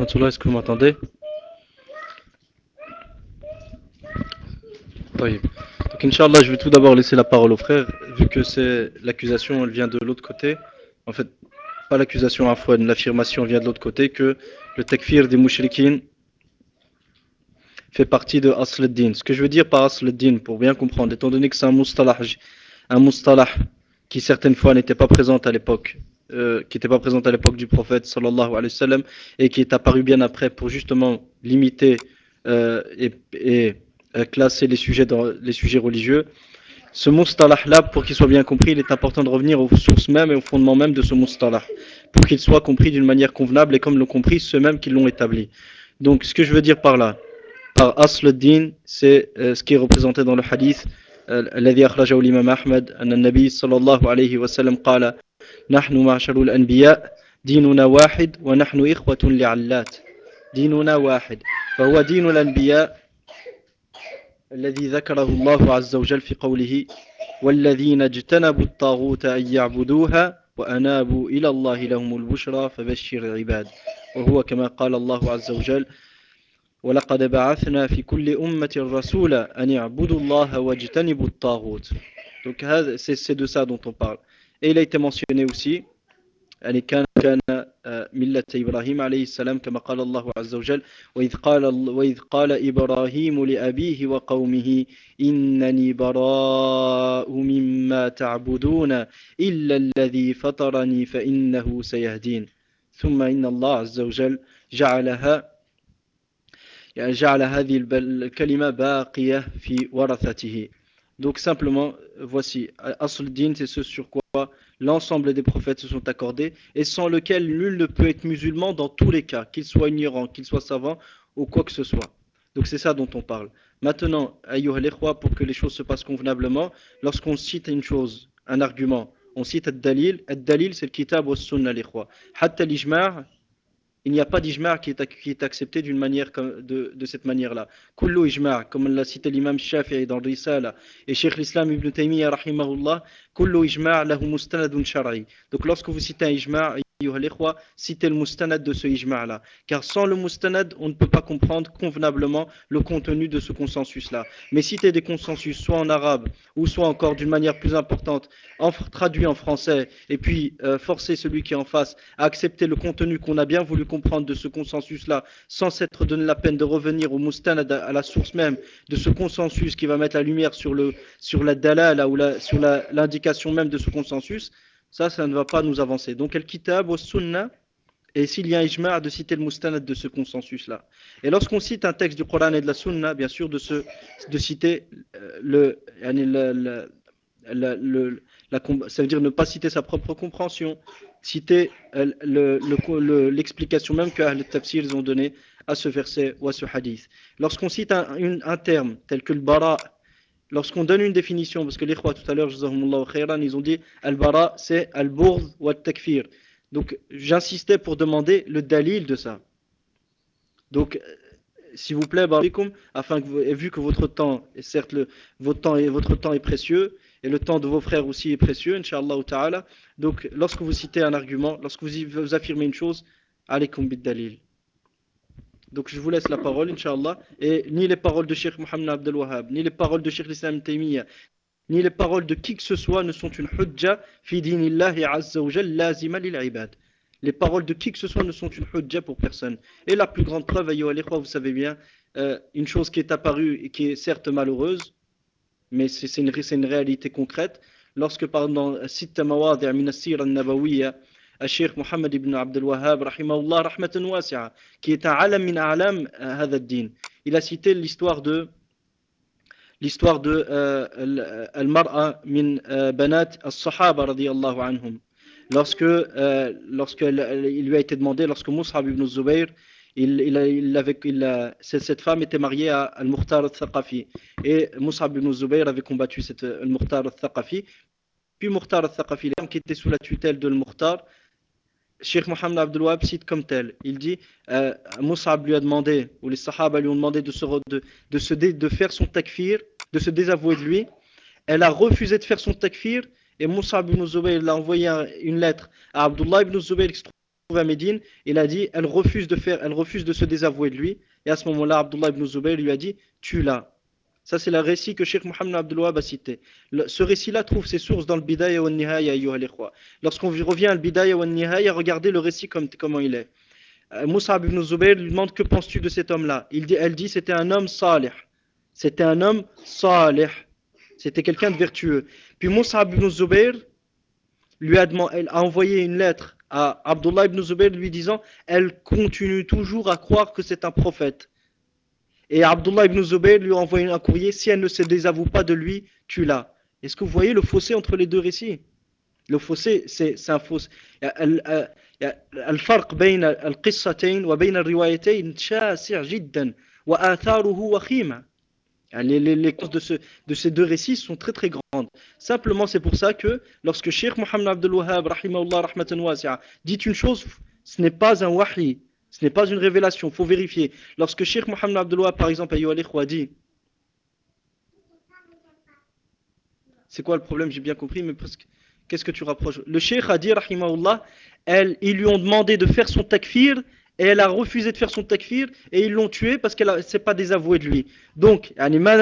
Est-ce que vous m'entendez? Oui. Donc, Inch'Allah, je vais tout d'abord laisser la parole au frère, vu que c'est l'accusation, elle vient de l'autre côté. En fait, pas l'accusation à fois, l'affirmation vient de l'autre côté, que le takfir des mouchriquines fait partie de Asl ad-Din. Ce que je veux dire par Asl ad-Din, pour bien comprendre, étant donné que c'est un mustalah qui certaines fois n'était pas présent à l'époque, qui n'était pas présent à l'époque du prophète sallallahu alayhi wa sallam, et qui est apparu bien après pour justement limiter et classer les sujets religieux. Ce mustalah-là, pour qu'il soit bien compris, il est important de revenir aux sources mêmes et au fondement même de ce mustalah, pour qu'il soit compris d'une manière convenable et comme l'ont compris ceux-mêmes qui l'ont établi. Donc, ce que je veux dire par là, par Asl al-Din, c'est ce qui est représenté dans le hadith الذي أخرجه الإمام أحمد أن النبي صلى الله عليه وسلم قال نحن معشر الأنبياء ديننا واحد ونحن إخوة لعلات ديننا واحد فهو دين الأنبياء الذي ذكره الله عز وجل في قوله والذين اجتنبوا الطاغوت أن يعبدوها وأنابوا إلى الله لهم البشرى فبشر العباد وهو كما قال الله عز وجل ولقد بعثنا في كل أمة رسولا أن يعبدوا الله واجتنبوا الطاغوت. Donc c'est de ça dont on parle. Et il a été mentionné aussi يعني كان ملة إبراهيم عليه السلام كما قال الله عز وجل وإذ قال إبراهيم لأبيه وقومه إنني براء مما تعبدون إلا الذي فطرني فإنه سيهدين ثم إن الله عز وجل جعل هذه الكلمة باقية في ورثته. Donc simplement, voici, Asl Din, c'est ce sur quoi l'ensemble des prophètes se sont accordés et sans lequel nul ne peut être musulman dans tous les cas, qu'il soit ignorant, qu'il soit savant ou quoi que ce soit. Donc c'est ça dont on parle. Maintenant, ayyuha al-ikhwa, pour que les choses se passent convenablement, lorsqu'on cite une chose, un argument, on cite ad-dalil c'est le kitab wa sunna al-ikhwa. Hatta l'ijma' il n'y a pas d'ijma' qui est accepté de cette manière-là. Kullu ijma', comme l'a cité l'imam Shafi'i dans le Risala, et Cheikh l'Islam Ibn Taymiyyah, rahimahullah, kullu ijma' lahu mustanadun shar'i. Donc lorsque vous citez un ijma', citez le mustanad de ce ijma'-là. Car sans le mustanad, on ne peut pas comprendre convenablement le contenu de ce consensus-là. Mais citer des consensus, soit en arabe, ou soit encore d'une manière plus importante, traduit en français, et puis forcer celui qui est en face à accepter le contenu qu'on a bien voulu comprendre de ce consensus-là, sans s'être donné la peine de revenir au mustanad, à la source même de ce consensus qui va mettre la lumière sur la dalala ou sur l'indication même de ce consensus, ça ne va pas nous avancer. Donc, al-kitab wa sunnah, et s'il y a un ijma' de citer le mustanad de ce consensus-là. Et lorsqu'on cite un texte du Coran et de la Sunna, bien sûr, de citer ça veut dire ne pas citer sa propre compréhension, citer l'explication même que Ahl al-Tafsir ils ont donnée à ce verset ou à ce hadith. Lorsqu'on cite un terme tel que le bara, lorsqu'on donne une définition, parce que les tout à l'heure, ils ont dit al-bara c'est al-bourd ou al-takfir. Donc j'insistais pour demander le dalil de ça. Donc s'il vous plaît, afin que vu que votre temps, et certes votre temps est précieux, et le temps de vos frères aussi est précieux, Inch'Allah ta'ala. Donc lorsque vous citez un argument, lorsque vous affirmez une chose, alaykum bid dalil. Donc je vous laisse la parole, Inch'Allah, et ni les paroles de Cheikh Mohammed Abdel Wahhab, ni les paroles de Cheikh l'Islam Taymiyyah, ni les paroles de qui que ce soit ne sont une hujja fi dinillahi azza wa jal lazima lil ibad. Les paroles de qui que ce soit ne sont une hujja pour personne. Et la plus grande preuve, ayyuha al-ikhwa, vous savez bien, une chose qui est apparue et qui est certes malheureuse, mais c'est une réalité concrète. Lorsque pendant Sitta Mawadi' min as-Sira an-Nabawiyya, Cheikh Mohammed ibn Abdel Wahhab, rahimahullah, rahmatan wasi'a, qui est un alam min a'lam hadha ad-din, il a cité l'histoire de Al-Mar'a min Banat As-Sahaba radiyallahu anhum. Il lui a été demandé, lorsque Mus'ab ibn Zubayr, cette femme était mariée à Al-Mukhtar al-Thaqafi. Et Mus'ab ibn Zubayr avait combattu Al-Mukhtar al-Thaqafi. Puis Mukhtar al-Thaqafi, qui était sous la tutelle de Al-Mukhtar, Cheikh Mohammed Abdul Wahhab cite comme tel. Il dit Mus'ab lui a demandé, ou les Sahaba lui ont demandé de faire son takfir, de se désavouer de lui. Elle a refusé de faire son takfir et Mus'ab ibn Zubayr a envoyé une lettre à Abdullah ibn Zubayr qui se à Médine, il a dit, elle refuse de se désavouer de lui. Et à ce moment-là, Abdullah ibn Zubayr lui a dit, tue-la. Ça, c'est le récit que Cheikh Mohammed Abdul Wahhab a cité. Ce récit-là trouve ses sources dans le Bidaya wa Nihaya, ayyuha al-ikhwa. Lorsqu'on revient à le Bidaya wa Nihaya, regardez le récit comment il est. Mus'ab ibn Zubayr lui demande, que penses-tu de cet homme-là? Elle dit, c'était un homme salih. C'était un homme salih. C'était quelqu'un de vertueux. Puis Mus'ab ibn Zubayr elle a envoyé une lettre à Abdullah ibn Zubayr lui disant, elle continue toujours à croire que c'est un prophète. Et Abdullah ibn Zubayr lui a envoyé un courrier, si elle ne se désavoue pas de lui, tue-la. Est-ce que vous voyez le fossé entre les deux récits? Le fossé, c'est un fossé. الفرق بين القصتين وبين الروايتين شاسع جدا وآثاره وخيمة. Les causes de ces deux récits sont très très grandes. Simplement, c'est pour ça que lorsque Cheikh Mohammed Abdul Wahhab rahimahullah rahmatan wasi'a dit une chose, ce n'est pas un wahi, ce n'est pas une révélation, il faut vérifier. Lorsque Cheikh Mohammed Abdul Wahhab, par exemple, ayyuha al-ikhwa, dit, c'est quoi le problème? J'ai bien compris, mais presque, qu'est-ce que tu rapproches? Le Cheikh a dit rahimahullah, ils lui ont demandé de faire son takfir et elle a refusé de faire son takfir et ils l'ont tué parce qu'elle ne s'est pas désavouée de lui. Donc,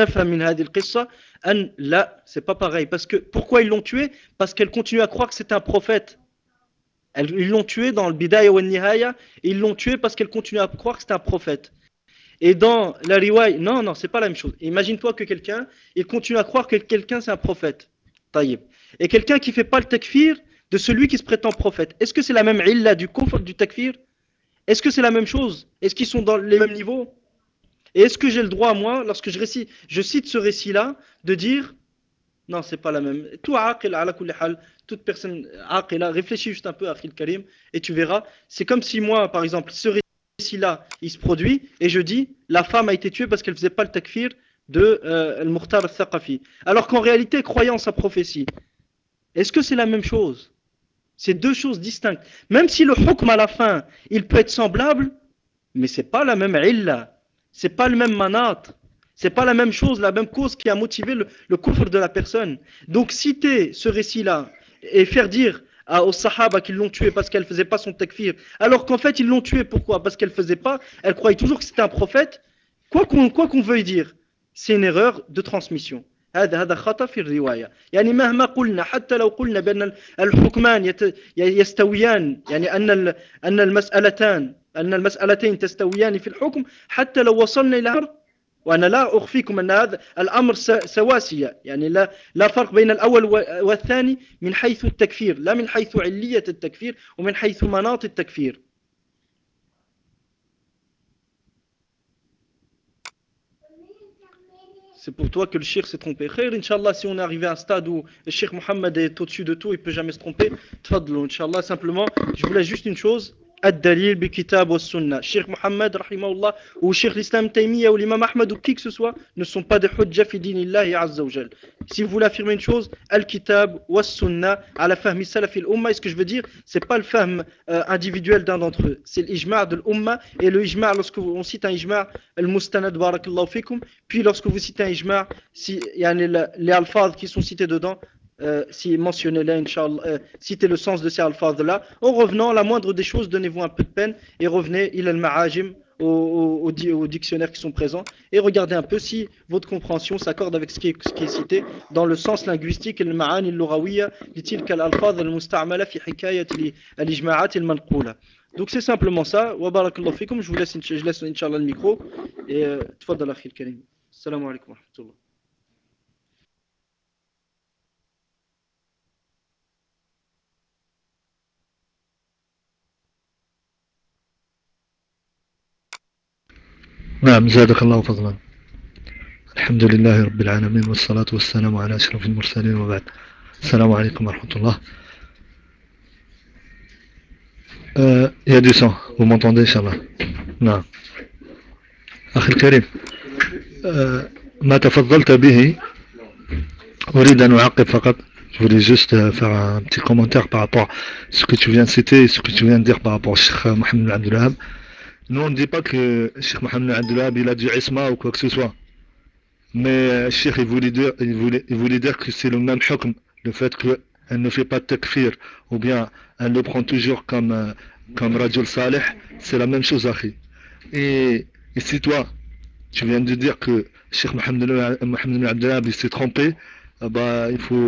là, c'est pas pareil. Parce que, pourquoi ils l'ont tué? Parce qu'elle continue à croire que c'est un prophète. Ils l'ont tué dans le Bidaya wa Nihaya et ils l'ont tué parce qu'elle continue à croire que c'est un prophète. Et dans la riwaya, non, non, c'est pas la même chose. Imagine-toi que quelqu'un, il continue à croire que quelqu'un c'est un prophète. Taïb. Et quelqu'un qui fait pas le takfir de celui qui se prétend prophète. Est-ce que c'est la même illa du kufr du takfir? Est-ce que c'est la même chose? Est-ce qu'ils sont dans les mêmes niveaux? Et est-ce que j'ai le droit, moi, lorsque je cite ce récit-là, de dire non, c'est pas la même. Tout aqil, ala kulli hal, toute personne aqila, réfléchis juste un peu, Akhil Karim, et tu verras. C'est comme si moi, par exemple, ce récit-là, il se produit, et je dis la femme a été tuée parce qu'elle faisait pas le takfir de Al-Mukhtar al-Thaqafi. Alors qu'en réalité, croyant sa prophétie, est-ce que c'est la même chose? C'est deux choses distinctes. Même si le hukm à la fin, il peut être semblable, mais c'est pas la même illa, c'est pas le même manat, c'est pas la même chose, la même cause qui a motivé le kufr de la personne. Donc citer ce récit-là et faire dire aux sahaba qu'ils l'ont tué parce qu'elle faisait pas son takfir, alors qu'en fait ils l'ont tué pourquoi? Parce qu'elle faisait pas, elle croyait toujours que c'était un prophète, quoi qu'on veuille dire, c'est une erreur de transmission. هذا خطأ في الرواية يعني مهما قلنا حتى لو قلنا بأن الحكمان يستويان يعني أن المسألتين تستويان في الحكم حتى لو وصلنا إلى أمر وأنا لا أخفيكم أن هذا الأمر سواسية يعني لا فرق بين الأول والثاني من حيث التكفير لا من حيث علية التكفير ومن حيث مناط التكفير. C'est pour toi que le shir s'est trompé. Khair, Inch'Allah, si on est arrivé à un stade où le shir Mohammed est au-dessus de tout, il ne peut jamais se tromper, tfadlou, Inch'Allah, simplement, je voulais juste une chose, Ad-Dalil bi Kitab wa Sunnah. Cheikh Mohammed, rahimahullah, ou Cheikh l'Islam Taymiyyah, ou l'imam Ahmad, ou qui que ce soit, ne sont pas des hujja fi dinillahi azza wa jal. Si vous voulez affirmer une chose, Al-Kitab wa Sunnah, à la fahmi salaf il-Umma, et ce que je veux dire, c'est pas le fahm individuel d'un d'entre eux, c'est l'ijma' de l'Umma, et le ijma', lorsque on cite un ijma', al-Mustanad barakallahu fikum, puis lorsque vous citez un ijma', si, les alphas qui sont cités dedans, si mentionnez-les, Inch'Allah, citez le sens de ces alphas-là. En revenant, la moindre des choses, donnez-vous un peu de peine et revenez il al-ma'ajim aux dictionnaires qui sont présents et regardez un peu si votre compréhension s'accorde avec ce qui est cité dans le sens linguistique et le ma'ani al-lughawiyya لتلك الألفاظ المستعملة في حكاية الإجماعات المنقولة. Donc c'est simplement ça. Wa barakallahu fikum. Je laisse Inch'Allah le micro et tfaddal akhi al-karim. Assalamu alaikum wa rahmatullah. نعم زادك الله فضلا. الحمد لله رب العالمين والصلاة والسلام على أشرف المرسلين وبعد. السلام عليكم ورحمة الله. Il y a du son, vous m'entendez Inch'Allah. نعم أخي الكريم ما تفضلت به أريد أن أعقب فقط. Je voulais juste faire un petit commentaire par rapport à ce que tu viens de citer et ce que tu viens de dire par rapport au Cheikh Mohamed Abdul Wahhab. Nous on ne dit pas que Cheikh Mohamed Abdul Wahhab il a du isma ou quoi que ce soit. Mais Cheikh il voulait dire que c'est le même hukm, le fait qu'elle ne fait pas de takfir, ou bien elle le prend toujours comme comme Rajul Saleh, c'est la même chose, Akhi. Et si toi, tu viens de dire que Cheikh Mohamed Abdelhab s'est trompé, bah,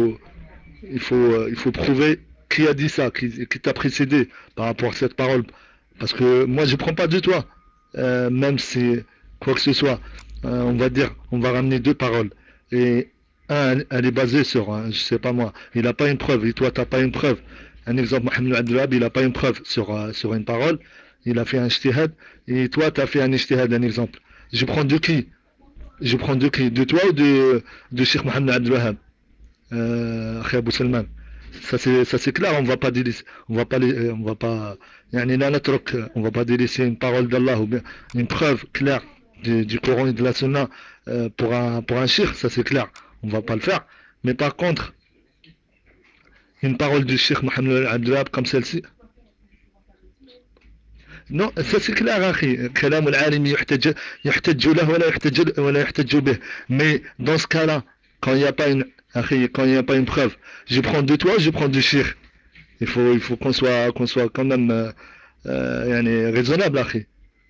il faut prouver qui a dit ça, qui t'a précédé par rapport à cette parole. Parce que moi, je prends pas de toi. Même si quoi que ce soit, on va dire, on va ramener deux paroles. Et elle est basée sur, je sais pas moi, il n'a pas une preuve. Et toi, tu n'as pas une preuve. Un exemple, Mohamed Abdelhab, il n'a pas une preuve sur une parole. Il a fait un ijtihad. Et toi, tu as fait un ijtihad, un exemple. Je prends de qui? Je prends de qui? De toi ou de Cheikh Mohamed Abdelhab? أخي أبو سلمان. Ça c'est clair, on va pas délaisser, on va pas, يعني لا نترك, on va pas délaisser une parole d'Allah ou bien une preuve claire du Coran et de la Sunna pour un shirk, ça c'est clair, on va pas le faire. Mais par contre, une parole du Cheikh Mohamed Abdelhab comme celle-ci, non, ça c'est clair, أخي. كلام العالم يحتج له ولا يحتج به. Mais dans ce cas-là, quand il n'y a pas une, أخي, quand il n'y a pas une preuve, je prends de toi, je prends du shirk. Il faut qu'on soit quand même يعني raisonnable, أخي.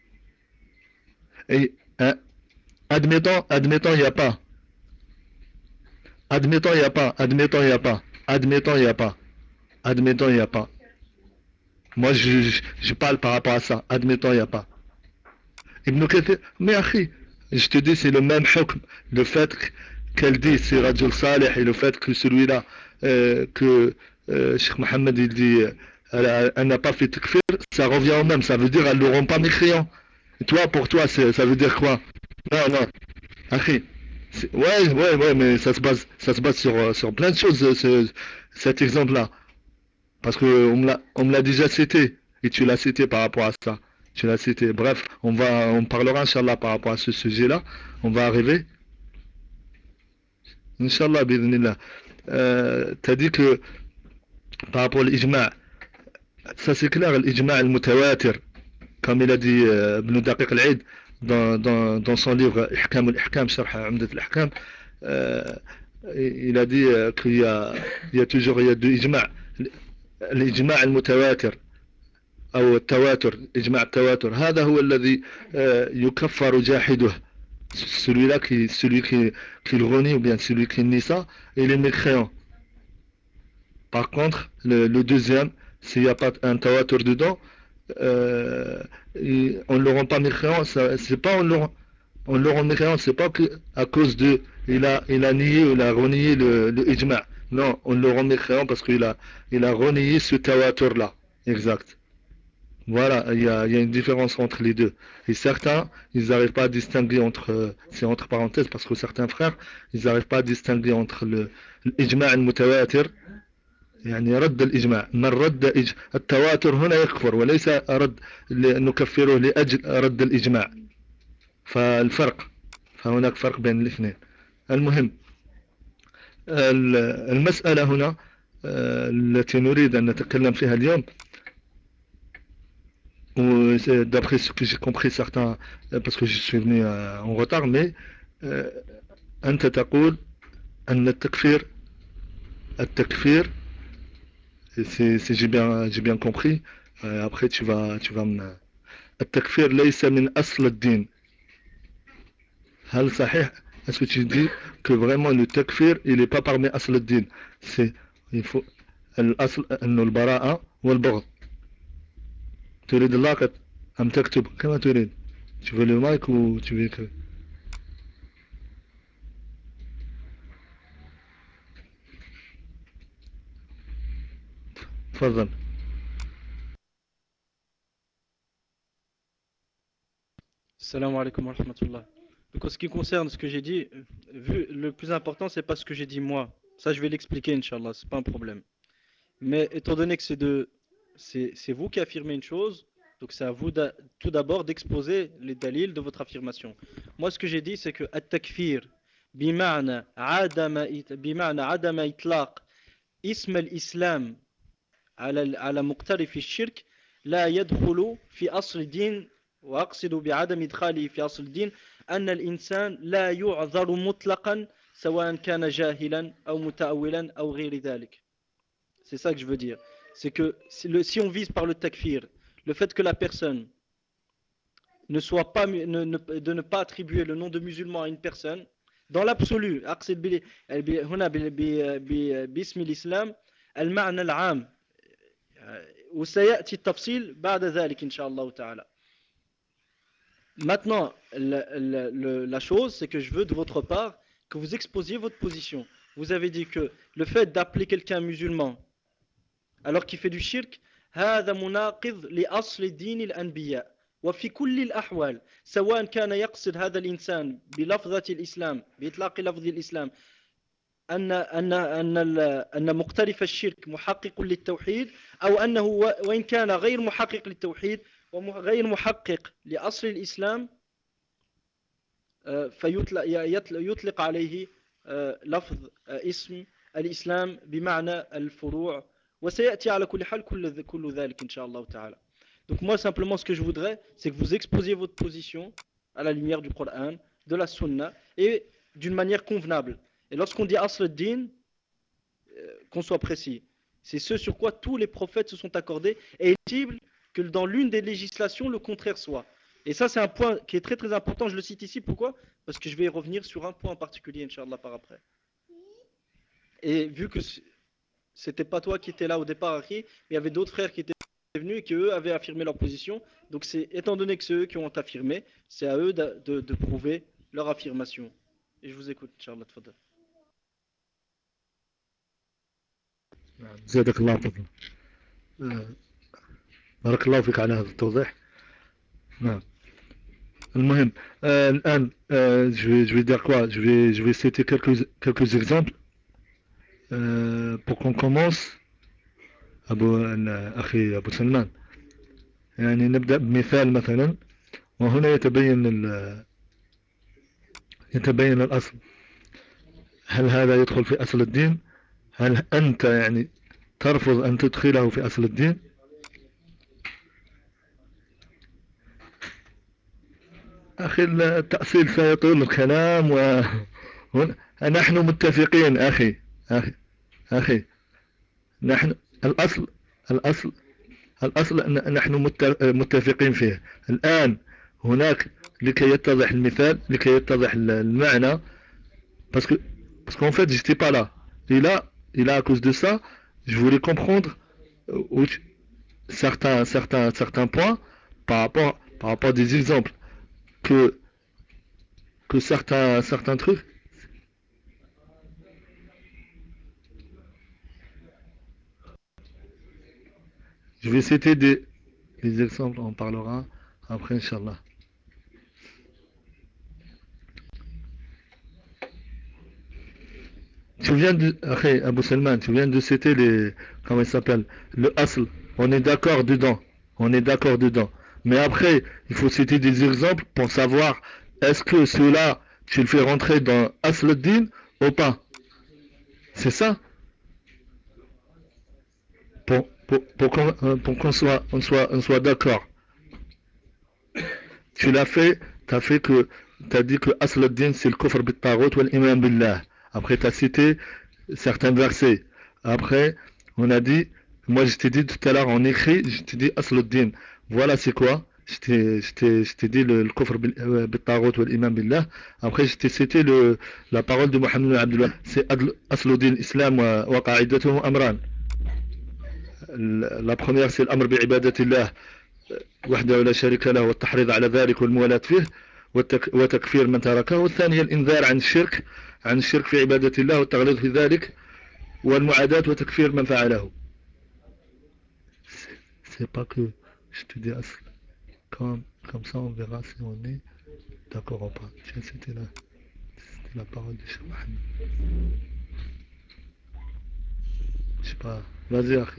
Et admettons, il n'y a pas. Admettons, il n'y a pas. Admettons, il n'y a pas. Admettons, il n'y a pas. Admettons, il n'y a pas. Moi, je parle par rapport à ça. Admettons, il n'y a pas. Ibn Kathir, mais akhi, je te dis, c'est le même hukm. Le fait qu'elle dit c'est Rajul Saleh et le fait que celui-là, que Cheikh Mohammed, il dit, elle n'a pas fait takfir, ça revient au même. Ça veut dire, elles ne l'auront pas mécréant. Et toi, pour toi, ça veut dire quoi? Non, non, akhi. Ouais, mais ça se base sur plein de choses, cet exemple-là. Parce que on me l'a déjà cité. Et tu l'as cité par rapport à ça. Tu l'as cité. Bref, on parlera, Inch'Allah, par rapport à ce sujet-là. On va arriver. Inch'Allah, bidnillah. T'as dit que, par rapport à l'ijma', ça c'est clair, l'ijma' al-mutawatir, comme il a dit Ibn Daqiq al-Eid dans son livre Ihkam al-Ihkam, Sharh Umdat al-Ihkam, euh, il a dit il y a toujours il y a deux ijma'. الإجماع المتواتر أو التواتر إجماع التواتر هذا هو الذي يكفر جاحده celui-là qui le renie ou bien celui qui nie ça il est mécréant. Par contre le deuxième s'il n'y a pas un tawatur dedans on ne le rend pas mécréant, c'est pas on le rend mécréant, c'est pas que à cause de il a nié ou il a renié le ijma'. Non, on le rend mécréant parce il a renié ce tawatur là. Exact. Voilà, il y a une différence entre les deux. Et certains, ils n'arrivent pas à distinguer entre, c'est entre parenthèses, parce que certains frères, ils n'arrivent pas à distinguer entre l'ijma' al-mutawatir, يعني رد الإجماع من رد التواتر هنا يكفر وليس رد نكفره لأجل رد الإجماع فالفرق فهناك فرق بين الاثنين المهم المسألة هنا التي نريد أن نتكلم فيها اليوم d'après ce que j'ai compris certains parce que je suis venu en retard mais أنت تقول أن التكفير si j'ai bien compris après tu vas me التكفير ليس من أصل الدين هل صحيح est-ce que tu dis que vraiment le takfir il est pas parmi أصل الدين c'est il faut الأصل أنه البراءة والبغض تريد اللاقط أم تكتب كما تريد tu veux le mic ou tu veux que تفضل. Salam alaikum wa rahmatullah. Donc en ce qui concerne ce que j'ai dit, vu le plus important, c'est pas ce que j'ai dit moi. Ça, je vais l'expliquer, Inch'Allah, c'est pas un problème. Mais étant donné que c'est vous qui affirmez une chose, donc c'est à vous tout d'abord d'exposer les dalils de votre affirmation. Moi, ce que j'ai dit, c'est que at-takfir, بمعنى عدم إطلاق اسم الإسلام على مقترف الشرك لا يدخل في أصل الدين. وأقصد بعدم إدخاله في أصل الدين أن الإنسان لا يعذر مطلقا سواء كان جاهلا أو متأولا أو غير ذلك. C'est ça que je veux dire. C'est que si on vise par le takfir le fait que la personne ne soit pas, de ne pas attribuer le nom de musulman à une personne, dans l'absolu, أقصد هنا باسم الإسلام المعنى العام وسيأتي التفصيل بعد ذلك إن شاء الله تعالى. Maintenant, la chose, c'est que je veux de votre part que vous exposiez votre position. Vous avez dit que le fait d'appeler quelqu'un musulman alors qu'il fait du shirk, هذا مناقض لأصل دين الأنبياء وفي كل الأحوال سواء كان يقصد هذا الإنسان بلفظة الإسلام بإطلاق لفظ الإسلام أن مقترف الشرك محقق للتوحيد أو أنه وإن كان غير محقق للتوحيد وغير محقق لأصل الإسلام فيطلق عليه لفظ اسم الإسلام بمعنى الفروع وسيأتي على كل حال كل ذلك إن شاء الله تعالى. Donc moi simplement ce que je voudrais c'est que vous exposiez votre position à la lumière du Coran, de la Sunna et d'une manière convenable. Et lorsqu'on dit asl ad-din, qu'on soit précis, c'est ce sur quoi tous les prophètes se sont accordés et il est possible que dans l'une des législations le contraire soit. Et ça c'est un point qui est très très important, je le cite ici, pourquoi? Parce que je vais revenir sur un point en particulier, Inch'Allah, par après. Et vu que c'était pas toi qui étais là au départ, Akhi, il y avait d'autres frères qui étaient venus et qui eux avaient affirmé leur position, donc c'est étant donné que c'est eux qui ont affirmé, c'est à eux de prouver leur affirmation. Et je vous écoute, Inch'Allah, tfadal. جزاك الله فضلا. بارك الله فيك على هذا التوضيح. نعم. المهم الآن je vais dire quoi, je vais citer quelques exemples pour qu'on commence. أخي أبو سلمان، يعني نبدأ بمثال مثلا، وهنا يتبين الأصل. هل هذا يدخل في أصل الدين؟ هل أنت يعني ترفض أن تدخله في أصل الدين؟ أخي التأصيل سيطول الكلام ونحن متفقين. أخي نحن الأصل الأصل نحن متفقين فيه. الآن هناك لكي يتضح المثال، لكي يتضح المعنى، parce qu'en fait j'étais pas là et là à cause de ça je voulais comprendre certains points par rapport à des exemples que certains trucs. Je vais citer des exemples, on parlera après, Inch'Allah. Tu viens de, okay, Abou Salman, tu viens de citer comment il s'appelle, le asl. On est d'accord dedans. On est d'accord dedans. Mais après, il faut citer des exemples pour savoir est-ce que cela, tu le fais rentrer dans asl ad-din ou pas. C'est ça? Pour qu'on on soit d'accord. Tu l'as fait, t'as dit que asl ad-din c'est le kufr bit taghut wal iman billah. Après t'as cité certains versets. Après on a dit, moi je t'ai dit tout à l'heure en écrit, je t'ai dit asl ad-din. Voilà c'est quoi? Je t'ai dit le kufr bit taghut wal iman billah. Après je t'ai cité la parole de Mohammed Abdullah. C'est asl ad-din islam wa qa'idatuhu amran. La première c'est l'amr bi ibadatillah وحده لا شريك له والتحريض على ذلك والموالاة فيه وتكفير من تركه. والثانية الإنذار عن الشرك في عبادة الله والتغليظ في ذلك والمعاداة وتكفير من فعله. C'est pas que je te dis comme ça on verra si on est d'accord ou pas. Tiens, c'était la parole de Cheikh Mohamed. Je sais pas. Vas-y, Akhi.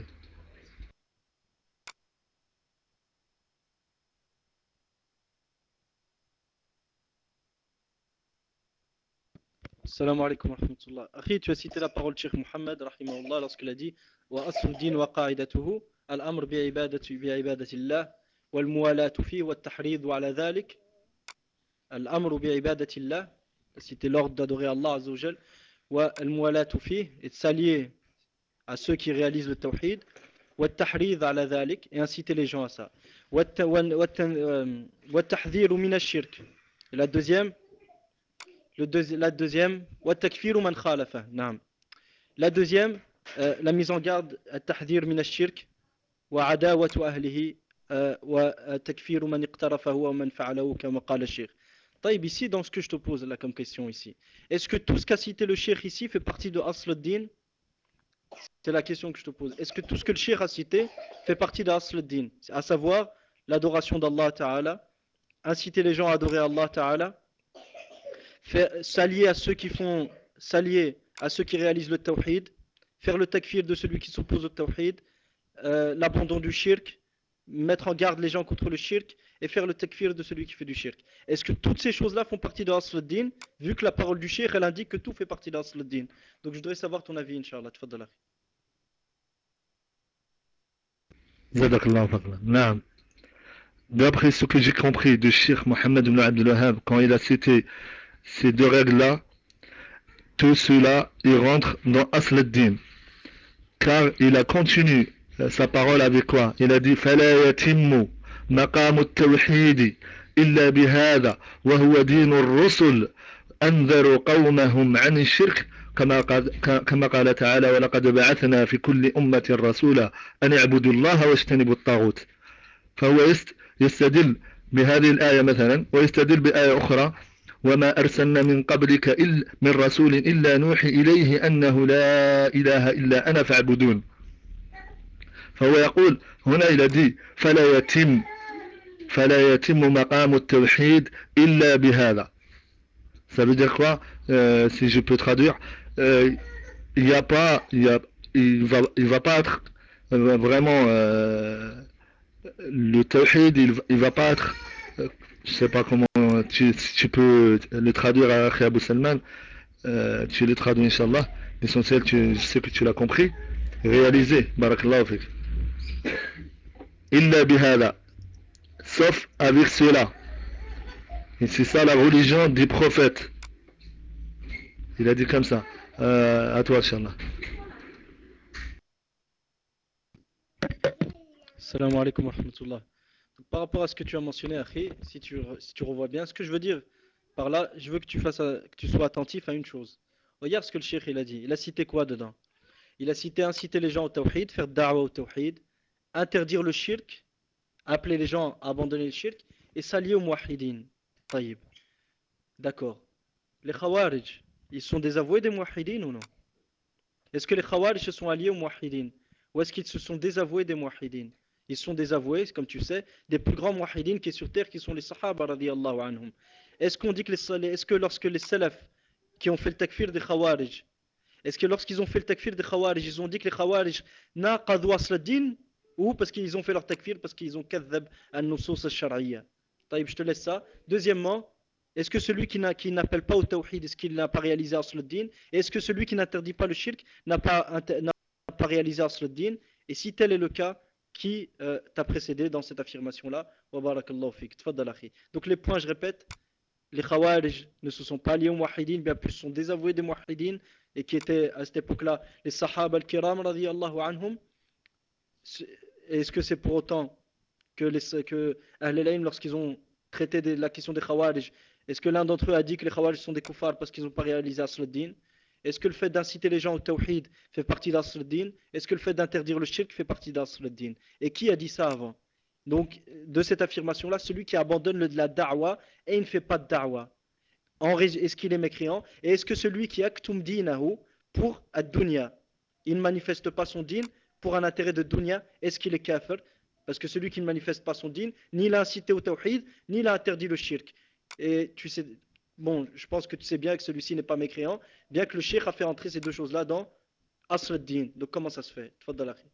Salam alaikum wa rahmatullah. Akhi, tu as cité la parole de Cheikh Mohammed, rahimahullah, lorsqu'il a dit Wa aslu din wa qa'idatuhu al-amr bi'ibadatillah wal muwalatu fi wa tahrid ala dhalik. Al-amr bi'ibadatillah, c'était l'ordre d'adorer Allah Azza wa Jal, wa al-muwalatu fi, et de s'allier à ceux qui réalisent le tawhid, wa tahrid ala dhalik, et inciter les gens à ça. والتحذير من الشرك. Et la deuxième, la deuxième, والتكفير من خالفه. نعم. La deuxième, la mise en garde, التحذير من الشرك وعداوة أهله وتكفير من اقترفه ومن فعله كما قال الشيخ. طيب, ici, dans ce que je te pose là comme question ici, est-ce que tout ce qu'a cité le cheikh ici fait partie de Asl ad-Din? C'est la question que je te pose. Est-ce que tout ce que le cheikh a cité fait partie de Asl ad-Din, à savoir l'adoration d'Allah Ta'ala, inciter les gens à adorer Allah Ta'ala, s'allier à ceux qui font, s'allier à ceux qui réalisent le tawhid, faire le takfir de celui qui s'oppose au tawhid, l'abandon du shirk, mettre en garde les gens contre le shirk et faire le takfir de celui qui fait du shirk. Est-ce que toutes ces choses-là font partie de Asl ad-Din, vu que la parole du shirk elle indique que tout fait partie de Asl ad-Din? Donc je voudrais savoir ton avis, Inch'Allah. Tfaddal. Zadakallah fadla. Naam. D'après ce que j'ai compris de Cheikh Mohammed ibn Abdul Wahhab, quand il a cité ces deux règles-là, tout cela, il rentre dans Asl ad-Din. Car il a continué sa parole avec quoi? Il a dit فلا يتم مقام التوحيد إلا بهذا وهو دين الرسل أنذروا قومهم عن الشرك كما قال تعالى ولقد بعثنا في كل أمة رسولا أن اعبدوا الله واجتنبوا الطاغوت. فهو يستدل بهذه الآية مثلا ويستدل بآية أخرى وما أرسلنا من قبلك إلا من رسول إلا نوحي إليه أنه لا إله إلا أنا فاعبدون. فهو يقول هنا il a dit فلا يتم مقام التوحيد إلا بهذا. Ça veut dire quoi, si je peux traduire, il y a pas il va pas être vraiment le tawhid, il va pas être je sais pas comment tu peux le traduire à Akhi Abou Salman, tu le traduis Inch'Allah, l'essentiel je sais que tu l'as compris, réalisé, barakallahu fik. Illa bihada, sauf avec cela. Et c'est ça la religion des prophètes. Il a dit comme ça. À toi, Inch'Allah. Salam alaikum wa rahmatullah. Donc, par rapport à ce que tu as mentionné, Akhi, si tu revois bien, ce que je veux dire par là, je veux que que tu sois attentif à une chose. Regarde ce que le cheikh il a dit. Il a cité quoi dedans? Il a cité inciter les gens au tawhid, faire da'wa au tawhid, interdire le shirk, appeler les gens à abandonner le shirk et s'allier aux muwahhidin. Taïb. D'accord. Les khawarij, ils sont désavoués des muwahhidin ou non? Est-ce que les Khawarij se sont alliés aux Mouahidines? Ou est-ce qu'ils se sont désavoués des Mouahidines? Ils sont désavoués, comme tu sais, des plus grands Mouahidines qui est sur terre, qui sont les Sahaba radiyallahu anhum. Est-ce qu'on dit que est-ce que lorsque les Salaf qui ont fait le takfir des Khawarij, est-ce que lorsqu'ils ont fait le takfir des Khawarij, ils ont dit que les Khawarij naqadu asl din, ou parce qu'ils ont fait leur takfir parce qu'ils ont kadhab an-nusus al-shar'iyya? Taïb, je te laisse ça. Deuxièmement, est-ce que celui qui n'appelle pas au tawhid, est-ce qu'il n'a pas réalisé asl din? Et est-ce que celui qui n'interdit pas le shirk n'a pas réalisé asl din? Et si tel est le cas, qui t'a précédé dans cette affirmation-là? Wa barakallahu fik. Tfaddal akhi. Donc les points, je répète, les Khawarij ne se sont pas alliés aux Mouahidines, bien plus sont désavoués des Mouahidines, et qui étaient à cette époque-là les Sahaba al-Kiram radiyallahu anhum. Est-ce que c'est pour autant que Ahl al-Ilm, lorsqu'ils ont traité de la question des Khawarij, est-ce que l'un d'entre eux a dit que les Khawarij sont des kuffars parce qu'ils n'ont pas réalisé Asl-Din? Est-ce que le fait d'inciter les gens au tawhid fait partie d'Asl-Din? Est-ce que le fait d'interdire le shirk fait partie d'Asl-Din? Et qui a dit ça avant? Donc, de cette affirmation-là, celui qui abandonne la da'wa et il ne fait pas de da'wa, est-ce qu'il est mécréant? Et est-ce que celui qui aktum dinahu pour ad-dunya, il ne manifeste pas son din pour un intérêt de dunya, est-ce qu'il est kafir? Parce que celui qui ne manifeste pas son din, ni l'a incité au tawhid, ni l'a interdit le shirk. Et tu sais, bon, je pense que tu sais bien que celui-ci n'est pas mécréant, bien que le shirk a fait entrer ces deux choses-là dans asl ad-din. Donc comment ça se fait? Tfaddal akhi.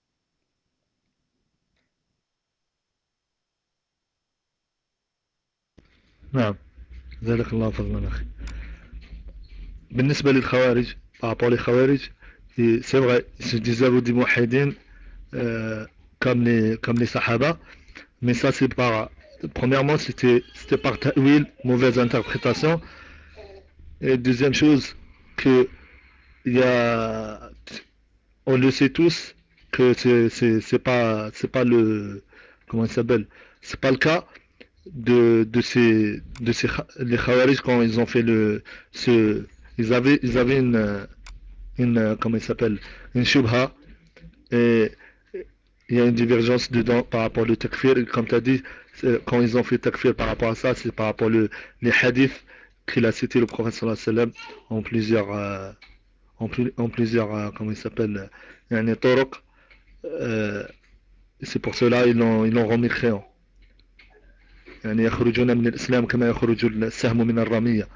نعم. جزاك الله فضلا أخي. بالنسبة للخوارج, par rapport aux Khawarij, c'est vrai, ils se disaient des Mouahidines comme les Sahaba, mais ça c'est par, premièrement c'était par ta'wil, mauvaise interprétation, et deuxième chose, que il y a, on le sait tous, que c'est pas le comment il s'appelle, c'est pas le cas de ces les Khawarij quand ils ont fait ce, ils avaient comment il s'appelle, une shubha, et il y a une divergence dedans par rapport au takfir. Et comme tu as dit, quand ils ont fait takfir par rapport à ça, c'est par rapport les hadiths qu'il a cité le prophète sallallahu alayhi wa sallam en plusieurs, en plusieurs, comment il s'appelle, yani toroq. Euh, c'est pour cela ils l'ont remis créant. يعني يخرجون من الإسلام كما يخرج السهم من الرمية.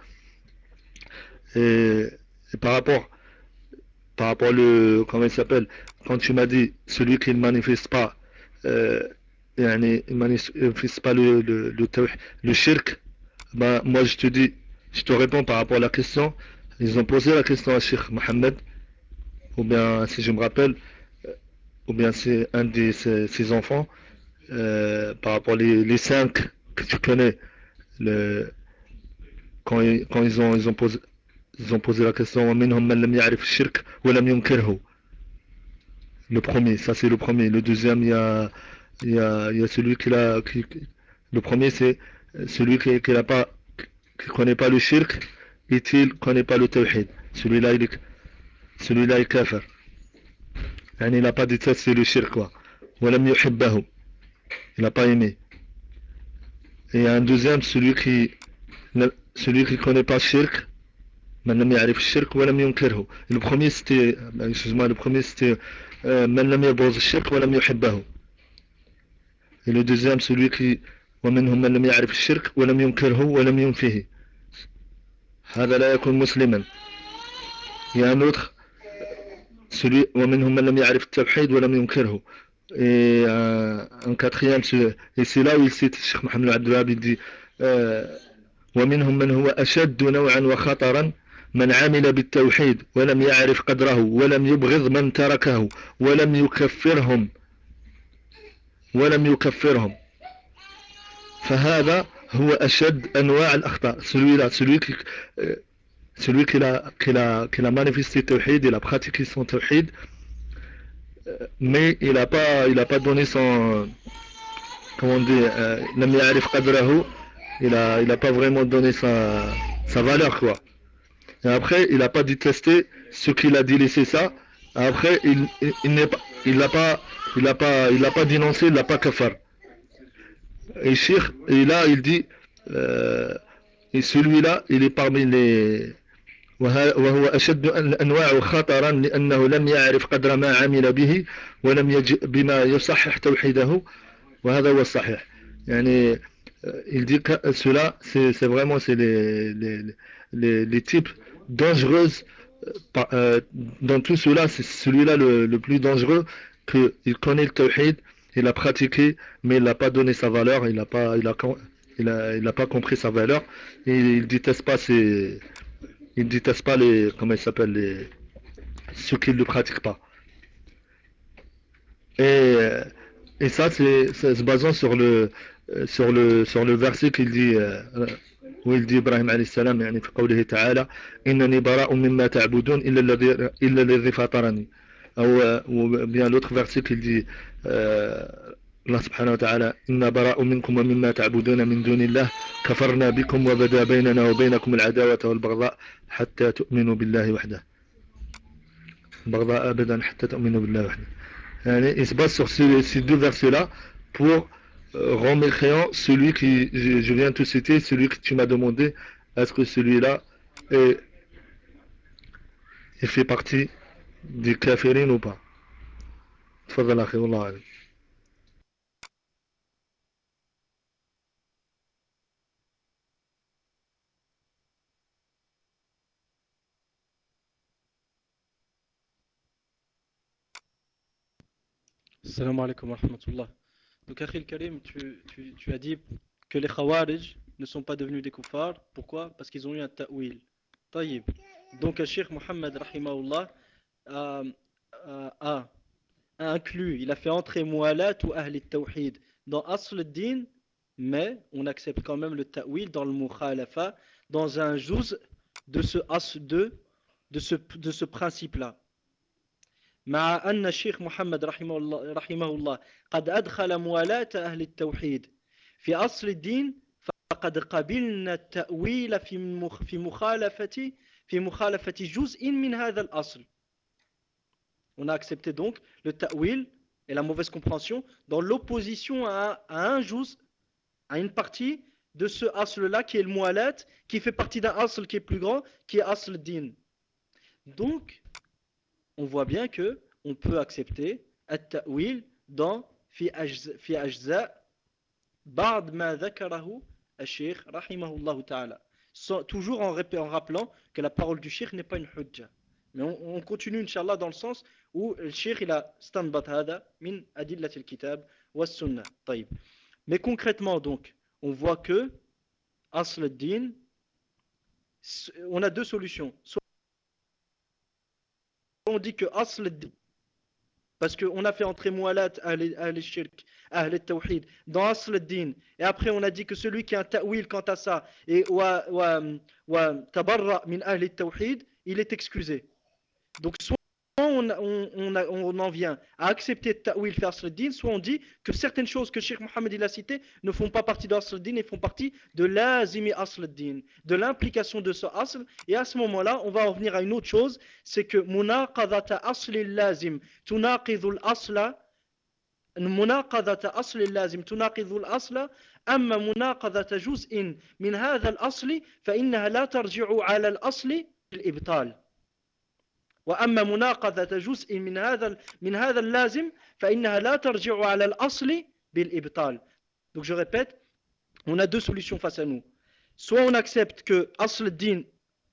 Et, et par rapport comment il s'appelle, quand tu m'as dit celui qui ne manifeste pas, euh, يعني il manifeste pas le shirk, ben moi je te dis, je te réponds par rapport à la question. Ils ont posé la question à Cheikh Mohammed, ou bien si je me rappelle, ou bien c'est un de ses enfants, par rapport les cinq que tu connais, le, quand ils ont posé la question ومنهم من لم يعرف الشرك ولم ينكره. Le premier, ça c'est le premier. Le deuxième, il y a celui le premier c'est celui qui connaît pas le shirk et qui connaît pas le tawhid. Celui-là il est kafir. Yani, il n'a pas détesté le shirk quoi. ولم يحبه. Il n'a pas aimé. Et il y a un deuxième, celui qui connaît pas le shirk. من لم يعرف الشرك ولم ينكره. Le premier c'était, excuse-moi, le premier c'était من لم يبغض الشرك ولم يحبه. Et le deuxième, celui qui ومنهم من لم يعرف الشرك ولم ينكره ولم ينفه. هذا لا يكون مسلما. Il y a un autre, celui ومنهم من لم يعرف التوحيد ولم ينكره. Et un quatrième, et c'est là où il cite Cheikh Mohamed Abdel Wahhab, il dit ومنهم من هو أشد نوعا وخطرا من عمل بالتوحيد ولم يعرف قدره ولم يبغض من تركه ولم يكفرهم فهذا هو أشد أنواع الأخطاء. Celui-là, celui qui a manifesté le tawhid, il a pratiqué son tawhid, mais il a pas donné son, comment on dit, لم يعرف قدره, il a pas vraiment donné sa valeur quoi. Et après, il n'a pas détesté ce qu'il a délaissé ça. Après, n'est pas, il n'a pas dénoncé, il n'a pas kafar. Et là, il dit, euh, et celui-là, il est parmi les, وهو أشد الأنواع خطرا لأنه لم يعرف قدر ما عمل به ولم يجئ بما يصحح توحيده وهذا هو الصحيح. يعني il dit que cela c'est vraiment c'est les types dangereuses, dans tout cela c'est celui-là le plus dangereux, que il connaît le tawhid, il a pratiqué mais il n'a pas donné sa valeur, il a pas compris sa valeur, et il déteste pas les, comment il s'appelle, ceux qui ne le pratiquent pas. Et, et ça, c'est se basant sur le verset qu'il dit, où il dit Ibrahim alayhi salam, يعني في قوله تعالى إنني براء مما تعبدون إلا الذي فطرني. Ou bien l'autre verset qu'il dit, Allah subhanahu wa ta'ala إنا براء منكم ومما تعبدون من دون الله كفرنا بكم وبدا بيننا وبينكم العداوة والبغضاء حتى تؤمنوا بالله وحده. بغضاء أبدا حتى تؤمنوا بالله وحده. Il se base sur ces deux versets-là pour rendre mécréant celui qui, je viens de te citer, celui que tu m'as demandé, est-ce que celui-là est, fait partie des kafirines ou pas. تفضل أخي والله أعلم. Salam alaikum wa rahmatullah. Donc, Akhil Karim, tu as dit que les Khawarij ne sont pas devenus des kuffars. Pourquoi? Parce qu'ils ont eu un ta'wil. Taïb. Donc, Cheikh Mohammed, rahimahullah, a, a inclus, il a fait entrer Mu'alat ou Ahli Tawhid dans Asl al-Din, mais on accepte quand même le ta'wil dans le Mukhalafa, dans un juz de ce principe-là. مع أن الشيخ محمد رحمه الله قد أدخل موالاة أهل التوحيد في أصل الدين فقد قبلنا التأويل في مخالفة جزء من هذا الأصل. On a accepté donc le ta'wil et la mauvaise compréhension dans l'opposition à un juz, à une partie de ce asl-là qui est le mualat, qui fait partie d'un asl qui est plus grand, qui est asl din. Donc, on voit bien que on peut accepter at-ta'wil dans fi ajza ba'd ma dhakarahu al-sheikh rahimahullah ta'ala. Toujours en rappelant que la parole du sheikh n'est pas une hujja. Mais on continue inshallah dans le sens où le sheikh il a stanbat hada min adillat al-kitab wa sunnah. طيب. Mais concrètement donc, on voit que asl ad-din, on a deux solutions. Soit on dit que asl ad-din, parce qu'on a fait entrer mualat al-shirk, al-tawhid dans asl ad-din, et après on a dit que celui qui a un ta'wil quant à ça et wa tabarra min al-tawhid, il est excusé. Donc soit on en vient à accepter ta'wil fi asl ad-din, soit on dit que certaines choses que Cheikh Mohammed il a citées ne font pas partie de asl ad-din et font partie de lazimi asl ad-din, de l'implication de ce asl. Et à ce moment-là, on va en venir à une autre chose, c'est que munaqadata asl al-lazim tunaqidhu al-asla, مناقضة أصل اللازم تناقض الأصل أما مناقضة جزء من هذا الأصل فإنها لا ترجع على الأصل بالإبطال. وأما مناقضة جزء من هذا اللازم فإنها لا ترجع على الأصل بالإبطال. Donc je répète, on a deux solutions face à nous. Soit on accepte que Asl al-Din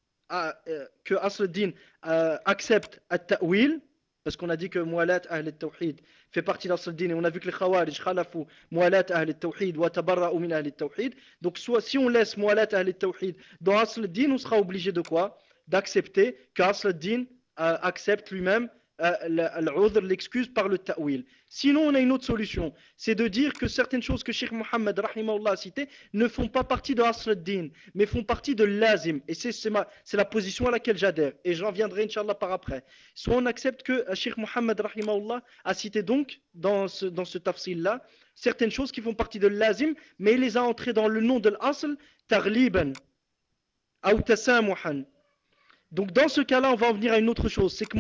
accepte at-ta'wil, parce qu'on a dit que mualat ahl al-tawhid fait partie d'Asl al-Din, et on a vu que les khawarij khalafu mualat ahl al-tawhid wa tabarra'u min ahl al-tawhid. Donc soit si on laisse mualat ahl al-tawhid dans Asl al-Din, on sera obligé de quoi? D'accepter qu'Asl al-Din accepte lui-même l'excuse par le ta'wil. Sinon, on a une autre solution, c'est de dire que certaines choses que Cheikh Mohammed rahimahullah a citées ne font pas partie de Asl ad-Din, mais font partie de l'azim. Et c'est la position à laquelle j'adhère. Et j'en viendrai, Inch'Allah, par après. Soit on accepte que Cheikh Mohammed rahimahullah a cité donc, dans ce tafsil-là, certaines choses qui font partie de l'azim, mais il les a entrées dans le nom de l'asl, taghliban, ou tasamuhan. Donc dans ce cas-là, on va en venir à une autre chose, c'est que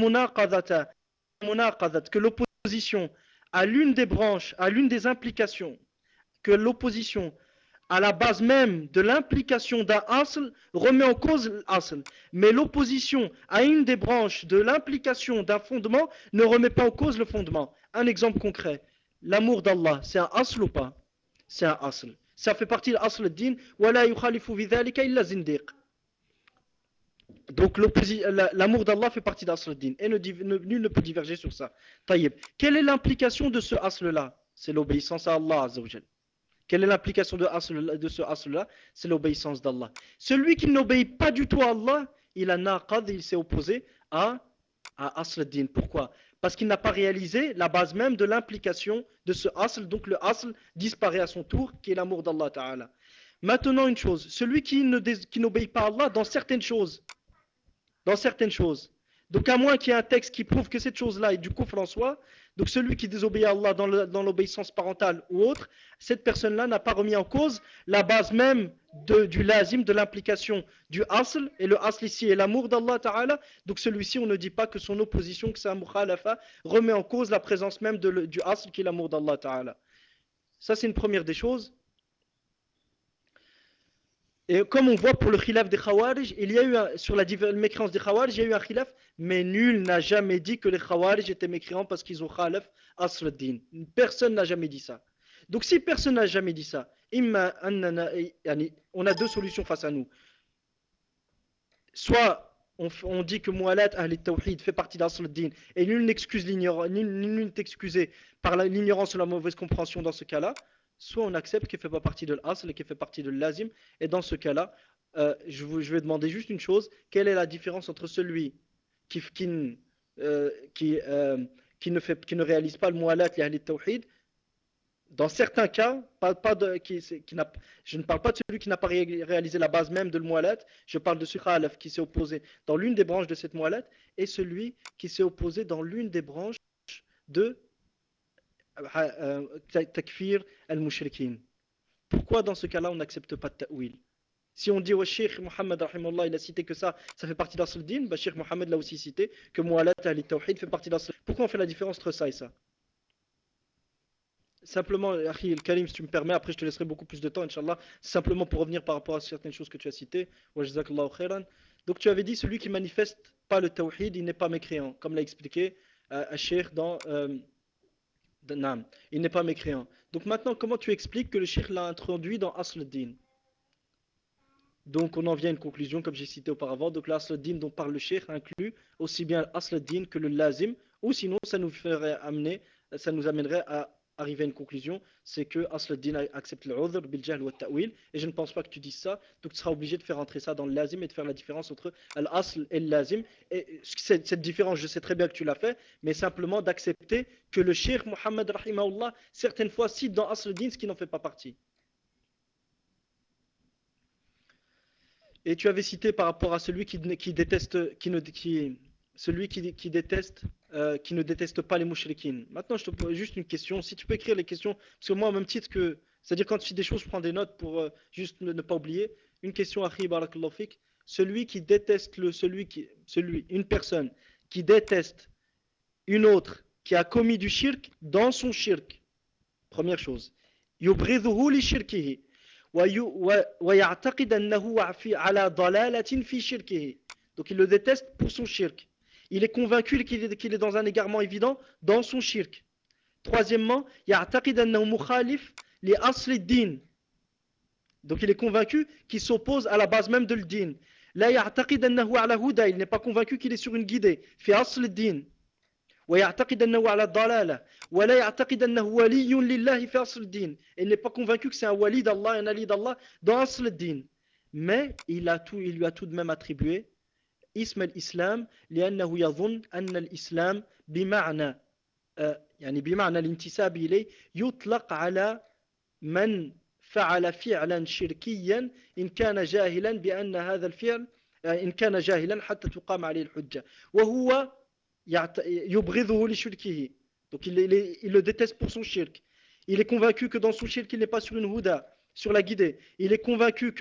que l'opposition à l'une des branches, à l'une des implications, que l'opposition à la base même de l'implication d'un asl remet en cause l'asl. Mais l'opposition à une des branches de l'implication d'un fondement ne remet pas en cause le fondement. Un exemple concret, l'amour d'Allah, c'est un asl ou pas? C'est un asl. Ça fait partie de l'asl ad-din, وَلَا يُخَالِفُ بِذَلِكَ إِلَّا زِنْدِيقٌ. Donc l'amour d'Allah fait partie d'Asl al-Din et nul ne peut diverger sur ça. Taïb. Quelle est l'implication de ce asl-là? C'est l'obéissance à Allah Azza wa Jal. Quelle est l'implication de ce asl-là? C'est l'obéissance d'Allah. Celui qui n'obéit pas du tout à Allah, il a naqad, il s'est opposé à Asl al-Din. Pourquoi? Parce qu'il n'a pas réalisé la base même de l'implication de ce asl. Donc le asl disparaît à son tour, qui est l'amour d'Allah Ta'ala. Maintenant une chose, celui qui n'obéit pas à Allah dans certaines choses. Donc à moins qu'il y ait un texte qui prouve que cette chose-là est du kufr en soi, donc celui qui désobéit à Allah dans l'obéissance parentale ou autre, cette personne-là n'a pas remis en cause la base même du lazim, de l'implication du asl, et le asl ici est l'amour d'Allah Ta'ala, donc celui-ci on ne dit pas que son opposition, que c'est un mukhalafa, remet en cause la présence même du asl qui est l'amour d'Allah Ta'ala. Ça c'est une première des choses. Et comme on voit pour le khilaf des Khawarij, il y a eu sur la mécréance des Khawarij, il y a eu un khilaf, mais nul n'a jamais dit que les Khawarij étaient mécréants parce qu'ils ont khalaf Asl ad-Din. Personne n'a jamais dit ça. Donc si personne n'a jamais dit ça, on a deux solutions face à nous. Soit on dit que Mu'alat Ahl al-Tawhid fait partie d'Asl ad-Din et nul n'est excusé par l'ignorance ou la mauvaise compréhension dans ce cas-là. Soit on accepte qu'il ne fait pas partie de l'asl et qu'il fait partie de l'azim. Et dans ce cas-là, je vais demander juste une chose. Quelle est la différence entre celui qui, qui, qui ne réalise pas le mu'alat li ahli tawhid Dans certains cas, pas de, qui n'a, je ne parle pas de celui qui n'a pas réalisé la base même de l'mualat, je parle de celui qui s'est opposé dans l'une des branches de cette mualat et celui qui s'est opposé dans l'une des branches de takfir al-mushrikin. Pourquoi dans ce cas-là on n'accepte pas de ta'wil? Si on dit au Cheikh Mohammed rahimallah, il a cité que ça fait partie d'Asl Din, bah Cheikh Mohammed l'a aussi cité que mualat al-tawhid fait partie d'Asl. Pourquoi on fait la différence entre ça et ça? Simplement, Akhi Karim, si tu me permets, après je te laisserai beaucoup plus de temps, Inch'Allah. Simplement pour revenir par rapport à certaines choses que tu as citées. Wa jazakallahu khairan. Donc tu avais dit, celui qui manifeste pas le tawhid, il n'est pas mécréant, comme l'a expliqué Cheikh dans Naam. Il n'est pas mécréant. Donc maintenant, comment tu expliques que le Cheikh l'a introduit dans Asl Din? Donc on en vient à une conclusion, comme j'ai cité auparavant. Donc l'Asl Din dont parle le Cheikh inclut aussi bien l'Asl Din que le Lazim, ou sinon ça nous amènerait à arriver à une conclusion, c'est que Asl Din accepte l'udhr bil jahl wa ta'wil, et je ne pense pas que tu dises ça, donc tu seras obligé de faire entrer ça dans le Lazim et de faire la différence entre l'Asl et le Lazim. Et cette différence, je sais très bien que tu l'as fait, mais simplement d'accepter que le Cheikh Mohammed Rahimahullah, certaines fois cite dans Asl Din ce qui n'en fait pas partie. Et tu avais cité par rapport à celui qui déteste, qui ne déteste pas les mouchriquines. Maintenant, je te pose juste une question. Si tu peux écrire les questions, parce que moi, au même titre que, c'est-à-dire quand tu fais des choses, je prends des notes pour juste ne pas oublier. Une question, Akhi Barakallahu Fik. Celui qui déteste une personne qui déteste une autre qui a commis du shirk dans son shirk. Première chose. يبغضه لشركه ويعتقد أنه على ضلالة في شركه. Donc il le déteste pour son shirk. Il est convaincu qu'il est dans un égarement évident dans son shirk. Troisièmement, يعتقد أنه مخالف لأصل الدين. Donc il est convaincu qu'il s'oppose à la base même de l'din. لا يعتقد أنه على هدى. Il n'est pas convaincu qu'il est sur une guidée. في أصل الدين. ويعتقد أنه على الضلالة ولا يعتقد أنه ولي لله في أصل الدين. Il n'est pas convaincu que c'est un wali d'Allah, un ali d'Allah dans أصل الدين. Mais il lui a tout de même attribué اسم الإسلام لأنه يظن أن الإسلام بمعنى يعني بمعنى الانتساب إليه يطلق على من فعل فعلا شركيا إن كان جاهلا بأن هذا الفعل إن كان جاهلا حتى تقام عليه الحجة وهو يبغضه لشركه. Donc il le déteste pour son shirk. Il est convaincu que dans son shirk, il n'est pas sur une huda, sur la guidée. Il est convaincu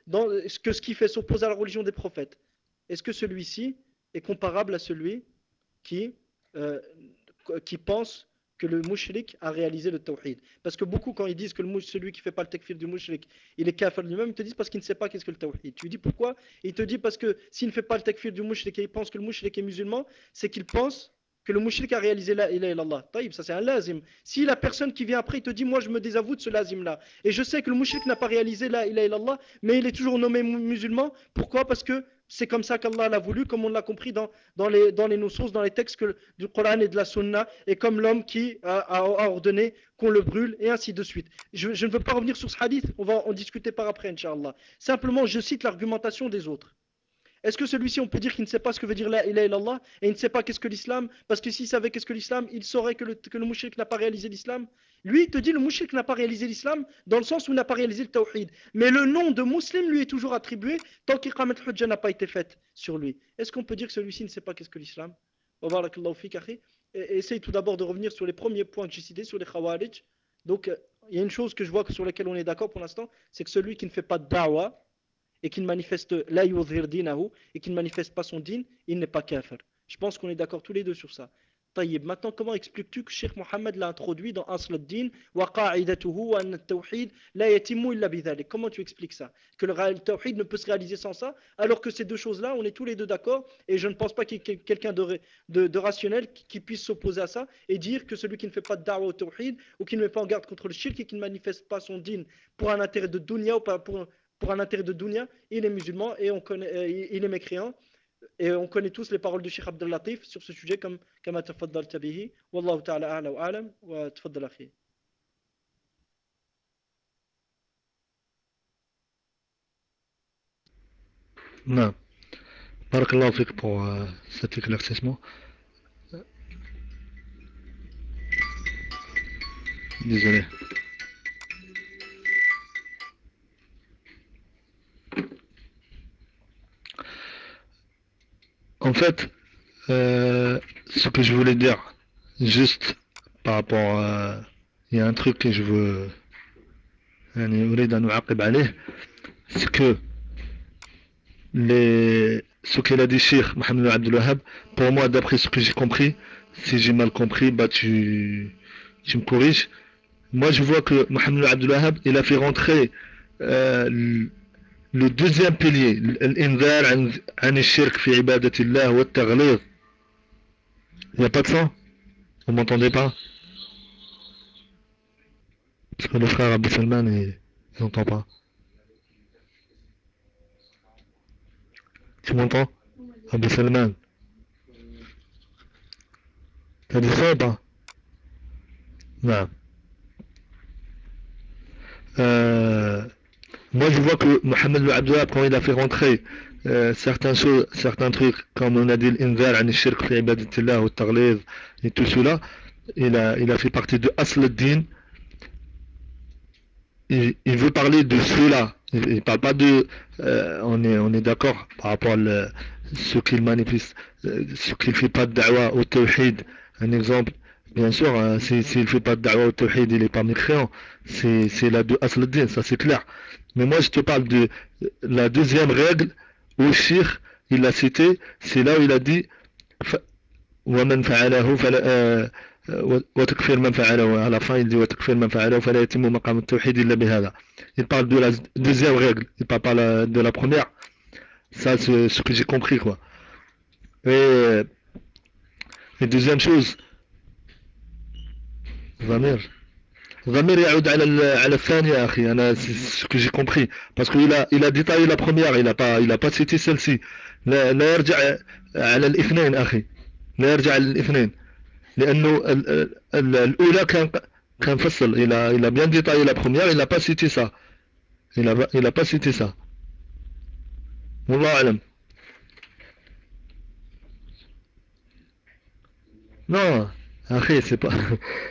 que ce qui fait s'oppose à la religion des prophètes. Est-ce que celui-ci est comparable à celui qui, euh, qui pense que le mushrik a réalisé le tawhid? Parce que beaucoup, quand ils disent que celui qui ne fait pas le takfir du mushrik, il est kafir lui-même, ils te disent parce qu'il ne sait pas qu'est-ce que le tawhid. Tu lui dis pourquoi? Il te dit parce que s'il ne fait pas le takfir du mushrik et il pense que le mushrik est musulman, c'est qu'il pense que le mushrik a réalisé la ilaha illallah. Taïb, ça c'est un lazim. Si la personne qui vient après il te dit moi je me désavoue de ce lazim là et je sais que le mushrik n'a pas réalisé la ilaha illallah mais il est toujours nommé musulman, pourquoi? Parce que c'est comme ça qu'Allah l'a voulu, comme on l'a compris dans les notions, dans les textes du Coran et de la Sunna, et comme l'homme qui a ordonné qu'on le brûle, et ainsi de suite. Je ne veux pas revenir sur ce hadith, on va en discuter par après, Inch'Allah. Simplement, je cite l'argumentation des autres. Est-ce que celui-ci, on peut dire qu'il ne sait pas ce que veut dire la ilaha illallah et il ne sait pas qu'est-ce que l'islam? Parce que s'il savait qu'est-ce que l'islam, il saurait que le mushrik n'a pas réalisé l'islam. Lui, il te dit le mushrik n'a pas réalisé l'islam dans le sens où il n'a pas réalisé le tawhid. Mais le nom de musulman lui est toujours attribué tant qu'Iqamat al-Hujjah n'a pas été faite sur lui. Est-ce qu'on peut dire que celui-ci ne sait pas qu'est-ce que l'islam? Wa barakallahu fik, akhi. Essaye tout d'abord de revenir sur les premiers points que j'ai cités, sur les khawarij. Donc, il y a une chose que je vois sur laquelle on est d'accord pour l'instant, c'est que celui qui ne fait pas de da'wah, et qui ne manifeste la yudhir dinahu et qui ne manifeste pas son din, il n'est pas kafir. Je pense qu'on est d'accord tous les deux sur ça. Taïb. Maintenant, comment expliques-tu que Cheikh Mohammed l'a introduit dans Asl al-Din wa qa'idatuhu wa anna al-tawhid la yatimu illa bidhalik? Comment tu expliques ça? Que le tawhid ne peut se réaliser sans ça, alors que ces deux choses-là, on est tous les deux d'accord, et je ne pense pas qu'il y ait quelqu'un de rationnel qui puisse s'opposer à ça et dire que celui qui ne fait pas de da'wa au tawhid ou qui ne met pas en garde contre le shirk et qui ne manifeste pas son din pour un intérêt de dunya ou pour un intérêt de dunya, il est musulman et il est mécréant. Et on connaît tous les paroles du Cheikh Abdel Latif sur ce sujet comme tafaddal tabihi. Wallahu ta'ala a'la wa a'lam wa tafaddal akhi. Non. Barakallahu fik pour cet éclaircissement. Désolé. En fait, ce que je voulais dire, juste par rapport à... Il y a un truc que je veux... يعني أريد أن أعقب عليه, c'est que ce qu'il a dit Cheikh Mohamed Abdel Wahhab, pour moi, d'après ce que j'ai compris, si j'ai mal compris, bah tu me corriges. Moi, je vois que Mohamed Abdel Wahhab, il a fait rentrer le deuxième pilier, l'inzar عن الشرك في عبادة الله والتغليظ. Il n'y a pas de ça? Vous m'entendez pas? Parce que le frère Abou Salman, il n'entend pas. Tu m'entends? Abou Salman, t'as dit ça ou pas? Non. Euh, Moi, je vois que Mohamed Abdouhab, quand il a fait rentrer certaines choses, certains trucs, comme on a dit l'inzar عن الشرك في عبادة الله والتغليظ et tout cela, il a fait partie de Asl al-Din. Il veut parler de cela. Il parle pas de... on est d'accord par rapport à ce qu'il manifeste, ce qu'il fait pas de da'wa au tawhid. Un exemple, bien sûr, hein, s'il fait pas de da'wa au tawhid, il est pas mécréant. C'est la de Asl al-Din, ça c'est clair. Mais moi je te parle de la deuxième règle où Shir, il l'a cité, c'est là où il a dit ومن فعله فلا وتكفير من فعله à la fin il dit وتكفير من فعله فلا يتم مقام التوحيد إلا بهذا. Il parle de la deuxième règle, il parle pas de la première. Ça c'est ce que j'ai compris quoi. Et, et deuxième chose, ضمير ضمير يعود على الثانية يا أخي. أنا ce que j'ai compris parce qu'il a détaillé la première, il a pas cité celle-ci. لا يرجع على الاثنين أخي, لا يرجع على الاثنين. لانه الاولى كان فصل, il a bien détaillé la première, il n'a pas cité ça, il a pas cité ça. Wallahu alam. Non, après c'est pas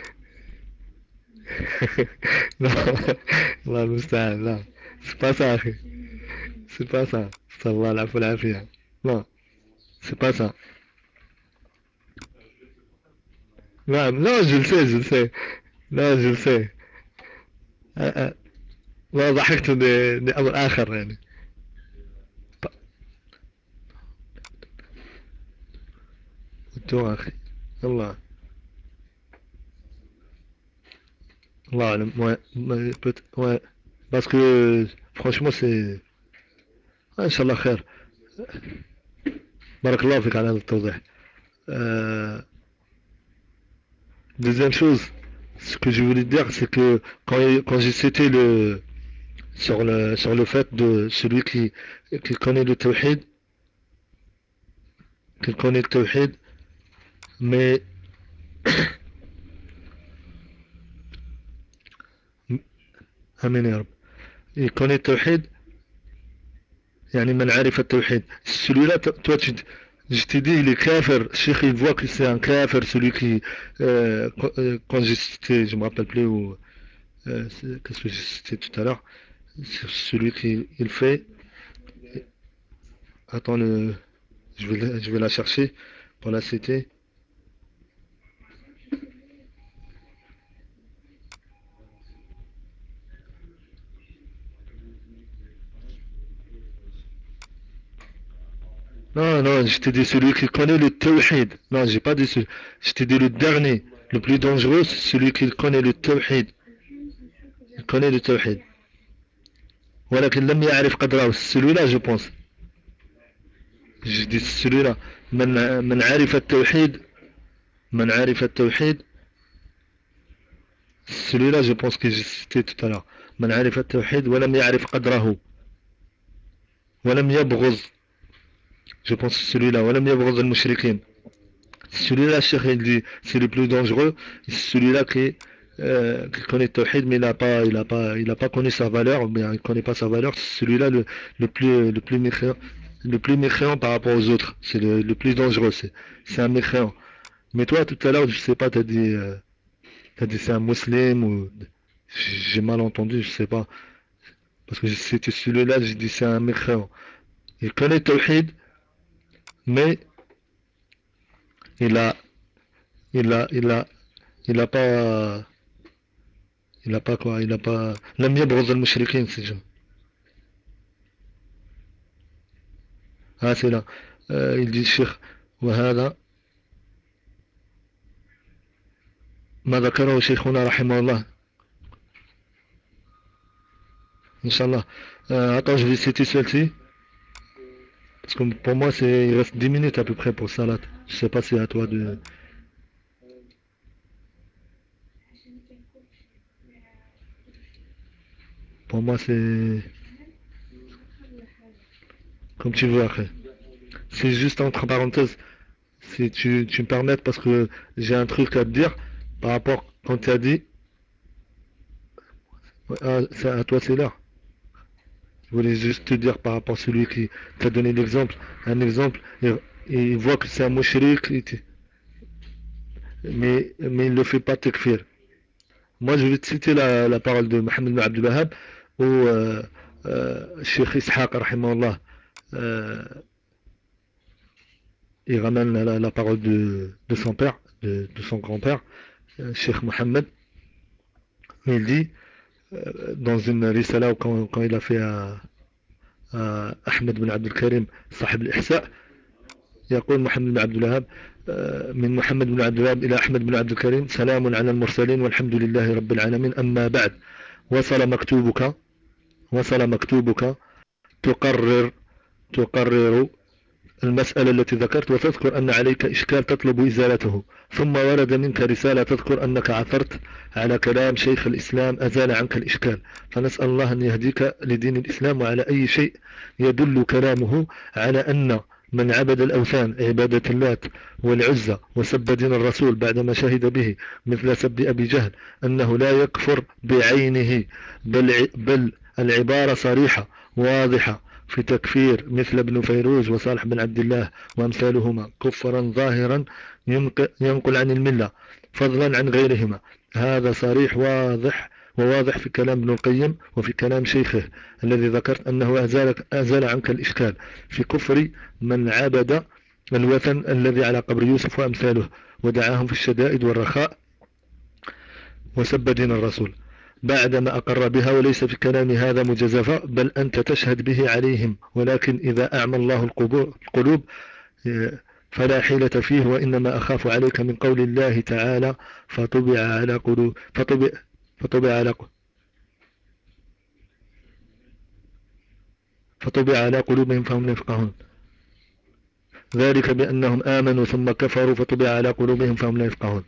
non, Allah musta'an, non, c'est pas ça akhi. C'est pas ça, sallallahu alayhi wa sallam. Non, c'est pas ça. Non, non, je le sais, je le sais. Non, je le sais. ما ضحكت لأمر آخر يعني. تو أخي, الله Allah alam, ouais, ouais, parce que franchement c'est ان شاء الله خير. بارك الله فيك على هذا التوضيح. Euh, Deuxième chose, ce que je voulais dire, c'est que quand j'ai cité sur le fait de celui qui connaît le tawhid, qui connaît le tawhid, mais amin ya Rab, il connaît le tawhid, يعني من عرف التوحيد. Celui-là, toi, je t'ai dit, il est kafir. Cheikh, il voit que c'est un kafir, celui qui, quand j'ai cité, je me rappelle plus où, qu'est-ce que j'ai cité tout à l'heure, c'est celui qui, il fait, attends, je vais la chercher pour la citer. Non, non, je t'ai dit celui qui connaît le tawhid. Non, j'ai pas dit celui. Je t'ai dit le dernier, le plus dangereux, c'est celui qui connaît le tawhid. Il connaît le tawhid. ولكن لم يعرف قدره. Celui-là, je pense. Je dis celui-là. من عرف التوحيد, من عرف التوحيد. Celui-là, je pense que j'ai cité tout à l'heure. من عرف التوحيد ولم يعرف قدره ولم يبغض. Je pense que celui-là. ولم يبغض المشركين. Celui-là, Cheikh, il dit, c'est le plus dangereux. C'est celui-là qui connaît le tawhid, mais il a pas connu sa valeur, ou bien il connaît pas sa valeur. C'est celui-là le plus mécréant, le plus mécréant par rapport aux autres. C'est le plus dangereux. C'est un mécréant. Mais toi, tout à l'heure, je sais pas, t'as dit c'est un musulman ou j'ai mal entendu, je sais pas. Parce que c'était celui-là, j'ai dit c'est un mécréant. Il connaît le tawhid, mais il a, il a, il a, il a pas, il a pas quoi, il a pas, لم يبغض المشركين سجن. Ah, c'est là. Il dit Cheikh, وهذا ما ذكره شيخنا رحمه الله. Inch'Allah. Attends, je vais citer celle-ci. Parce que pour moi, il reste 10 minutes à peu près pour Salat. Je sais pas si c'est à toi de... Pour moi, c'est comme tu veux après. C'est juste entre parenthèses. Si tu me permets, parce que j'ai un truc à te dire par rapport quand tu as dit, ouais, ah, à toi c'est là. Je voulais juste te dire par rapport à celui qui t'a donné l'exemple, un exemple, il voit que c'est un mouchrik, mais il ne le fait pas tekfir. Moi je vais te citer la parole de Mohamed bin Abdul Wahhab où Cheikh Ishaq, rahimahullah, euh, il ramène la parole de son père, de son grand-père, Cheikh Mohammed, il dit dans une risala quand il a fait à Ahmed bin Abdul Karim صاحب الإحساء يقول محمد بن عبد الوهاب من محمد بن عبد الوهاب إلى أحمد بن عبد الكريم سلام على المرسلين والحمد لله رب العالمين أما بعد وصل مكتوبك وصل مكتوبك تقرر تقرر المسألة التي ذكرت وتذكر أن عليك إشكال تطلب إزالته ثم ورد منك رسالة تذكر أنك عثرت على كلام شيخ الإسلام أزال عنك الإشكال فنسأل الله أن يهديك لدين الإسلام وعلى أي شيء يدل كلامه على أن من عبد الأوثان عبادة اللات والعزة وسب دين الرسول بعدما شهد به مثل سب أبي جهل أنه لا يكفر بعينه بل العبارة صريحة واضحة في تكفير مثل ابن فيروز وصالح بن عبد الله وأمثالهما كفرا ظاهرا ينقل عن الملة فضلا عن غيرهما هذا صريح واضح وواضح في كلام ابن القيم وفي كلام شيخه الذي ذكرت أنه أزال عنك الإشكال في كفر من عبد الوثن الذي على قبر يوسف وأمثاله ودعاهم في الشدائد والرخاء وسب دين الرسول بعدما أقر بها وليس في كلام هذا مجازفة بل أنت تشهد به عليهم ولكن إذا أعمى الله القلوب فلا حيلة فيه وإنما أخاف عليك من قول الله تعالى فطبع على قلوب فطبع على فطبع على قلوبهم فهم لا يفقهون ذلك بأنهم آمنوا ثم كفروا فطبع على قلوبهم فهم لا يفقهون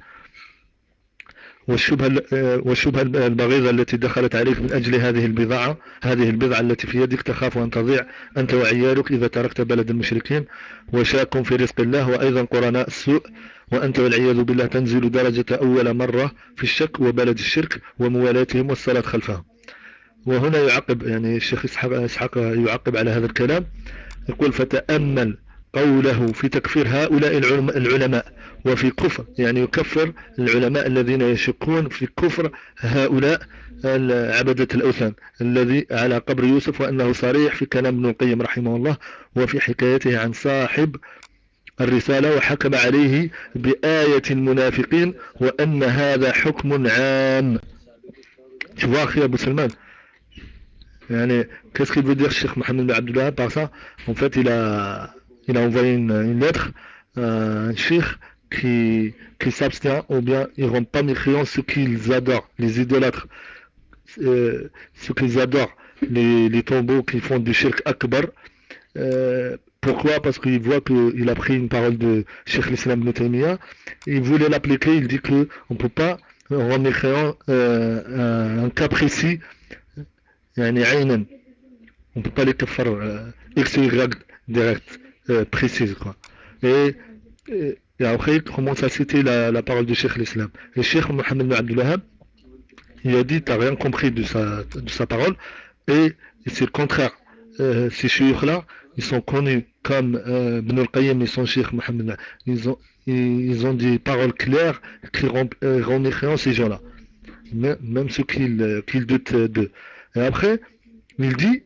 والشبهة البغيضة التي دخلت عليك من أجل هذه البضعة التي في يدك تخاف أن تضيع أنت وعيالك إذا تركت بلد المشركين وشاك في رزق الله وأيضا قرناء السوء وأنت والعياذ بالله تنزل درجة أول مرة في الشك وبلد الشرك وموالاتهم والصلاة خلفهم. وهنا يعقب يعني الشيخ إسحاق يعقب على هذا الكلام يقول فتأمل قوله في تكفير هؤلاء العلماء وفي كفر يعني يكفر العلماء الذين يشكون في كفر هؤلاء عبدة الأوثان الذي على قبر يوسف وأنه صريح في كلام ابن القيم رحمه الله وفي حكايته عن صاحب الرسالة وحكم عليه بآية المنافقين وأن هذا حكم عام. Tu vois, أخي أبو سلمان يعني qu'est-ce qu'il veut dire Cheikh Mohamed bin Abdul Wahhab par ça? En fait, il a envoyé une lettre à un cheikh qui s'abstient ou bien ils rendent pas mécréants ce qu'ils adorent, les idolâtres, ce qu'ils adorent, les tombeaux qui font du shirk akbar. Pourquoi? Parce qu'il voit qu'il a pris une parole de Cheikh l'Islam Ibn Taymiyyah, il voulait l'appliquer, il dit que on peut pas rendre mécréant un cas précis, يعني عينا on peut pas les faire X ou Y direct, précise quoi. Et, et après il commence à citer la parole du Cheikh l'Islam. Et Cheikh Mohamed bin Abdul Wahhab, il a dit t'as rien compris de sa parole et c'est le contraire. Ces chouïrs là, ils sont connus comme Ibn al-Qayyim et son Cheikh Mohamed. Ils ont des paroles claires qui rendent mécréants ces gens-là. Même ceux qui doutent d'eux. Et après, il dit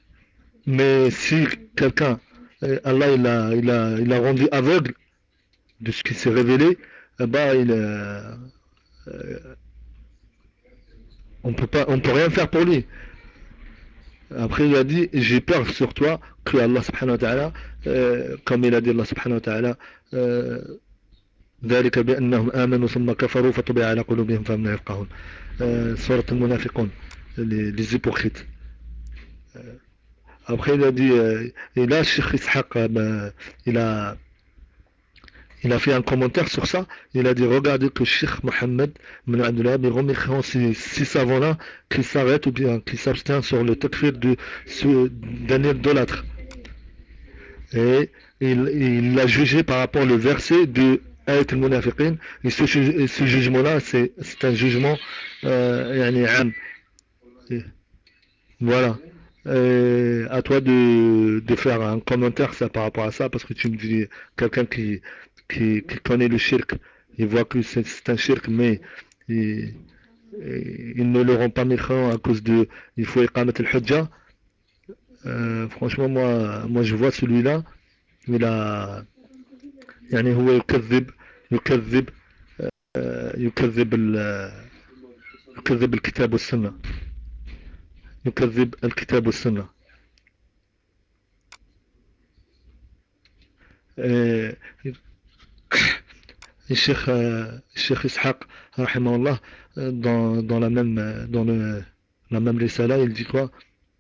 mais si quelqu'un, Allah il a rendu aveugle, de ce qui s'est révélé, bah, on peut rien faire pour lui. Après, il a dit, j'ai peur sur toi que Allah subhanahu wa ta'ala, comme il a dit Allah subhanahu wa ta'ala, ذلك بأنهم آمنوا ثم كفروا فطبع على قلوبهم فهم لا يفقهون. سورة المنافقون, les hypocrites. Après, il a dit, et là, Cheikh Ishaq, il a, il a fait un commentaire sur ça. Il a dit, regardez que Cheikh Mohammed ibn Abdullah, il remercie ces savants-là qui s'arrêtent ou bien qui s'abstiennent sur le takfir d'un idolâtre. Et il l'a jugé par rapport au verset de Ayat al-Munafiqin. Et ce jugement-là, c'est un jugement yani, am. Voilà. À toi de faire un commentaire ça, par rapport à ça, parce que tu me dis quelqu'un qui connaît le shirk, il voit que c'est un shirk, mais il, ils ne le rend pas méchant à cause de il faut iqamat al-hujja. Franchement, moi je vois celui-là, il a يعني هو يكذب يكذب يكذب الكتاب والسنة يكذب الكتاب والسنة. آه، الشيخ إسحاق رحمه الله dans la même رسالة il dit quoi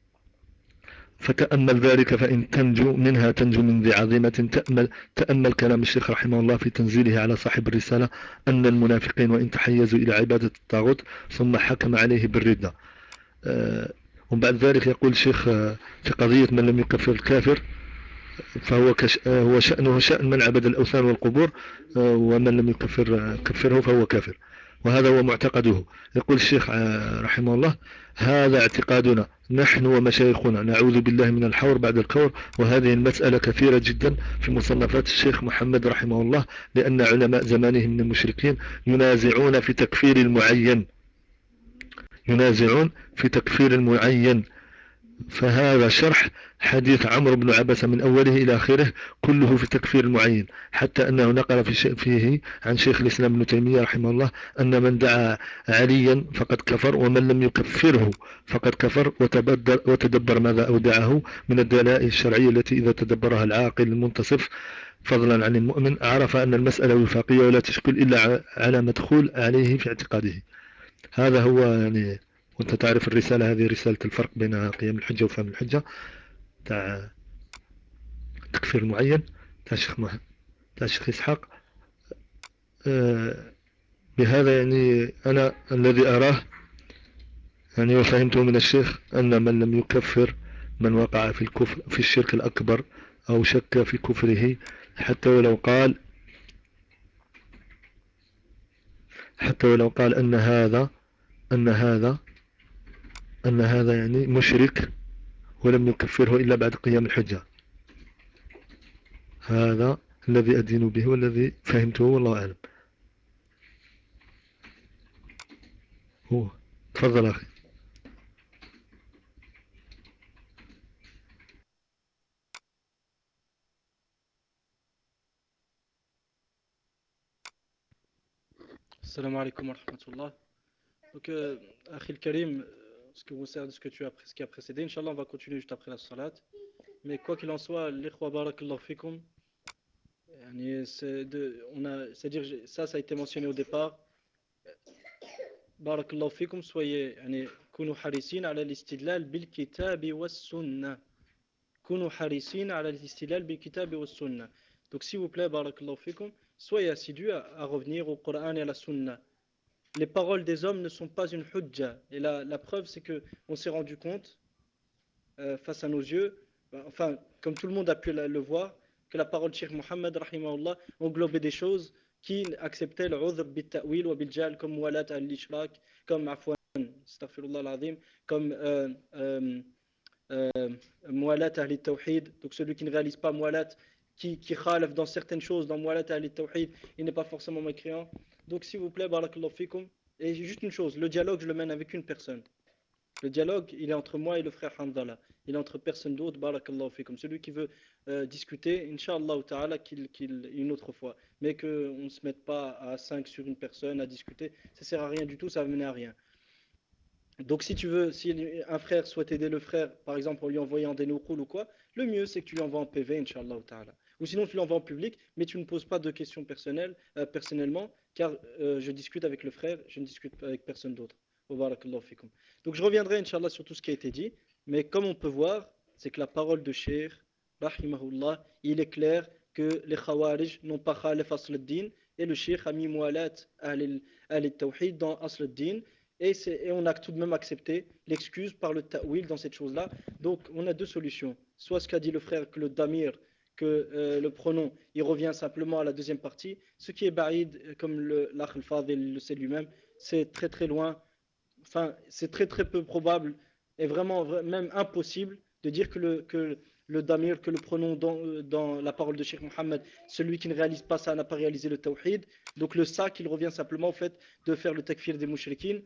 فتأمل ذلك فإن تنجو منها تنجو من ذي عظيمة. تأمل كلام الشيخ رحمه الله في تنزيله على صاحب الرسالة أن المنافقين وإن تحيزوا إلى عبادة الطاغوت ثم حكم عليه بالردة. وبعد ذلك يقول الشيخ في قضية من لم يكفر الكافر فهو هو شأنه شأن من عبد الأوثان والقبور ومن لم كفره فهو كافر. وهذا هو معتقده. يقول الشيخ رحمه الله هذا اعتقادنا نحن ومشايخنا نعوذ بالله من الحور بعد الكور. وهذه المسألة كثيرة جدا في مصنفات الشيخ محمد رحمه الله لأن علماء زمانه من المشركين ينازعون في تكفير المعين ينازعون في تكفير المعين. فهذا شرح حديث عمرو بن عبسة من أوله إلى آخره كله في تكفير المعين حتى أنه نقل فيه عن شيخ الإسلام ابن تيمية رحمه الله أن من دعا عليا فقد كفر ومن لم يكفره فقد كفر وتدبر ماذا أودعه من الدلائل الشرعية التي إذا تدبرها العاقل المنتصف فضلا عن المؤمن عرف أن المسألة وفاقية ولا تشكل إلا على مدخول عليه في اعتقاده. هذا هو يعني. وانت تعرف الرسالة هذه رسالة الفرق بين قيام الحجة وفهم الحجة تاع تكفير معين تاع الشيخ إسحاق. بهذا يعني أنا الذي أراه يعني وفهمته من الشيخ أن من لم يكفر من وقع في الكفر في الشرك الأكبر أو شك في كفره حتى ولو قال أن هذا أن هذا أن هذا يعني مشرك ولم يكفره إلا بعد قيام الحجة. هذا الذي أدين به والذي فهمته والله أعلم. هو تفضل أخي. Salam alaikum wa rahmatullah. Donc, Akhil Karim, ce que vous sert de ce qui a précédé, Inch'Allah, on va continuer juste après la salat. Mais quoi qu'il en soit, l'ikhwa barakallahu fikum, c'est-à-dire, ça a été mentionné au départ. Barakallahu fikum, soyez, كونوا حريصين على الاستدلال بالكتاب والسنة. كونوا حريصين على الاستدلال بالكتاب والسنة. Donc, s'il vous plaît, barakallahu fikum, soyez assidus à revenir au Coran et à la Sunna. Les paroles des hommes ne sont pas une hujja. Et la preuve, c'est que on s'est rendu compte, face à nos yeux, enfin, comme tout le monde a pu le voir, que la parole de Cheikh Mohammed, rahimahullah, englobait des choses qui acceptaient le udhr bit ta'wil wa bil jal, comme muwalat al-ishrak, comme afwan, astaghfirullah al-azim, comme muwalat al-tawhid, donc celui qui ne réalise pas muwalat, qui khalaf dans certaines choses, dans muwalat al-tawhid, il n'est pas forcément mécréant. Donc s'il vous plaît, barakallahu fikum, et juste une chose, le dialogue je le mène avec une personne. Le dialogue, il est entre moi et le frère Hamdallah. Il est entre personne d'autre, barakallahu fikum. Celui qui veut discuter, Inch'Allah ta'ala, une autre fois. Mais qu'on ne se mette pas à 5 sur une personne à discuter, ça sert à rien du tout, ça va mener à rien. Donc si tu veux, si un frère souhaite aider le frère, par exemple en lui envoyant des noukhul ou quoi, le mieux c'est que tu lui envoies en PV, Inch'Allah ta'ala. Ou sinon tu l'envoies en public, mais tu ne poses pas de questions personnelles, personnellement, car je discute avec le frère, je ne discute pas avec personne d'autre. Wa barakallahu fikum. Donc je reviendrai, Inch'Allah, sur tout ce qui a été dit, mais comme on peut voir, c'est que la parole de Cheikh, rahimahullah, il est clair que les Khawarij n'ont pas khalif asl al-din, et le Cheikh a mis mualat al-tawhid dans asl al-din, et on a tout de même accepté l'excuse par le ta'wil dans cette chose-là. Donc on a deux solutions. Soit ce qu'a dit le frère, que le damir, que le pronom, il revient simplement à la deuxième partie. Ce qui est ba'id, comme l'akh al-Fadil le sait lui-même, c'est très très loin, enfin c'est très très peu probable, et vraiment même impossible de dire que le damir, que le pronom dans la parole de Cheikh Mohammed, celui qui ne réalise pas ça n'a pas réalisé le tawhid. Donc le ça, qu'il revient simplement au fait de faire le takfir des mouchriquines,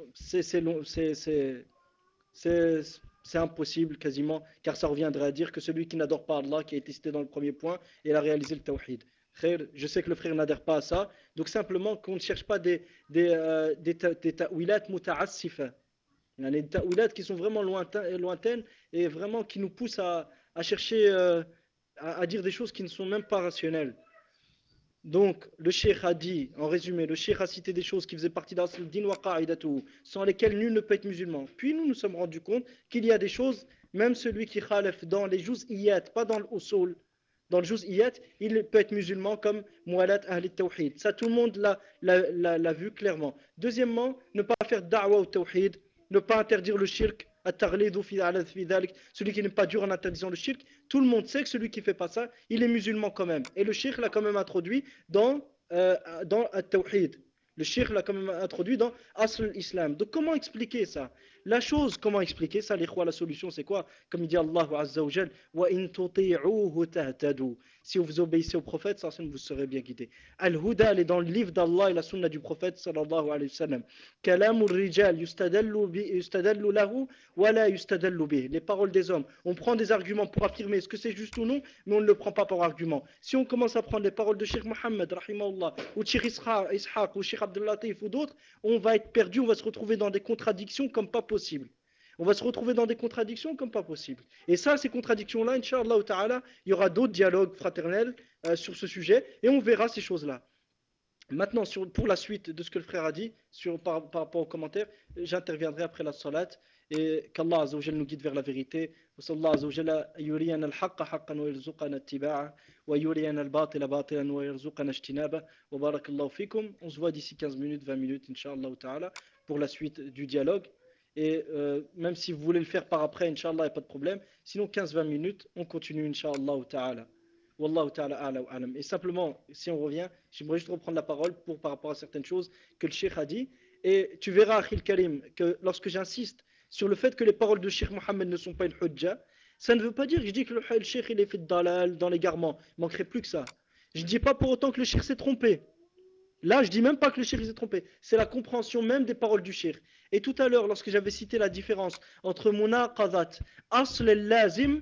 c'est impossible quasiment, car ça reviendrait à dire que celui qui n'adore pas Allah, qui a été cité dans le premier point, il a réalisé le tawhid. Je sais que le frère n'adhère pas à ça, donc simplement qu'on ne cherche pas des ta'wilat muta'assifa, des ta'wilat qui sont vraiment lointaines et vraiment qui nous poussent à chercher, à dire des choses qui ne sont même pas rationnelles. Donc, le cheikh a dit, en résumé, le cheikh a cité des choses qui faisaient partie d'Asl al-Din wa qa'idatuhu, sans lesquelles nul ne peut être musulman. Puis nous nous sommes rendus compte qu'il y a des choses, même celui qui khalaf dans les juz'iyat, pas dans l'usul, dans le juz'iyat, il peut être musulman comme mualat ahli tawhid. Ça, tout le monde l'a vu clairement. Deuxièmement, ne pas faire da'wa au tawhid, ne pas interdire le shirk, celui qui n'est pas dur en interdisant le shirk. Tout le monde sait que celui qui ne fait pas ça, il est musulman quand même. Et le shirk l'a quand même introduit dans At-Tawhid. Le shirk l'a quand même introduit dans Asl al-Islam. Donc comment expliquer ça? La chose, comment expliquer ça, la solution c'est quoi? Comme il dit Allah Azza wa Jal, wa in tuti'uhu tahtadu. Si vous obéissez au prophète, ça vous serez bien guidé. Al-Huda, elle est dans le livre d'Allah et la sunna du prophète sallallahu alayhi wa sallam. Kalamul rijal yustadallu lahu wa la yustadallu bih. Les paroles des hommes. On prend des arguments pour affirmer est-ce que c'est juste ou non, mais on ne le prend pas par argument. Si on commence à prendre les paroles de Cheikh Mohammed, rahimahullah, ou de Cheikh Ishaq, ou Cheikh Abdel Latif, ou d'autres, on va être perdu, on va se retrouver dans des contradictions comme pas possible. On va se retrouver dans des contradictions comme pas possible. Et ça, ces contradictions-là, Inch'Allah ta'ala, il y aura d'autres dialogues fraternels sur ce sujet, et on verra ces choses-là. Maintenant, pour la suite de ce que le frère a dit, par rapport aux commentaires, j'interviendrai après la salat, et qu'Allah Azza wa Jal nous guide vers la vérité. Wa sallallahu Azza wa Jalla yuriyana al-haqqa haqqan wa yarzuqana ittiba'a, wa yuriyana al-batila batilan wa yarzuqana ijtinaba, wa barakallahu fikum. On se voit d'ici 15 minutes, 20 minutes, Inch'Allah ta'ala, pour la suite du dialogue. Et même si vous voulez le faire par après, Inch'Allah, il n'y a pas de problème. Sinon, 15-20 minutes, on continue, Inch'Allah ta'ala. Wallahu ta'ala a'la wa a'lam. Et simplement, si on revient, j'aimerais juste reprendre la parole par rapport à certaines choses que le Cheikh a dit. Et tu verras, Akhil Karim, que lorsque j'insiste sur le fait que les paroles de Cheikh Mohammed ne sont pas une hujja, ça ne veut pas dire que je dis que le Cheikh il est fait de dalal, dans l'égarement. Il manquerait plus que ça. Je ne dis pas pour autant que le Cheikh s'est trompé. Là, je dis même pas que le Cheikh s'est trompé. C'est la compréhension même des paroles du Cheikh. Et tout à l'heure, lorsque j'avais cité la différence entre munaqadat asl al-lazim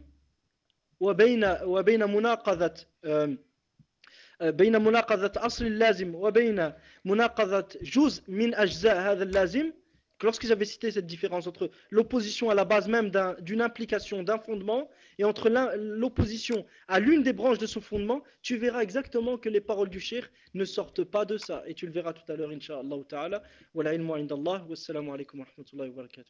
وبين مناقضة بين مناقضة أصل اللازم وبين مناقضة جزء من أجزاء هذا اللازم. Lorsque j'avais cité cette différence entre l'opposition à la base même d'une implication, d'un fondement, et entre l'opposition à l'une des branches de ce fondement, tu verras exactement que les paroles du Cheikh ne sortent pas de ça. Et tu le verras tout à l'heure, Inch'Allah ta'ala. Wa la ilmu indallah. Wassalamu alaikum wa rahmatullahi wa barakatuh.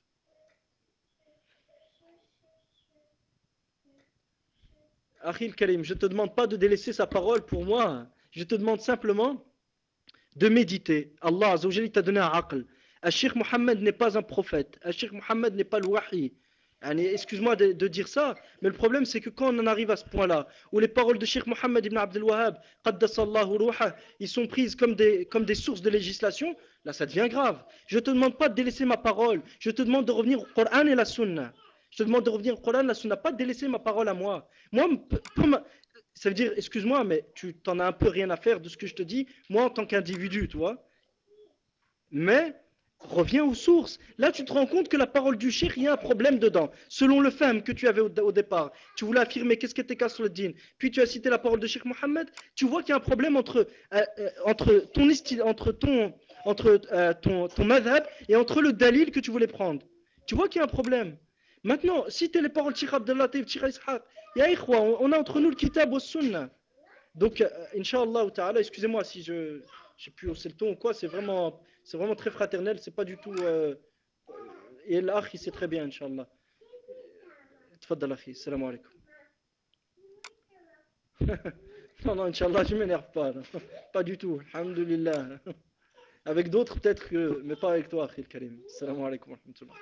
Akhil Karim, je ne te demande pas de délaisser sa parole pour moi. Je te demande simplement de méditer. Allah Azza wa Jalla t'a donné un aql. Al-Sheikh Mohammed n'est pas un prophète. Al-Sheikh Mohammed n'est pas le wahi. Excuse-moi de dire ça, mais le problème c'est que quand on en arrive à ce point-là, où les paroles de Sheikh Mohammed ibn Abdel Wahhab, Qaddasallahu ruha, ils sont prises comme des sources de législation, là ça devient grave. Je ne te demande pas de délaisser ma parole, je te demande de revenir au Coran et la Sunna. Je te demande de revenir au Coran et la Sunna, pas de délaisser ma parole à moi. Moi, ça veut dire, excuse-moi, mais tu t'en as un peu rien à faire de ce que je te dis, moi en tant qu'individu, toi. Mais Reviens aux sources. Là, tu te rends compte que la parole du cheikh, il y a un problème dedans. Selon le femme que tu avais au départ, tu voulais affirmer qu'est-ce qu'était Qasr al-Din, puis tu as cité la parole de Cheikh Mohammed, tu vois qu'il y a un problème entre ton madhab et entre le dalil que tu voulais prendre. Tu vois qu'il y a un problème. Maintenant, citer les paroles de Cheikh Abdallah Taïb, Cheikh Ishaq, ya ikhwa, on a entre nous le kitab au sunnah. Donc, Inch'Allah ta'ala, excusez-moi si j'ai pu hausser le ton ou quoi, c'est vraiment très fraternel, c'est pas du tout. Et l'akh, il sait très bien, Inch'Allah. Tfaddal, akhi, salam alaikum. Non, non, Inch'Allah, je m'énerve pas, non. Pas du tout, alhamdulillah. Avec d'autres, peut-être que, mais pas avec toi, akhi karim. Salam alaikum wa rahmatullah.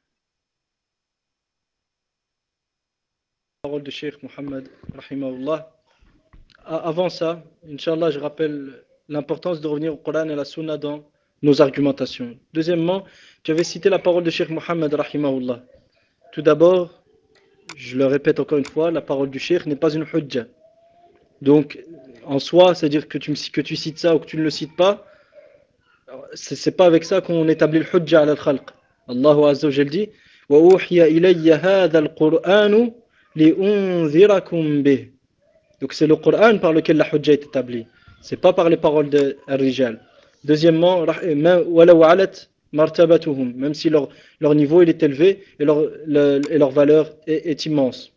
Parole de Cheikh Mohammed, rahimahullah. Avant ça, Inch'Allah, je rappelle l'importance de revenir au Coran et à la Sunna dans nos argumentations. Deuxièmement, tu avais cité la parole de Cheikh Mohammed, rahimahullah. Tout d'abord, je le répète encore une fois, la parole du Cheikh n'est pas une hujja. Donc, en soi, c'est-à-dire que tu cites ça ou que tu ne le cites pas, c'est pas avec ça qu'on établit le hujja ala al-khalq. Allahu Azza wa Jal dit وَأُوحِيَ إِلَيَّ هَذَا الْقُرْآنُ لِأُنذِرَكُمْ بِهِ. Donc c'est le Coran par lequel la hujja est établie. C'est pas par les paroles de Ar-Rijal. Deuxièmement, وَلَوْ عَلَتْ مَرْتَبَتُهُمْ, même si leur niveau il est élevé et leur valeur est immense.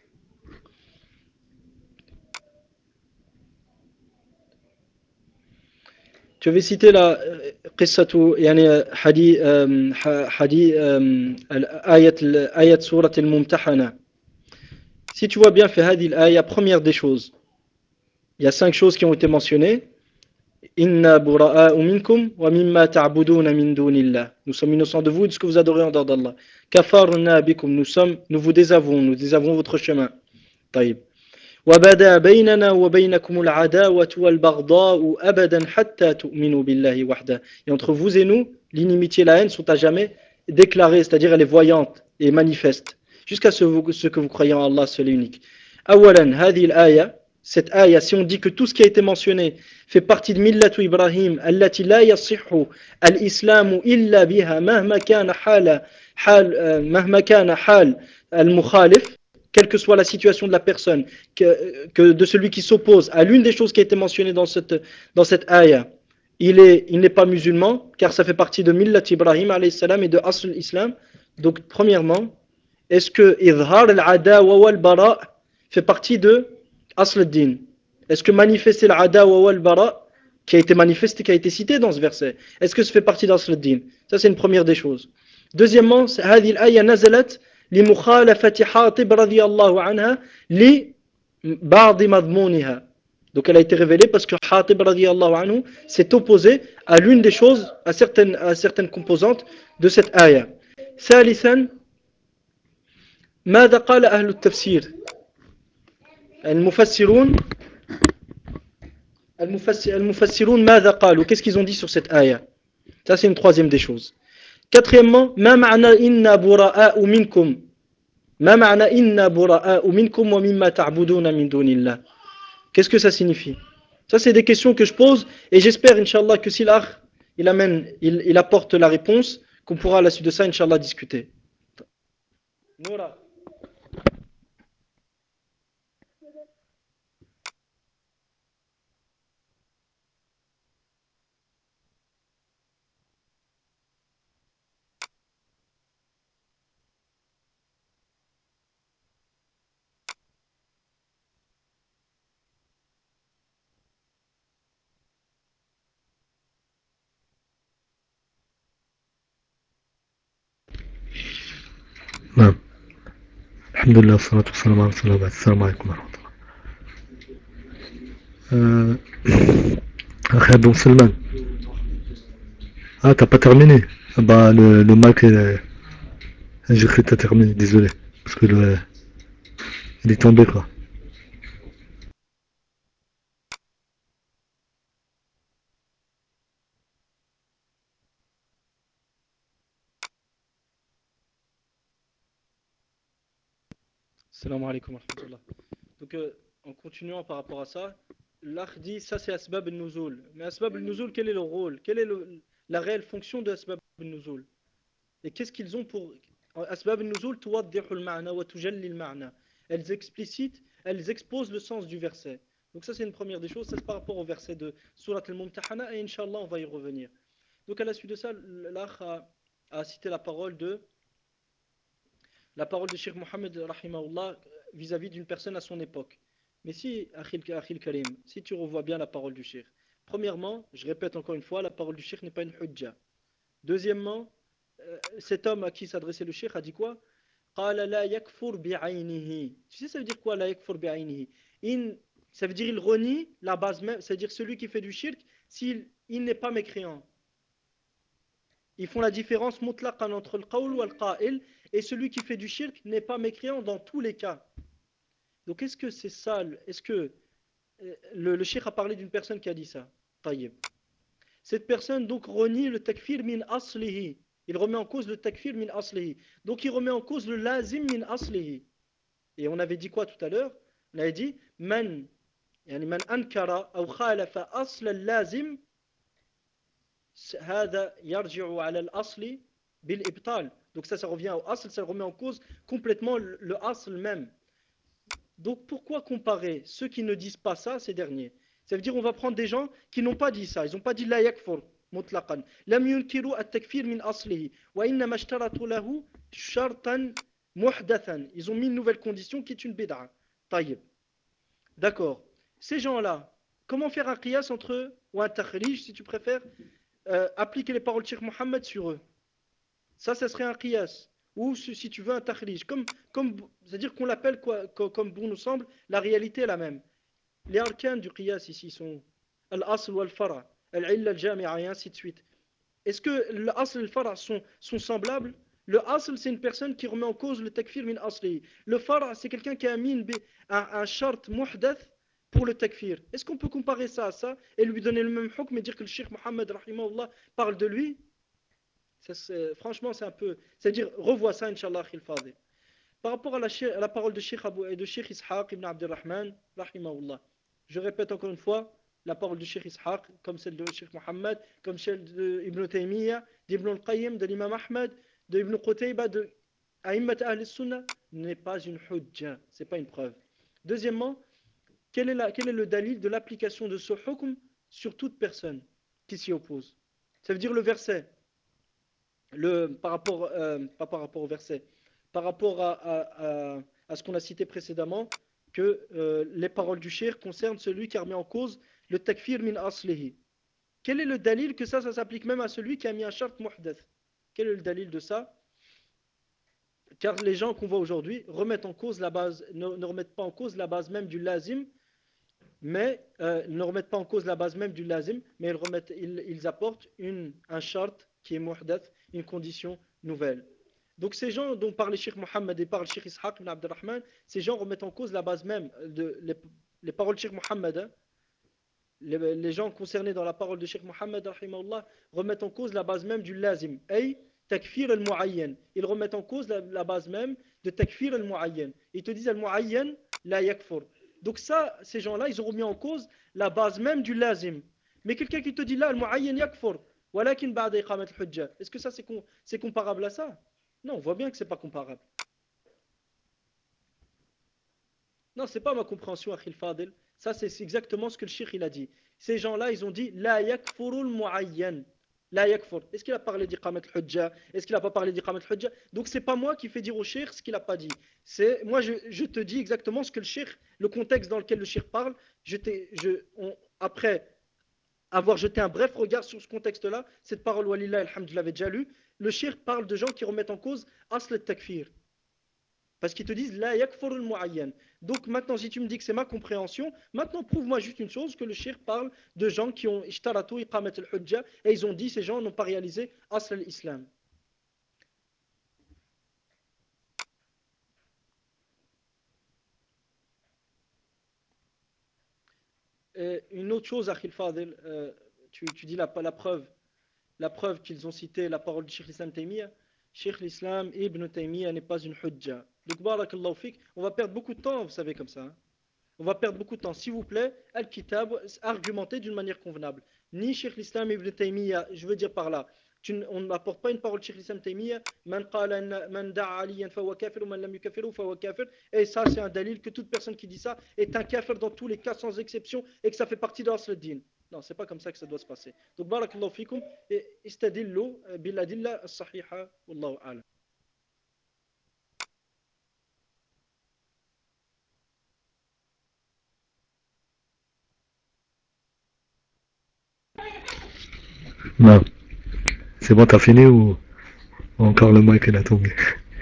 Tu avais cité la qissatu, yani hadith ayat surat al-Mumtahana. Si tu vois bien, fait hadith ayat, première des choses, il y a 5 choses qui ont été mentionnées. Inna bura'a'u minkum wa mimma ta'buduna min dunillah. Nous sommes innocents de vous et de ce que vous adorez en dehors d'Allah. Kafarna bikum, nous vous désavouons votre chemin. طيب. وبدا بيننا وبينكم العداوة والبغضاء أبدا حتى تؤمنوا بالله وحده. Et entre vous et nous, l'inimitié et la haine sont à jamais déclarées, c'est-à-dire elle est voyante et manifeste, jusqu'à ce que vous croyez en Allah seul et unique. أولا هذه الآية, cette ayah, si on dit que tout ce qui a été mentionné fait partie de millatu Ibrahim, التي لا يصح الإسلام إلا بها مهما كان حال المخالف, quelle que soit la situation de la personne, que de celui qui s'oppose à l'une des choses qui a été mentionnée dans cette ayah, il n'est pas musulman, car ça fait partie de Millat Ibrahim alayhi salam et de Asl Islam. Donc, premièrement, est-ce que Idhar al-Adawa wal-Bara fait partie de Asl al-Din? Est-ce que manifester l'Adawa wal-Bara, qui a été manifesté, qui a été cité dans ce verset, est-ce que ça fait partie d'Asl al-Din? Ça, c'est une première des choses. Deuxièmement, هذه الآية نزلت لمخالفة حاطب رضي الله عنها لبعض مضمونها. Donc elle a été révélée parce que Hatib radiyallahu anhu s'est opposé à l'une des choses, à certaines composantes de cette ayah. ثالثا, ماذا قال أهل التفسير؟ المفسرون المفسرون ماذا قالوا? Qu'est-ce qu'ils ont dit sur cette ayah? Ça, c'est une troisième des choses. Quatrièmement, ما معنى إنا براء منكم ما معنى إنا براء منكم ومما تعبدون من دون الله? Qu'est-ce que ça signifie? Ça, c'est des questions que je pose et j'espère, Inch'Allah, que si l'akh il apporte la réponse, qu'on pourra à la suite de ça, Inch'Allah, discuter. Noura. نعم. الحمد لله والصلاة والسلام على رسول الله. السلام عليكم ورحمة الله. Akhi Abou Salman. Ah, t'as pas terminé? Ah bah, le Mac, j'ai cru que t'as terminé, désolé. Parce que il est tombé, quoi. Salam alaikum wa rahmatullah. Donc, en continuant par rapport à ça, l'akh dit ça c'est Asbab al-Nuzul. Mais Asbab al-Nuzul, quel est le rôle? Quelle est la réelle fonction de Asbab al-nuzul. Et qu'est-ce qu'ils ont pour asbab al-nuzul tuwaddihu al-ma'na wa tujalli al-ma'na. Elles exposent le sens du verset. Donc ça c'est une première des choses, ça c'est par rapport au verset de Surat al-Mumtahana et Inch'Allah on va y revenir. Donc à la suite de ça, l'Akh a cité la parole de Cheikh Mohammed rahimahullah vis-à-vis d'une personne à son époque. Mais si, Akhil Karim, si tu revois bien la parole du Cheikh, premièrement, je répète encore une fois, la parole du Cheikh n'est pas une hujja. Deuxièmement, cet homme à qui s'adressait le Cheikh a dit quoi? قال لا يكفر بعينه. Tu sais ça veut dire quoi la yakfur بعينه? Ça veut dire il renie la base même, c'est-à-dire celui qui fait du shirk s'il il n'est pas mécréant. Ils font la différence mutlaqan entre le qawl ou le qa'il et celui qui fait du shirk n'est pas mécréant dans tous les cas. Donc est-ce que c'est ça? Est-ce que le shirk a parlé d'une personne qui a dit ça? Taïeb. Cette personne donc renie le takfir min aslihi. Il remet en cause le takfir min aslihi. Donc il remet en cause le lazim min aslihi. Et on avait dit quoi tout à l'heure? On avait dit man يعني من أنكر أو خالف أصل اللازم هذا يرجع على الأصل بالإبطال. Donc ça revient au asl, ça remet en cause complètement le asl même. Donc pourquoi comparer ceux qui ne disent pas ça, ces derniers? Ça veut dire on va prendre des gens qui n'ont pas dit ça. Ils n'ont pas dit la yakfur mutlaqan. لم ينكروا التكفير من أصله وإنما اشترطوا له شرطا محدثا. Ils ont mis une nouvelle condition qui est une bid'a. طيب. D'accord. Ces gens-là, comment faire un qiyas entre eux, ou un takhrij si tu préfères, appliquer les paroles de Cheikh Mohammed sur eux? Ça serait un qiyas. Ou si tu veux un takhrij. C'est-à-dire qu'on l'appelle comme bon nous semble, la réalité est la même. Les arcanes du qiyas ici sont al-asl wal-fara, al-illa al-jami'a et ainsi de suite. Est-ce que l'asl et le fara sont semblables? Le asl, c'est une personne qui remet en cause le takfir min asli. Le fara, c'est quelqu'un qui a mis un shart muhdath pour le takfir. Est-ce qu'on peut comparer ça à ça et lui donner le même hukm et dire que le Cheikh Mohammed rahimahullah parle de lui? Franchement, c'est un peu. C'est-à-dire, revois ça, Inch'Allah, Khil Fadil. Par rapport à la parole de Cheikh Abu et de Cheikh Ishaq ibn Abdurrahman, rahimahullah. Je répète encore une fois, la parole de Cheikh Ishaq, comme celle de Cheikh Mohammed, comme celle d'Ibn Taymiyyah, d'Ibn al-Qayyim, de l'imam Ahmed, de Ibn Qutayba, de A'immat Ahl Sunnah, n'est pas une hujja, c'est pas une preuve. Deuxièmement, quel est le dalil de l'application de ce hukm sur toute personne qui s'y oppose? Ça veut dire le verset pas par rapport au verset, par rapport à ce qu'on a cité précédemment, que les paroles du shir concernent celui qui a remis en cause le takfir min aslihi. Quel est le dalil que ça s'applique même à celui qui a mis un shart muhdath? Quel est le dalil de ça? Car les gens qu'on voit aujourd'hui remettent en cause la base, ne remettent pas en cause la base même du lazim, mais ne remettent pas en cause la base même du lazim, mais ils apportent un shart qui est muhdath, une condition nouvelle. Donc ces gens dont parle le Cheikh Mohammed et parle le Cheikh Ishaq ibn Abdurrahman, ces gens remettent en cause la base même les paroles de Cheikh Mohammed. Les gens concernés dans la parole de Cheikh Mohammed rahimahullah, remettent en cause la base même du lazim, ay takfir al-mu'ayyan. Ils remettent en cause la base même de takfir al-mu'ayyan. Ils te disent al-mu'ayyan la yakfur. Donc ça, ces gens-là, ils ont remis en cause la base même du lazim. Mais quelqu'un qui te dit là, al-mu'ayyan yakfur, walakin ba'da iqamat al-hujja. Est-ce que ça c'est comparable à ça? Non, on voit bien que c'est pas comparable. Non, c'est pas ma compréhension, Akhil Fadil. Ça, c'est exactement ce que le Cheikh il a dit. Ces gens-là, ils ont dit La yakfurul mu'ayyan. La yakfur. Est-ce qu'il a parlé d'iqamat al-hujja? Est-ce qu'il n'a pas parlé d'iqamat al-hujja? Donc, c'est pas moi qui fais dire au Cheikh ce qu'il n'a pas dit. Moi, je te dis exactement ce que le Cheikh, le contexte dans lequel le Cheikh parle. Après avoir jeté un bref regard sur ce contexte-là, cette parole, walillah, alhamdulillah, je l'avais déjà lu. Le Cheikh parle de gens qui remettent en cause asl al-takfir. Parce qu'ils te disent la yakfurul mu'ayyan. Donc maintenant, si tu me dis que c'est ma compréhension, maintenant prouve-moi juste une chose, que le shir parle de gens qui ont ishtaratu iqamat al-hujja et ils ont dit ces gens n'ont pas réalisé asl al-islam. Une autre chose, Akhil Fadil, tu dis la preuve qu'ils ont cité la parole de Cheikh l'Islam Taymiyyah. Cheikh l'Islam Ibn Taymiyyah n'est pas une hujja. Donc barakallahu fik, on va perdre beaucoup de temps, vous savez comme ça. Hein. On va perdre beaucoup de temps. S'il vous plaît, Al-Kitab, argumentez d'une manière convenable. Ni Cheikh l'Islam Ibn Taymiyyah, je veux dire par là, On n'apporte pas une parole de Cheikh Islam Taymiyyah, man da'a aliyan fawa kafir ou man lam yukafiru fawa kafir. Et ça, c'est un dalil que toute personne qui dit ça est un kafir dans tous les cas sans exception et que ça fait partie de Asl-Din. Non, c'est pas comme ça que ça doit se passer. Donc, barakallahu fikum, istadillu billadilla as-sahiha, wallahu a'lam. Non. C'est bon, t'as fini ou encore le mic il a tombé?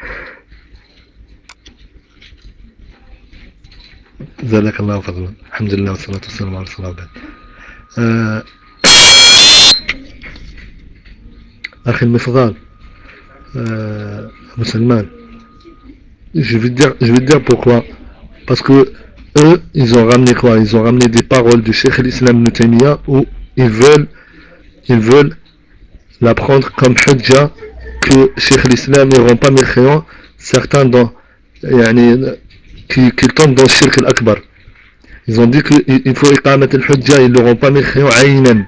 جزاك الله فضلا. الحمد لله والصلاة والسلام على رسول الله. آه، أخي المفضال, Abu Salman, je vais te dire pourquoi. Parce que eux, ils ont ramené quoi? Ils ont ramené des paroles du Cheikh l'Islam Ibn Taymiyyah où ils veulent la prendre comme hujja que Cheikh l'Islam ne rend pas mécréants certains dans, yani, qui tombent dans le shirk al-akbar. Ils ont dit qu'il faut iqamat al-hujja, ils ne le rendent pas mécréants aynan.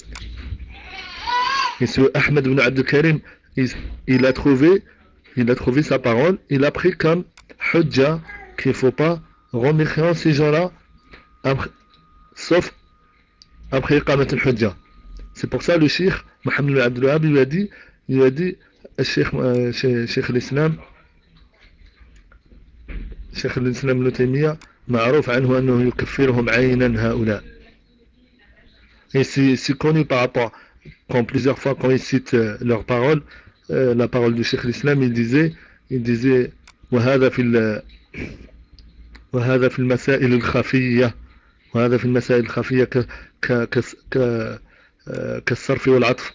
Et ce Ahmed ibn Abdul Karim, il a trouvé sa parole, il a pris comme hujja qu'il ne faut pas rendre mécréants ces gens-là, sauf après iqamat al-hujja. C'est pour ça le Cheikh Mohammed Abdul Wahhab il a dit Cheikh l'Islam شيخ الإسلام ابن تيمية معروف عنه أنه يكفرهم عينا هؤلاء. Et c'est connu par rapport, quand plusieurs fois quand ils citent leurs paroles, la parole du Cheikh l'Islam, il disait وهذا في وهذا في المسائل الخفية وهذا في المسائل الخفية ك ك ك كالصرف والعطف.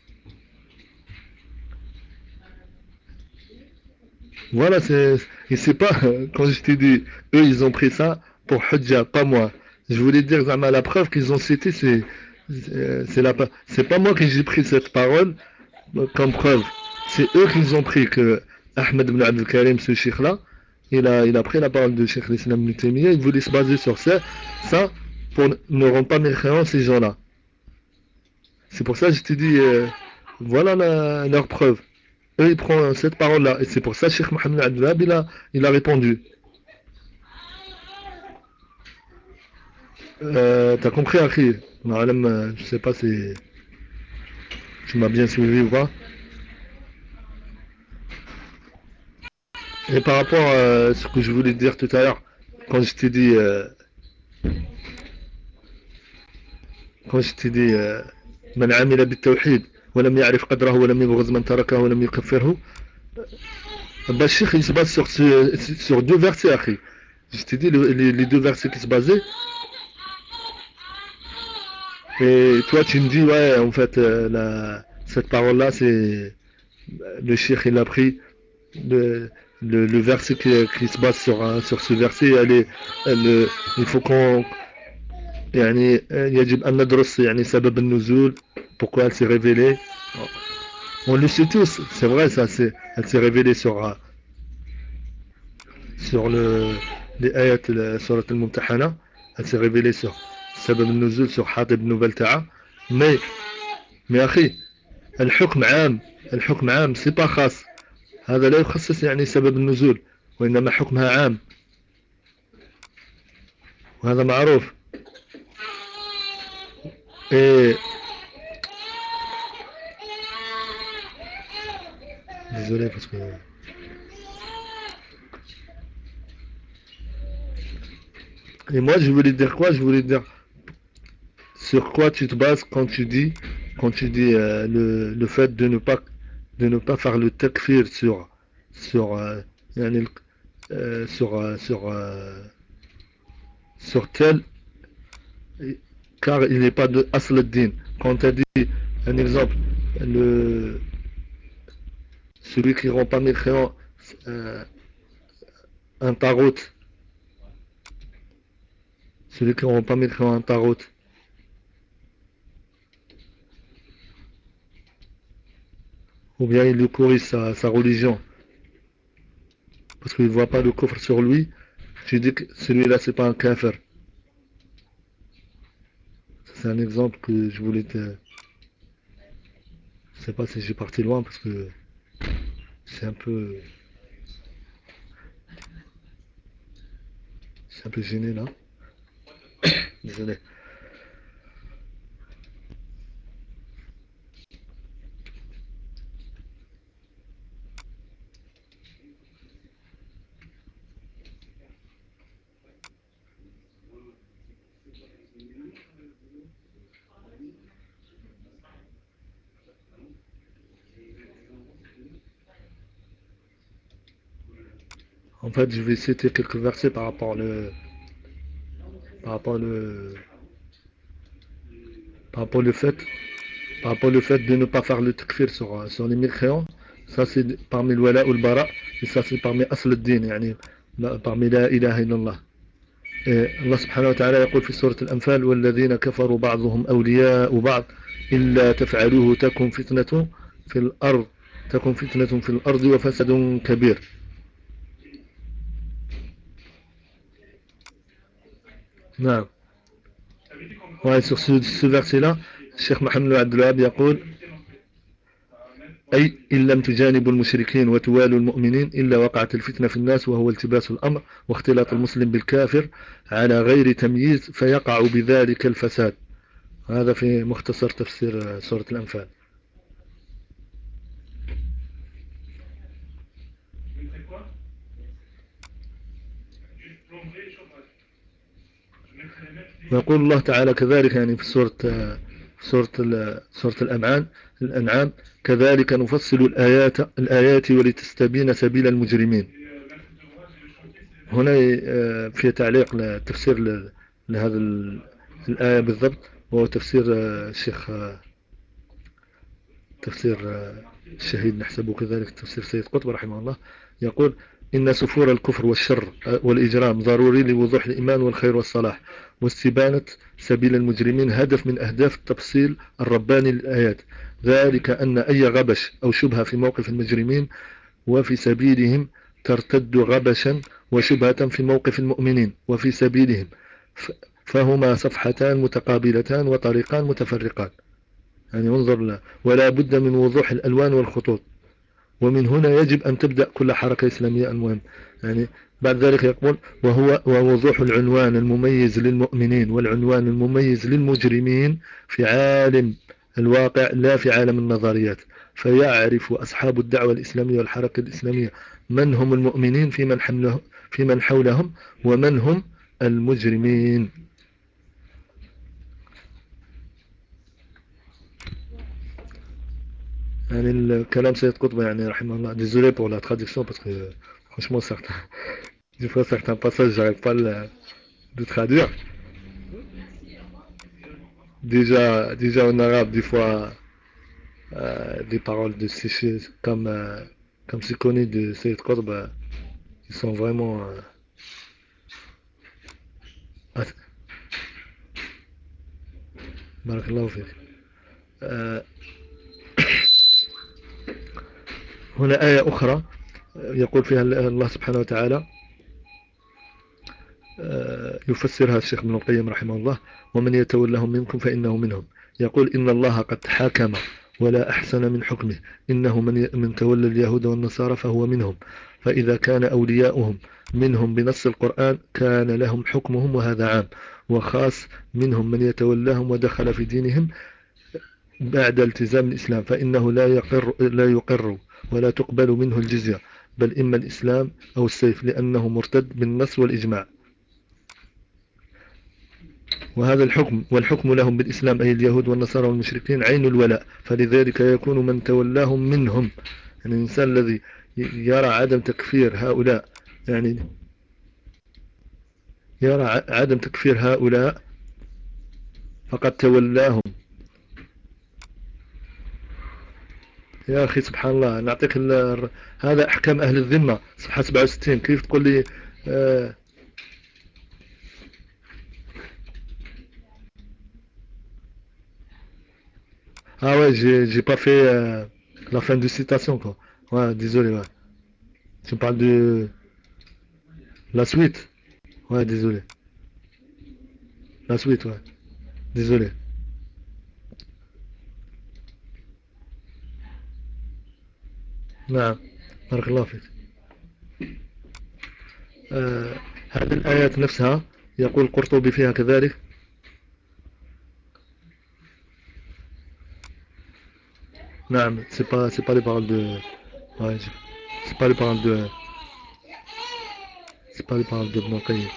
Voilà, et c'est pas, quand je t'ai dit, eux ils ont pris ça pour Hujja, pas moi. Je voulais dire, Zama, la preuve qu'ils ont cité, c'est pas moi qui j'ai pris cette parole comme preuve. C'est eux qui ont pris que Ahmed ibn Abdel Karim, ce cheikh-là, il a pris la parole de Cheikh l'Islam ibn Taymiyyah, il voulait se baser sur ça pour ne rendre pas mécréants ces gens-là. C'est pour ça que je t'ai dit, voilà leur preuve. Eux, ils prennent cette parole-là. Et c'est pour ça que Cheikh Mohamed Abdelhab, il a répondu. T'as compris, Akhi? Je sais pas si tu m'as bien suivi ou pas. Et par rapport à ce que je voulais te dire tout à l'heure, quand je t'ai dit, quand je t'ai dit, من عمل بالتوحيد ولم يعرف قدره ولم يبغض من تركه ولم يكفره, bah, le Cheikh, il se base sur deux versets, Akhi. Je t'ai dit les deux versets qui se basaient. Et toi, tu me dis, ouais, en fait, cette parole-là, c'est le Cheikh, il a pris le verset qui se base sur ce verset. Il faut qu'on, يعني يجب أن ندرس يعني سبب النزول, pourquoi elle s'est révélée. On le sait tous, c'est vrai, elle s'est révélée sur les ayats, sur al-Mumtahana, elle s'est révélée sur سبب النزول, sur Hatib ibn Balta'a. Mais أخي, الحكم عام, الحكم عام, c'est pas خاص. هذا لا يخصص يعني سبب النزول, وإنما حكمها عام, وهذا معروف. Et désolé parce que et moi je voulais dire quoi? Je voulais dire sur quoi tu te bases quand tu dis le fait de ne pas faire le takfir sur يعني, sur tel, car il n'est pas de asl ad-din. Quand tu as dit un exemple, le celui qui rend pas mécréant euh, un tarot, celui qui rend pas mécréant un tarot, ou bien il lui corrige sa religion parce qu'il ne voit pas le coffre sur lui, tu dis que celui-là c'est pas un kafir. C'est un exemple que je voulais te sais pas si j'ai parti loin parce que c'est un peu, c'est un peu gêné là. Désolé. En fait, je vais citer quelques versets par rapport le, par rapport le fait, par rapport le fait de ne pas faire le takfir sur les mécréants. Ça c'est parmi le wala ou le bara, et ça c'est parmi asl al-din, يعني parmi la ilaha illallah. الله سبحانه وتعالى يقول في سورة الأنفال والذين كفروا بعضهم أولياء بعض إلا تفعلوه في الأرض تكن فتنة في الأرض وفساد كبير. نعم. Ouais, sur ce verset-là, Cheikh Mohamed Abdulwahab يقول أي إن لم تجانبوا المشركين وتوالوا المؤمنين إلا وقعت الفتنة في الناس وهو التباس الأمر واختلاط المسلم بالكافر على غير تمييز فيقع بذلك الفساد. هذا في مختصر تفسير سورة الأنفال. ويقول الله تعالى كذلك يعني في سورة الأنعام كذلك نفصل الآيات ولتستبين سبيل المجرمين. هنا في تعليق لتفسير لهذا الآية بالضبط، وهو تفسير الشيخ تفسير الشهيد نحسبه كذلك تفسير سيد قطب رحمه الله. يقول إن سفور الكفر والشر والإجرام ضروري لوضوح الإيمان والخير والصلاح واستبانة سبيل المجرمين هدف من أهداف التفصيل الرباني للآيات، ذلك أن أي غبش أو شبهة في موقف المجرمين وفي سبيلهم ترتد غبشا وشبهة في موقف المؤمنين وفي سبيلهم، فهما صفحتان متقابلتان وطريقان متفرقان. يعني انظر له، ولا بد من وضوح الألوان والخطوط، ومن هنا يجب أن تبدأ كل حركة إسلامية. المهم يعني بعد ذلك يقول ووضوح العنوان المميز للمؤمنين والعنوان المميز للمجرمين في عالم الواقع لا في عالم النظريات، فيعرف أصحاب الدعوة الإسلامية والحركة الإسلامية من هم المؤمنين في من حولهم ومن هم المجرمين. يعني الكلام سيد قطب يعني رحمه الله. Désolé pour la traduction parce que franchement des fois certains passages j'arrive pas de traduire. Déjà en arabe des fois des paroles de séché comme c'est connu de Sayyid Qutb, ils sont vraiment بارك الله فيك. هنا آية أخرى يقول فيها الله سبحانه وتعالى يفسرها الشيخ ابن القيم رحمه الله ومن يتولهم منكم فإنه منهم. يقول إن الله قد حكم ولا أحسن من حكمه إنه من تولى اليهود والنصارى فهو منهم، فإذا كان أولياؤهم منهم بنص القرآن كان لهم حكمهم، وهذا عام وخاص منهم من يتولاهم ودخل في دينهم بعد التزام الإسلام فإنه لا يقر ولا تقبل منه الجزية بل إما الإسلام أو السيف لأنه مرتد بالنص والإجماع. وهذا الحكم والحكم لهم بالإسلام أي اليهود والنصارى والمشركين عين الولاء، فلذلك يكون من تولاهم منهم. يعني الإنسان الذي يرى عدم تكفير هؤلاء يعني يرى عدم تكفير هؤلاء فقد تولاهم. يا أخي سبحان الله نعطيك هذا أحكام أهل الذمة صفحة 67 كيف تقول لي Ah ouais, j'ai pas fait la fin de citation quoi. Ouais, désolé, ouais. Tu parles de la suite. Ouais, désolé. La suite, ouais. Désolé. نعم بارك الله فيك. هذه الآيات نفسها يقول القرطبي فيها كذلك. نعم c'est pas les paroles de ouais, c'est pas les paroles de c'est pas les paroles de Ibn al-Qayyim.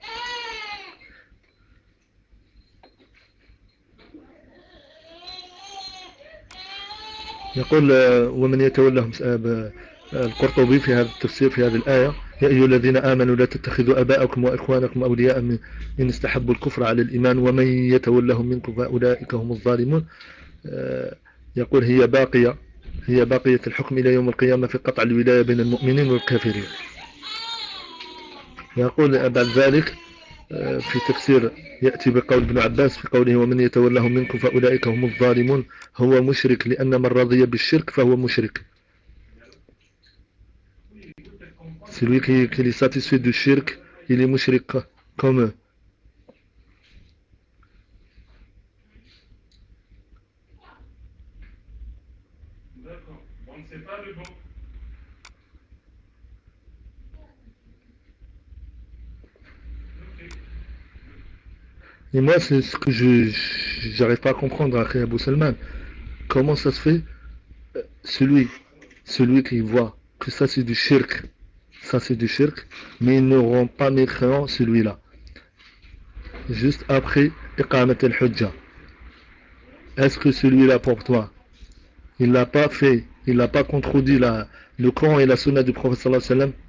يقول ومن يتولهم القرطبي في هذا التفسير في هذه الآية: يا أيها الذين آمنوا لا تتخذوا أباءكم وإخوانكم أولياء إن استحبوا الكفر على الإيمان ومن يتولهم منكم فأولئك هم الظالمون. يقول هي باقية الحكم إلى يوم القيامة في قطع الولاية بين المؤمنين والكافرين. يقول بعد ذلك في تفسير يأتي بقول ابن عباس في قوله ومن يتولهم منكم فأولئك هم الظالمون: هو مشرك لأن من رضي بالشرك فهو مشرك. Celui qui est satisfait du shirk, il est mushrik comme eux. Et moi, c'est ce que j'arrive pas à comprendre après Abou Salman. Comment ça se fait celui, celui qui voit que ça c'est du shirk, mais il ne rend pas mécréant celui-là. Juste après Iqamat al-Hujjah. Est-ce que celui-là pour toi, il l'a pas fait, il n'a pas contredit le Coran et la Sunna du Prophète sallallahu alayhi wa sallam?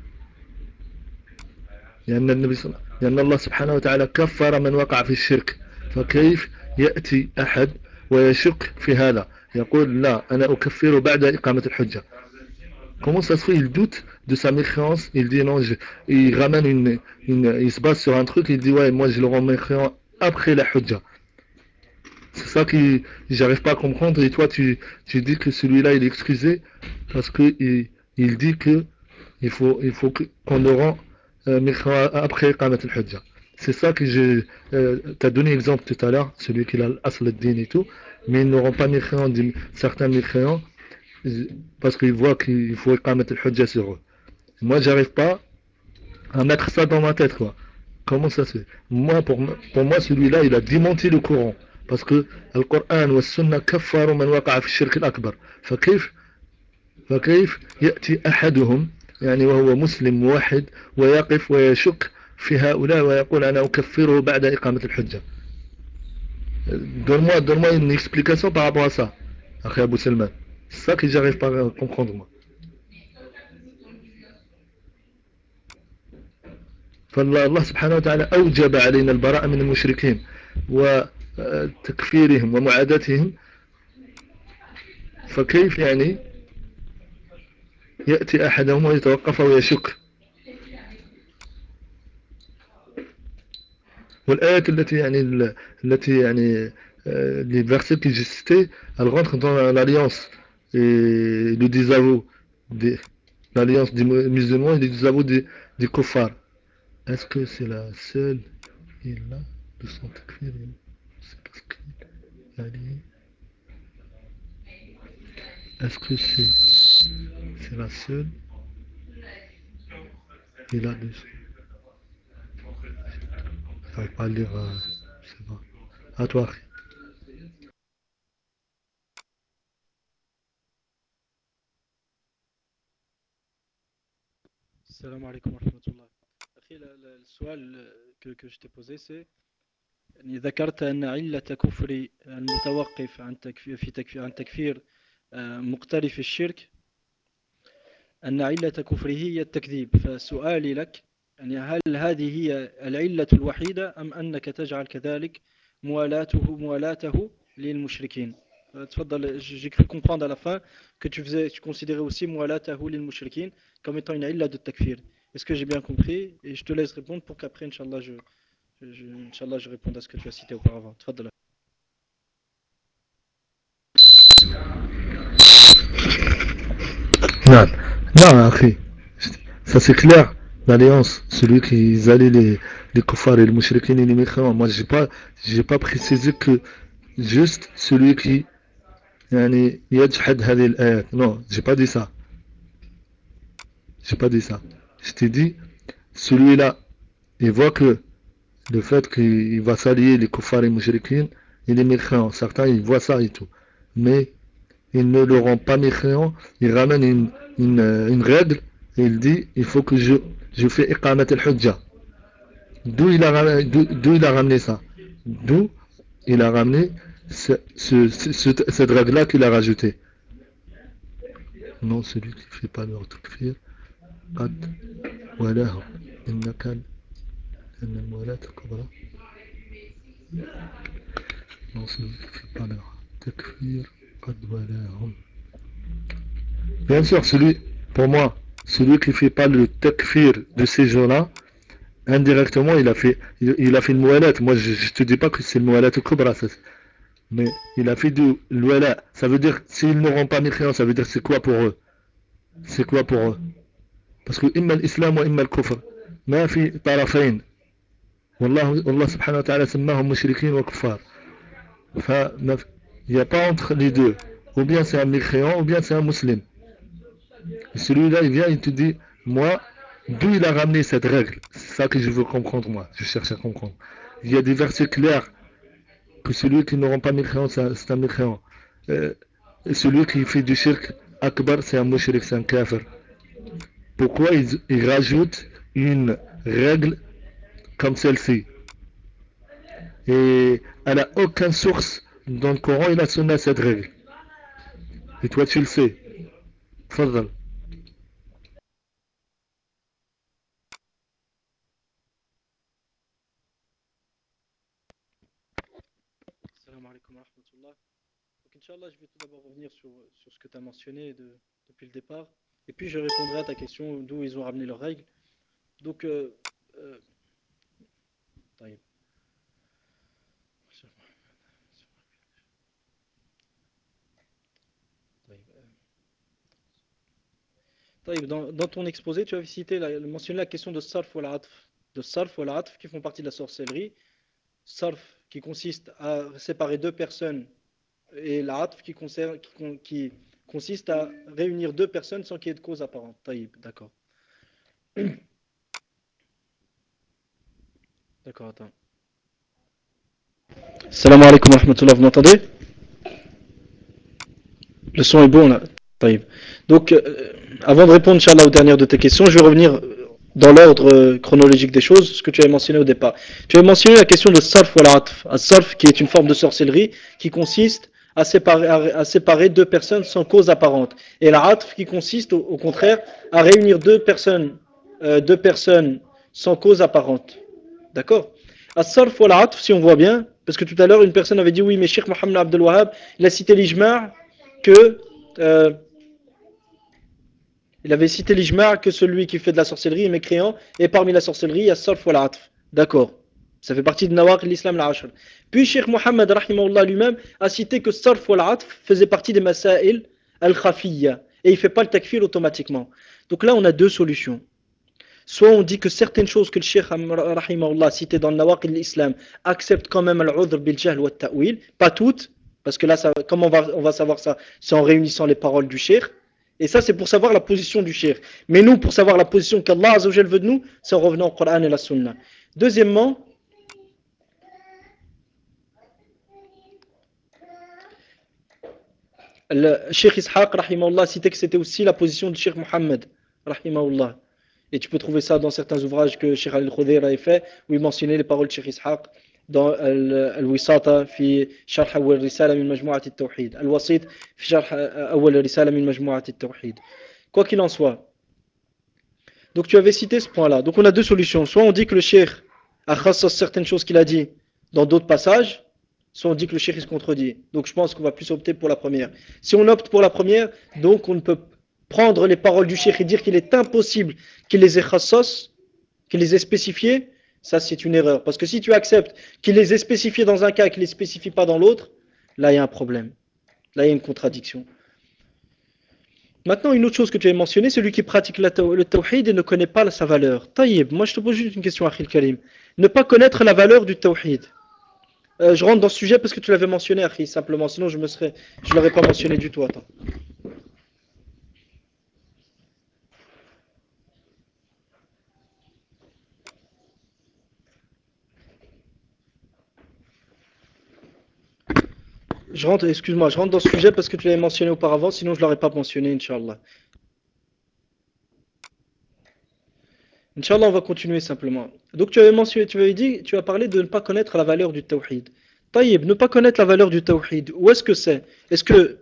لأن الله سبحانه وتعالى كفر من وقع في الشرك، فكيف يأتي أحد ويشك في هذا يقول لا أنا أكفر بعد إقامة الحجة؟ Comment ça se fait? Il doute de sa mécréance, il dit non, il ramène il se base sur un truc, il dit ouais, moi je le rends mécréant après la hujja. C'est ça que j'arrive pas à comprendre. Et toi tu dis que celui-là il est excusé parce que il dit que il faut qu'on le rend après Qamat al-Hujjah. C'est ça que t'as donné exemple tout à l'heure, celui qui a l'asl al-din et tout, mais ils n'auront pas mécréant, certains mécréants, parce qu'ils voient qu'il faut Qamat al-Hujjah sur eux. Moi, j'arrive pas à mettre ça dans ma tête, quoi. Comment ça se fait? Moi, pour moi, celui-là, il a démenti le Coran. Parce que le Coran wa Sunna kaffaru man waqa'a fi shirk al-akbar. فكيف فكيف يأتي أحدهم يعني وهو مسلم موحد ويقف ويشك في هؤلاء ويقول أنا أكفره بعد إقامة الحجة. Donne-moi une explication par rapport à ça, Akhi Abou Salman. C'est ça que j'arrive pas à comprendre, moi. فالله سبحانه وتعالى أوجب علينا البراءة من المشركين وتكفيرهم ومعاداتهم، فكيف يعني يأتي أحدهم ويتوقف ويشك؟ والآية التي يعني les versets que j'ai cités, elles rentrent dans l'alliance et le désaveu l'alliance des musulmans et le désaveu des kuffars. Est-ce que c'est la seule il a de son takfir? C'est parce qu'il a dit. Est-ce que c'est la seule il a de son... J'arrive pas à lire, je sais pas. À toi. السلام عليكم ورحمة الله. أخي السؤال que je t'ai posé c'est يعني ذكرت أن علة كفر المتوقف عن تكفير في تكفير عن تكفير مقترف الشرك أن علة كفره هي التكذيب. فسؤالي لك يعني هل هذه هي العلة الوحيدة أم أنك تجعل كذلك موالاته للمشركين؟ تفضل. J'ai cru comprendre à la fin que tu considérais aussi موالته للمشركين comme étant une illa de takfir. Est-ce que j'ai bien compris? Et je te laisse répondre pour qu'après, Inch'Allah, Inch'Allah, je réponde à ce que tu as cité auparavant. Tfaddal. Non, non, Akhi. Ça c'est clair. L'alliance, celui qui allie les kuffars et les mouchriquins et les mécréants. Moi, j'ai pas précisé que juste celui qui, يعني يجحد هذه الآيات. Non, j'ai pas dit ça. J'ai pas dit ça. Je t'ai dit, celui-là, il voit que le fait qu'il va s'allier les kuffar et mouchriquins, il est mécréant. Certains, ils voient ça et tout. Mais il ne le rend pas mécréant. Il ramène une règle et il dit, il faut que je fais iqamat al-hujja. D'où il a ramené ça? D'où il a ramené cette règle-là qu'il a rajoutée. Non, celui qui ne fait pas leur takfir, qad walahum. Innaka al-muwalat al-kubra. Non, celui qui ne fait pas leur takfir, qad walahum. Bien sûr, pour moi, celui qui ne fait pas le takfir de ces gens-là, indirectement, il a fait le muwalat. Moi, je ne te dis pas que c'est le muwalat al-kubra, mais il a fait du wala. Ça veut dire, s'ils ne rendent pas mécréants, ça veut dire c'est quoi pour eux? C'est quoi pour eux? Parce que imma l'islam ou imma le-kufr. ما في طرفين. والله سبحانه وتعالى سماهم مشركين وكفار. Il n'y a pas entre les deux. Ou bien c'est un mécréant, ou bien c'est un musulman. Et celui-là, il vient, il te dit, moi, d'où il a ramené cette règle? C'est ça que je veux comprendre, moi. Je cherche à comprendre. Il y a des versets clairs que celui qui ne rend pas mécréant, c'est un mécréant. Et celui qui fait du shirk akbar, c'est un mushrik, c'est un kafir. Pourquoi ils rajoutent une règle comme celle-ci? Et elle n'a aucune source dans le Coran et la Sunna, cette règle. Et toi, tu le sais. Fadal. Salam alaikum wa rahmatullah. Donc, Inch'Allah, je vais tout d'abord revenir sur ce que tu as mentionné depuis le départ. Et puis, je répondrai à ta question d'où ils ont ramené leurs règles. Donc, euh, طيب. طيب, dans ton exposé, tu avais mentionné la question de sarf ou al-atf. De sarf ou al-atf qui font partie de la sorcellerie. Sarf qui consiste à séparer deux personnes et l'atf qui consiste à réunir deux personnes sans qu'il y ait de cause apparente. Taïb, d'accord. D'accord, attends. Salam alaikum wa rahmatullah, vous m'entendez? Le son est bon là. Taïb. Donc, avant de répondre, Inch'Allah, aux dernières de tes questions, je vais revenir dans l'ordre chronologique des choses, ce que tu avais mentionné au départ. Tu avais mentionné la question de sarf ou al-atf. Sarf qui est une forme de sorcellerie qui consiste à séparer deux personnes sans cause apparente. Et l'atf qui consiste au contraire à réunir deux personnes sans cause apparente. D'accord? As-sarf ou al-atf, si on voit bien, parce que tout à l'heure une personne avait dit oui, mais Cheikh Mohammed Abdel Wahhab, il a cité l'ijma' que euh, il avait cité l'ijma' que celui qui fait de la sorcellerie est mécréant, et parmi la sorcellerie, il y a sarf ou l'atf. D'accord. Ça fait partie de nawaq l'islam al-ashr. Puis Cheikh Mohammed rahimahullah lui-même a cité que sarf ou l'atf faisait partie des masail al-khafiyya, et il ne fait pas le takfir automatiquement. Donc là, on a deux solutions. Soit on dit que certaines choses que le Cheikh rahimahullah cité dans le nawaq l'islam acceptent quand même al-udhr bil jahl wa ta'wil, pas toutes, parce que là, comment on va savoir ça? C'est en réunissant les paroles du Cheikh. Et ça, c'est pour savoir la position du Cheikh. Mais nous, pour savoir la position qu'Allah Azzawajal veut de nous, c'est en revenant au Coran et la Sunna. Deuxièmement, le Cheikh Ishaq, rahimahullah, citait que c'était aussi la position du Cheikh Mohammed, rahimahullah. Et tu peux trouver ça dans certains ouvrages que Cheikh Al-Khudayr avait fait, où il mentionnait les paroles de Cheikh Ishaq dans Al-Wisata fi Sharh Awwal Risala min Majmu'at al-Tawhid. Al-Wasit fi Sharh Awwal Risala min Majmu'at al-Tawhid. Quoi qu'il en soit. Donc tu avais cité ce point-là. Donc on a deux solutions. Soit on dit que le Cheikh a khassas certaines choses qu'il a dit dans d'autres passages, soit on dit que le Cheikh se contredit. Donc je pense qu'on va plus opter pour la première. Si on opte pour la première, donc on ne peut prendre les paroles du Cheikh et dire qu'il est impossible qu'il les ait khassas, qu'il les ait spécifiées, ça c'est une erreur. Parce que si tu acceptes qu'il les ait spécifiées dans un cas et qu'il ne les spécifie pas dans l'autre, là il y a un problème. Là il y a une contradiction. Maintenant, une autre chose que tu as mentionné, celui qui pratique le tawhid et ne connaît pas sa valeur. Taïb, moi je te pose juste une question, Akhil Karim. Ne pas connaître la valeur du tawhid. Je rentre dans ce sujet parce que tu l'avais mentionné, Akhil, simplement. Sinon, je ne l'aurais pas mentionné du tout. Attends. excuse-moi, je rentre dans ce sujet parce que tu l'avais mentionné auparavant, sinon je l'aurais pas mentionné, Inch'Allah. Inch'Allah, on va continuer simplement. Donc tu avais mentionné, tu avais dit, tu as parlé de ne pas connaître la valeur du tawhid. Taïb, ne pas connaître la valeur du tawhid, où est-ce que c'est? Est-ce que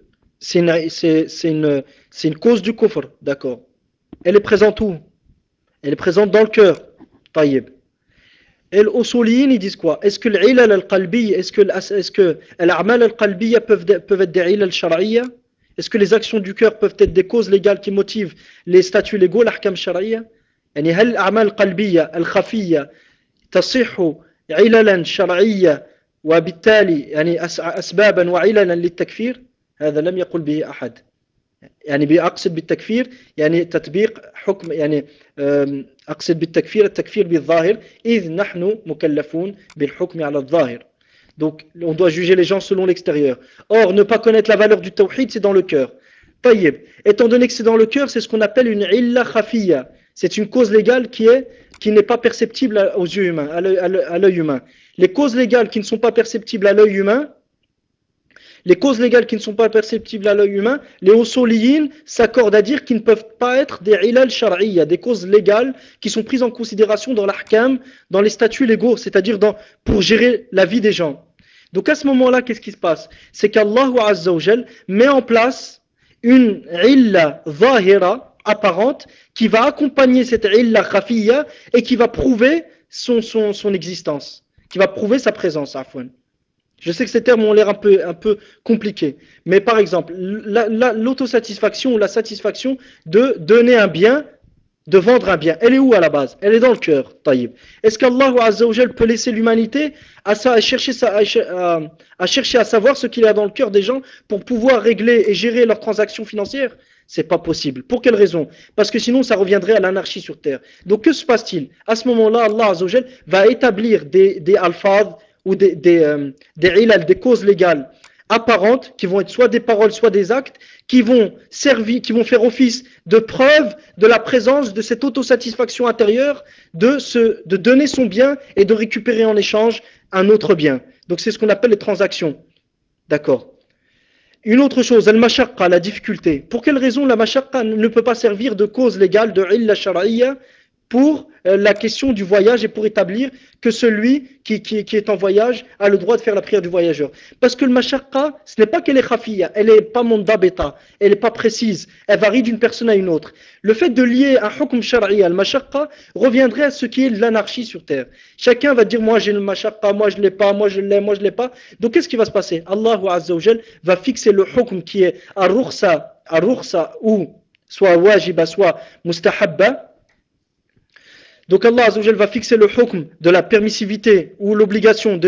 c'est une cause du kufr, d'accord? Elle est présente où? Elle est présente dans le cœur. Taïb. Et les usuliyin, ils disent quoi? Est-ce que l'ilal al-qalbiyya, est-ce que l'amal al-qalbiyya peuvent être des ilal shar'iyya? Est-ce que les actions du cœur peuvent être des causes légales qui motivent les statuts légaux, l'ahkam shar'iyya? يعني هل الأعمال القلبية الخفية تصح عللا شرعية وبالتالي يعني أسبابا وعللا للتكفير؟ هذا لم يقل به أحد. يعني بأقصد بالتكفير يعني تطبيق حكم يعني أقصد بالتكفير التكفير بالظاهر إذ نحن مكلفون بالحكم على الظاهر. Donc on doit juger les gens selon l'extérieur. Or ne pas connaître la valeur du tawhid c'est dans le cœur. Tayyib. Étant donné que c'est dans le cœur, c'est ce qu'on appelle une illa khafiyya. C'est une cause légale qui n'est pas perceptible aux yeux humains, à l'œil humain. Les causes légales qui ne sont pas perceptibles à l'œil humain, les causes légales qui ne sont pas perceptibles à l'œil humain, les usuliyin s'accordent à dire qu'ils ne peuvent pas être des ilal shar'iyya, des causes légales qui sont prises en considération dans l'ahkam, dans les statuts légaux, c'est-à-dire pour gérer la vie des gens. Donc à ce moment-là, qu'est-ce qui se passe? C'est qu'Allah Azza wa Jal met en place une illa zahira, apparente, qui va accompagner cette illa khafiyya et qui va prouver son existence, qui va prouver sa présence, afwan. Je sais que ces termes ont l'air un peu compliqués, mais par exemple, l'autosatisfaction ou la satisfaction de donner un bien, de vendre un bien, elle est où à la base? Elle est dans le cœur, taïb. Est-ce qu'Allah Azza wa Jal peut laisser l'humanité à chercher à savoir ce qu'il y a dans le cœur des gens pour pouvoir régler et gérer leurs transactions financières? C'est pas possible. Pour quelle raison? Parce que sinon ça reviendrait à l'anarchie sur terre. Donc que se passe-t-il? À ce moment-là, Allah Azza wa Jal va établir des alphaz ou des ilal, des causes légales apparentes, qui vont être soit des paroles, soit des actes, qui vont faire office de preuve de la présence de cette autosatisfaction intérieure de donner son bien et de récupérer en échange un autre bien. Donc c'est ce qu'on appelle les transactions. D'accord. Une autre chose, al-mashaqqa, la difficulté. Pour quelle raison la mashaqqa ne peut pas servir de cause légale, de illa shar'iyya, pour la question du voyage et pour établir que celui qui est en voyage a le droit de faire la prière du voyageur? Parce que le mashaqqa, ce n'est pas qu'elle est khafiyya, elle n'est pas mondabeta, elle n'est pas précise, elle varie d'une personne à une autre. Le fait de lier un hukm shar'i al mashaqqa reviendrait à ce qui est l'anarchie sur terre. Chacun va dire moi j'ai le mashaqqa, moi je l'ai pas, moi je l'ai, moi je l'ai pas. Donc qu'est-ce qui va se passer? Allah Azza wa Jal va fixer le hukm qui est ar-rukhsa ou soit wajiba, soit mustahabba. Donc Allah Azza wa Jal va fixer le hukm de la permissivité ou l'obligation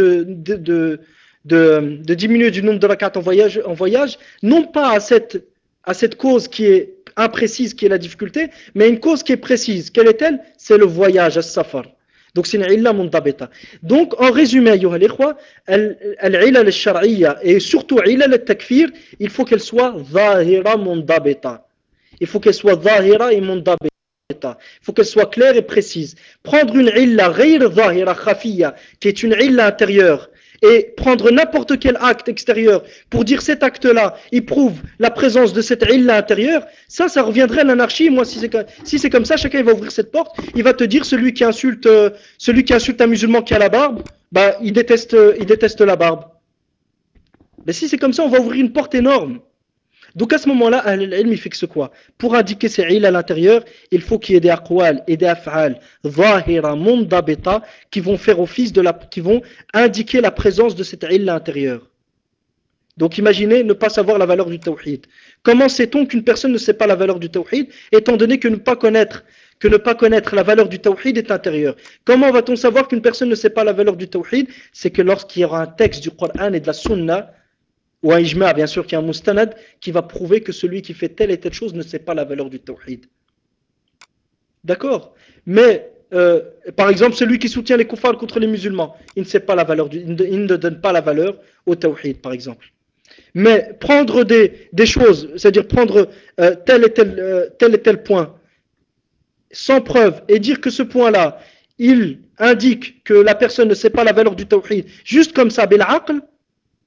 de diminuer du nombre de rak'at en voyage, non pas à cette cause qui est imprécise, qui est la difficulté, mais une cause qui est précise. Quelle est-elle? C'est le voyage, as-safar. Donc c'est une illa mundabita. Donc en résumé, ayyuha al-ikhwa, al-illa al-shar'iyya et surtout illa al-takfir, il faut qu'elle soit zahira mundabita. Il faut qu'elle soit zahira et mundabita. Il faut qu'elle soit claire et précise. Prendre une illa ghayr zahira khafiyya, qui est une illa intérieure, et prendre n'importe quel acte extérieur pour dire cet acte-là, il prouve la présence de cette illa intérieure, ça reviendrait à l'anarchie. Moi, si c'est comme ça, chacun va ouvrir cette porte, il va te dire celui qui insulte un musulman qui a la barbe, bah, il déteste la barbe. Mais si c'est comme ça, on va ouvrir une porte énorme. Donc à ce moment-là, il fixe quoi? Pour indiquer ces illes à l'intérieur, il faut qu'il y ait des aqwal et des af'al zahira mundabita qui vont faire office qui vont indiquer la présence de cette ille à l'intérieur. Donc imaginez ne pas savoir la valeur du tawhid. Comment sait-on qu'une personne ne sait pas la valeur du tawhid, étant donné que ne pas connaître la valeur du tawhid est intérieure? Comment va-t-on savoir qu'une personne ne sait pas la valeur du tawhid? C'est que lorsqu'il y aura un texte du Coran et de la Sunna, ou un ijma, bien sûr, qui est un mustanad, qui va prouver que celui qui fait telle et telle chose ne sait pas la valeur du tawhid. D'accord? Mais, par exemple, celui qui soutient les kuffars contre les musulmans, il ne sait pas la valeur il ne donne pas la valeur au tawhid, par exemple. Mais prendre des choses, c'est-à-dire prendre tel et tel point, sans preuve, et dire que ce point-là, il indique que la personne ne sait pas la valeur du tawhid, juste comme ça, bil aql,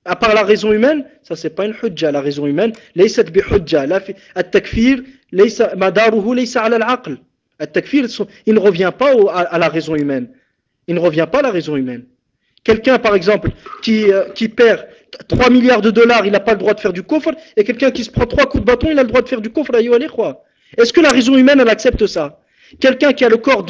à part la raison humaine, ça c'est pas une hujja. La raison humaine, laysat bi hujja. At-takfir, madaruhu laysa ala al-aql. At-takfir, il ne revient pas à la raison humaine. Il ne revient pas à la raison humaine. Quelqu'un, par exemple, qui perd 3 milliards de dollars, il n'a pas le droit de faire du kufr, et quelqu'un qui se prend 3 coups de bâton, il a le droit de faire du kufr. Est-ce que la raison humaine, elle accepte ça? Quelqu'un qui a le corps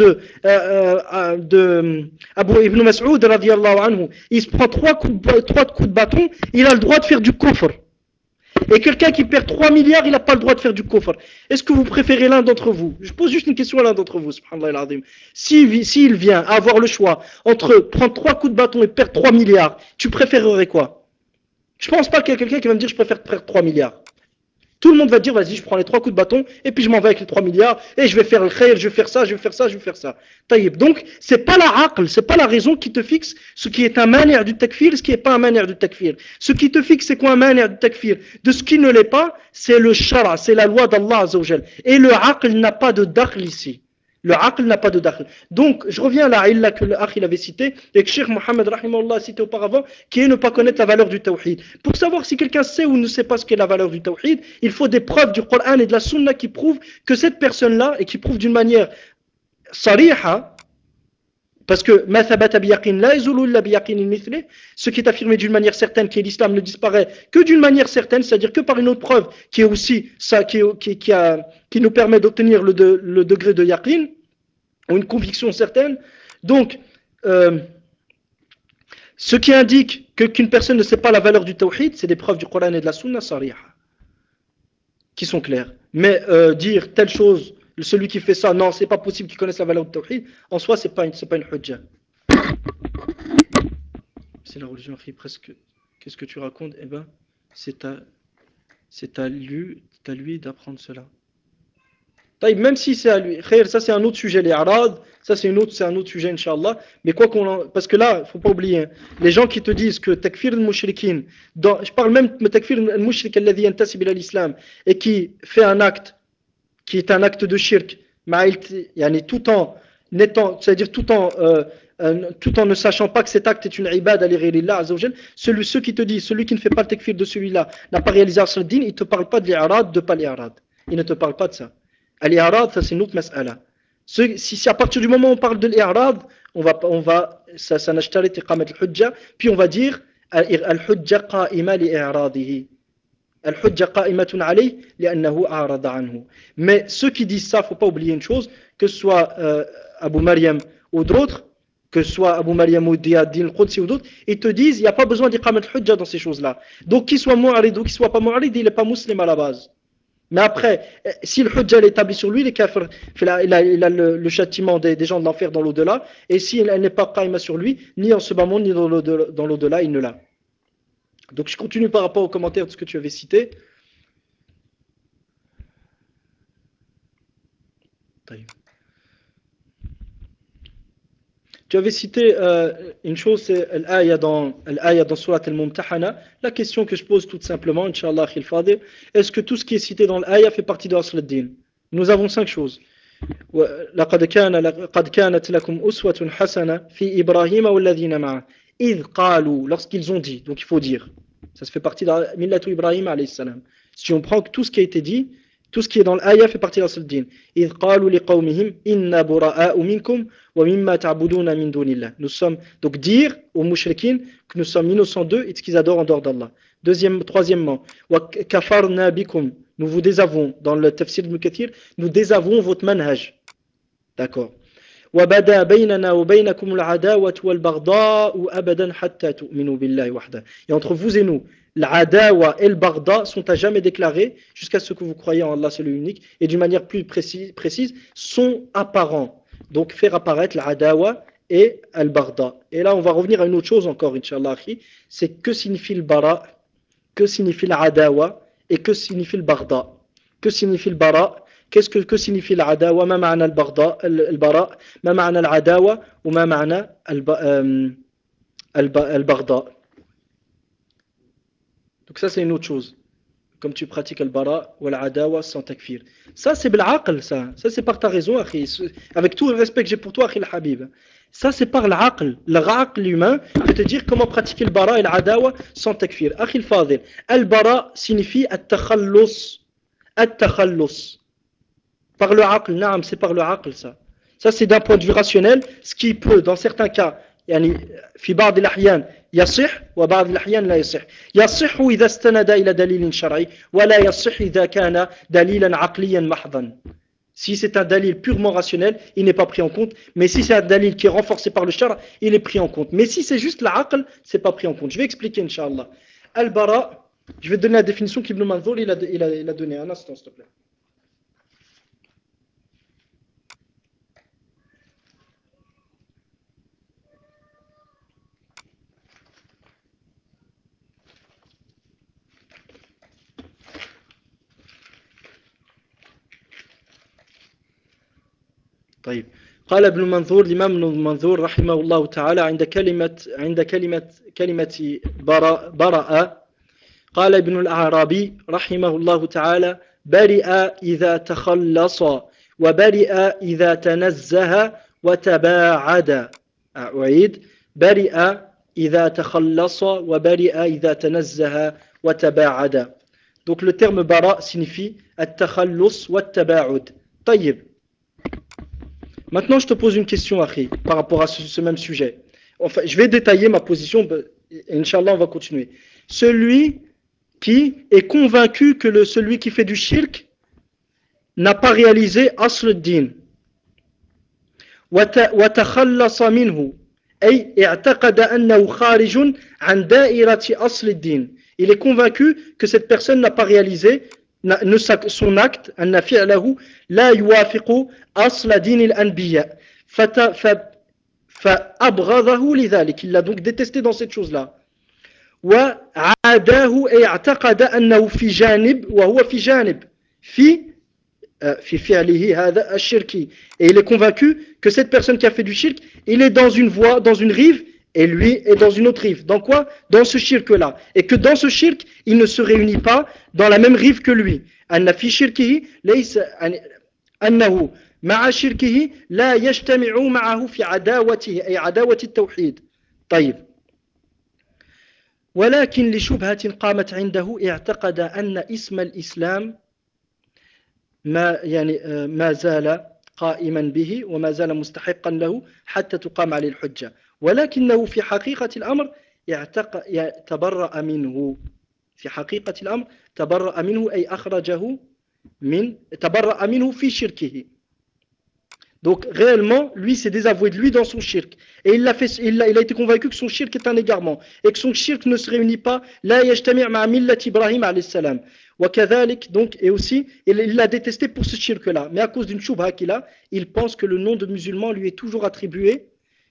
de Abu Ibn Mas'ud, radiallahu anhu, il se prend 3 coups de bâton, il a le droit de faire du kufr. Et quelqu'un qui perd 3 milliards, il n'a pas le droit de faire du kufr. Est-ce que vous préférez l'un d'entre vous? Je pose juste une question à l'un d'entre vous, subhanallah al-azim. S'il vient avoir le choix entre prendre 3 coups de bâton et perdre 3 milliards, tu préférerais quoi? Je pense pas qu'il y ait quelqu'un qui va me dire je préfère perdre 3 milliards. Tout le monde va dire vas-y, je prends les 3 coups de bâton et puis je m'en vais avec les 3 milliards et je vais faire le khayr, je vais faire ça, je vais faire ça, je vais faire ça. Taïb. Donc, c'est pas la aql, c'est pas la raison qui te fixe ce qui est un manière du takfir et ce qui n'est pas un manière du takfir. Ce qui te fixe, c'est quoi un manière du takfir? De ce qui ne l'est pas, c'est le shara, c'est la loi d'Allah Azzawajal. Et le aql n'a pas de dakhl ici. Le aql n'a pas de dakhl. Donc, je reviens à la illa que le akh avait cité et que Cheikh Mohammed rahimahullah a cité auparavant, qui est ne pas connaître la valeur du tawhid. Pour savoir si quelqu'un sait ou ne sait pas ce qu'est la valeur du tawhid, il faut des preuves du Coran et de la Sunna qui prouvent que cette personne-là, et qui prouvent d'une manière sariha, parce que ce qui est affirmé d'une manière certaine, qui est l'islam, ne disparaît que d'une manière certaine, c'est-à-dire que par une autre preuve, qui est aussi ça, qui nous permet d'obtenir le degré de yaqin, ou une conviction certaine. Donc, ce qui indique qu'une personne ne sait pas la valeur du tawhid, c'est des preuves du Coran et de la Sunna sariha, qui sont claires. Mais dire telle chose, celui qui fait ça, non, c'est pas possible qu'il connaisse la valeur du tawhid, en soi, c'est pas une hujja. C'est la religion qui presque. Qu'est-ce que tu racontes? Eh ben, c'est à lui d'apprendre cela. Même si c'est à lui, ça c'est un autre sujet, les arad, ça c'est un autre sujet, Inch'Allah. Mais quoi parce que là, il ne faut pas oublier, les gens qui te disent que takfir al-mushrikin, je parle même de takfir al-mushrik alladhi yantasib ila l'islam, et qui fait un acte, qui est un acte de shirk, tout en étant, c'est-à-dire tout en ne sachant pas que cet acte est une ibad à l'Irillah Azzawajal, ceux qui te disent, celui qui ne fait pas le takfir de celui-là, n'a pas réalisé al-din, il ne te parle pas de l'irad, de pas l'irad. Il ne te parle pas de ça. Al-i'rad, ça c'est une autre mas'ala. Si à partir du moment où on parle de l'i'rad, ça n'ashtarit iqamat al-hujja, puis on va dire al-hujja qa'ima li'iradihi. Al-hujja qa'imatun alayh li'annahu a'rada anhu. Mais ceux qui disent ça, il ne faut pas oublier une chose, que ce soit Abu Maryam ou d'autres, que ce soit Abu Maryam ou Diyaddin al-Qudsi ou d'autres, ils te disent il n'y a pas besoin d'iqamat al-hujja dans ces choses-là. Donc qu'il soit mu'arid ou qu'il ne soit pas mu'arid, il n'est pas musulman à la base. Mais après, si le hujja est établi sur lui, il est kafir, il a le châtiment des gens de l'enfer dans l'au-delà, et si elle n'est pas qaïma sur lui, ni en ce bas monde, ni dans l'au-delà, il ne l'a. Donc je continue par rapport aux commentaires de ce que tu avais cité. Tu avais cité une chose, c'est l'aya dans Surat al-Mumtahana. La question que je pose tout simplement, Inch'Allah, est-ce que tout ce qui est cité dans l'aya fait partie de Asl ad-Din? Nous avons 5 choses. لقد كانت لكم أسوة حسنة في إبراهيم والذين معه إذ قالوا, lorsqu'ils ont dit, donc il faut dire, ça se fait partie de Millatu Ibrahim alayhi salam. Si on prend que tout ce qui a été dit, tout ce qui est dans l'ayah fait partie de l'asl-din. إذ قالوا لقومهم إنا براء منكم ومما تعبدون من دون الله. Nous sommes, donc dire aux mushrikin que nous sommes innocents d'eux et de ce qu'ils adorent en dehors d'Allah. Troisièmement, وكفرنا بكم, nous vous désavons, dans le tafsir de Mukathir, nous désavons votre manhaj. D'accord. وبدا بيننا وبينكم العداوة والبغضاء أبدا حتى تؤمنوا بالله وحده. Et entre vous et nous, l'adawa et le bagda sont à jamais déclarés jusqu'à ce que vous croyez en Allah seul et unique, et d'une manière plus précise sont apparents. Donc faire apparaître l'adawa et le bagda. Et là on va revenir à une autre chose encore, Inch'Allah, c'est que signifie le bara, que signifie l'adawa et que signifie le bagda. Que signifie le bara? Que signifie l'adawa? Ma ma'na al-bara? Ma ma'na al-adawa? Ou ma ma'na al-bagda? Donc ça c'est une autre chose. Comme tu pratiques al-bara ou al-adawa sans takfir. Ça c'est bil-aql, ça c'est par ta raison, akhi. Avec tout le respect que j'ai pour toi, akhi al-habib. Ça, c'est par l'aql. L'aql humain peut te dire comment pratiquer le bara et l'adawa sans takfir. Akhil Fadil, al-bara signifie at-takhallus. At-takhallus. Par le aql, naam, c'est par le aql ça. Ça, c'est d'un point de vue rationnel, ce qui peut, dans certains cas, يعني في بعض الأحيان يصح وبعض الأحيان لا يصح. يصح إذا استند إلى دليل شرعي ولا يصح إذا كان دليلا عقليا محضا. Si c'est un dalil purement rationnel, il n'est pas pris en compte. Mais si c'est un dalil qui est renforcé par le shar, il est pris en compte. Mais si c'est juste la aql, c'est pas pris en compte. Je vais expliquer, Inch'Allah. Al-bara, je vais te donner la définition qu'Ibn Manzour il a donnée. Un instant, s'il te plaît. طيب قال ابن منظور الإمام ابن منظور رحمه الله تعالى عند كلمة برأ قال ابن الأعرابي رحمه الله تعالى برئ إذا تخلص وبرئ إذا تنزه وتباعد. أعيد برئ إذا تخلص وبرئ إذا تنزه وتباعد. Donc le terme bara signifie التخلص والتباعد. طيب. Maintenant, je te pose une question, Akhi, par rapport à ce même sujet. Enfin, je vais détailler ma position, et Inch'Allah, on va continuer. Celui qui est convaincu que celui qui fait du shirk n'a pas réalisé asl ad-din. وتخلص منه أي اعتقد أنه خارج عن دائرة أصل الدين. Il est convaincu que cette personne n'a pas réalisé son acte أن فعله لا يوافق أصل دين الأنبياء فأبغضه لذلك. Il l'a donc détesté dans cette chose-là. وعاداه أي اعتقد أنه في جانب وهو في جانب في فعله هذا الشركي. Et il est convaincu que cette personne qui a fait du shirk, il est dans une voie, dans une rive, et lui est dans une autre rive. Dans quoi? Dans ce shirk-là. Et que dans ce shirk, il ne se réunit pas dans la même rive que lui. أن في شركه ليس أنه مع شركه لا يجتمع معه في عداوته أي عداوة التوحيد. طيب. ولكن لشبهة قامت عنده اعتقد أن اسم الإسلام ما زال قائما به وما زال مستحقا له حتى تقام عليه الحجة ولكنه في حقيقة الأمر تبرأ منه في حقيقة الأمر تبرأ منه أي أخرجه من تبرأ منه في شركه. Donc réellement, lui s'est désavoué de lui dans son shirk. Et il a été convaincu que son shirk est un égarement. Et que son shirk ne se réunit pas. La yajtami' ma'a millat Ibrahim alayhi salam. Wa kadhalik, donc, et aussi, il l'a détesté pour ce shirk-là. Mais à cause d'une shubha qu'il a, il pense que le nom de musulman lui est toujours attribué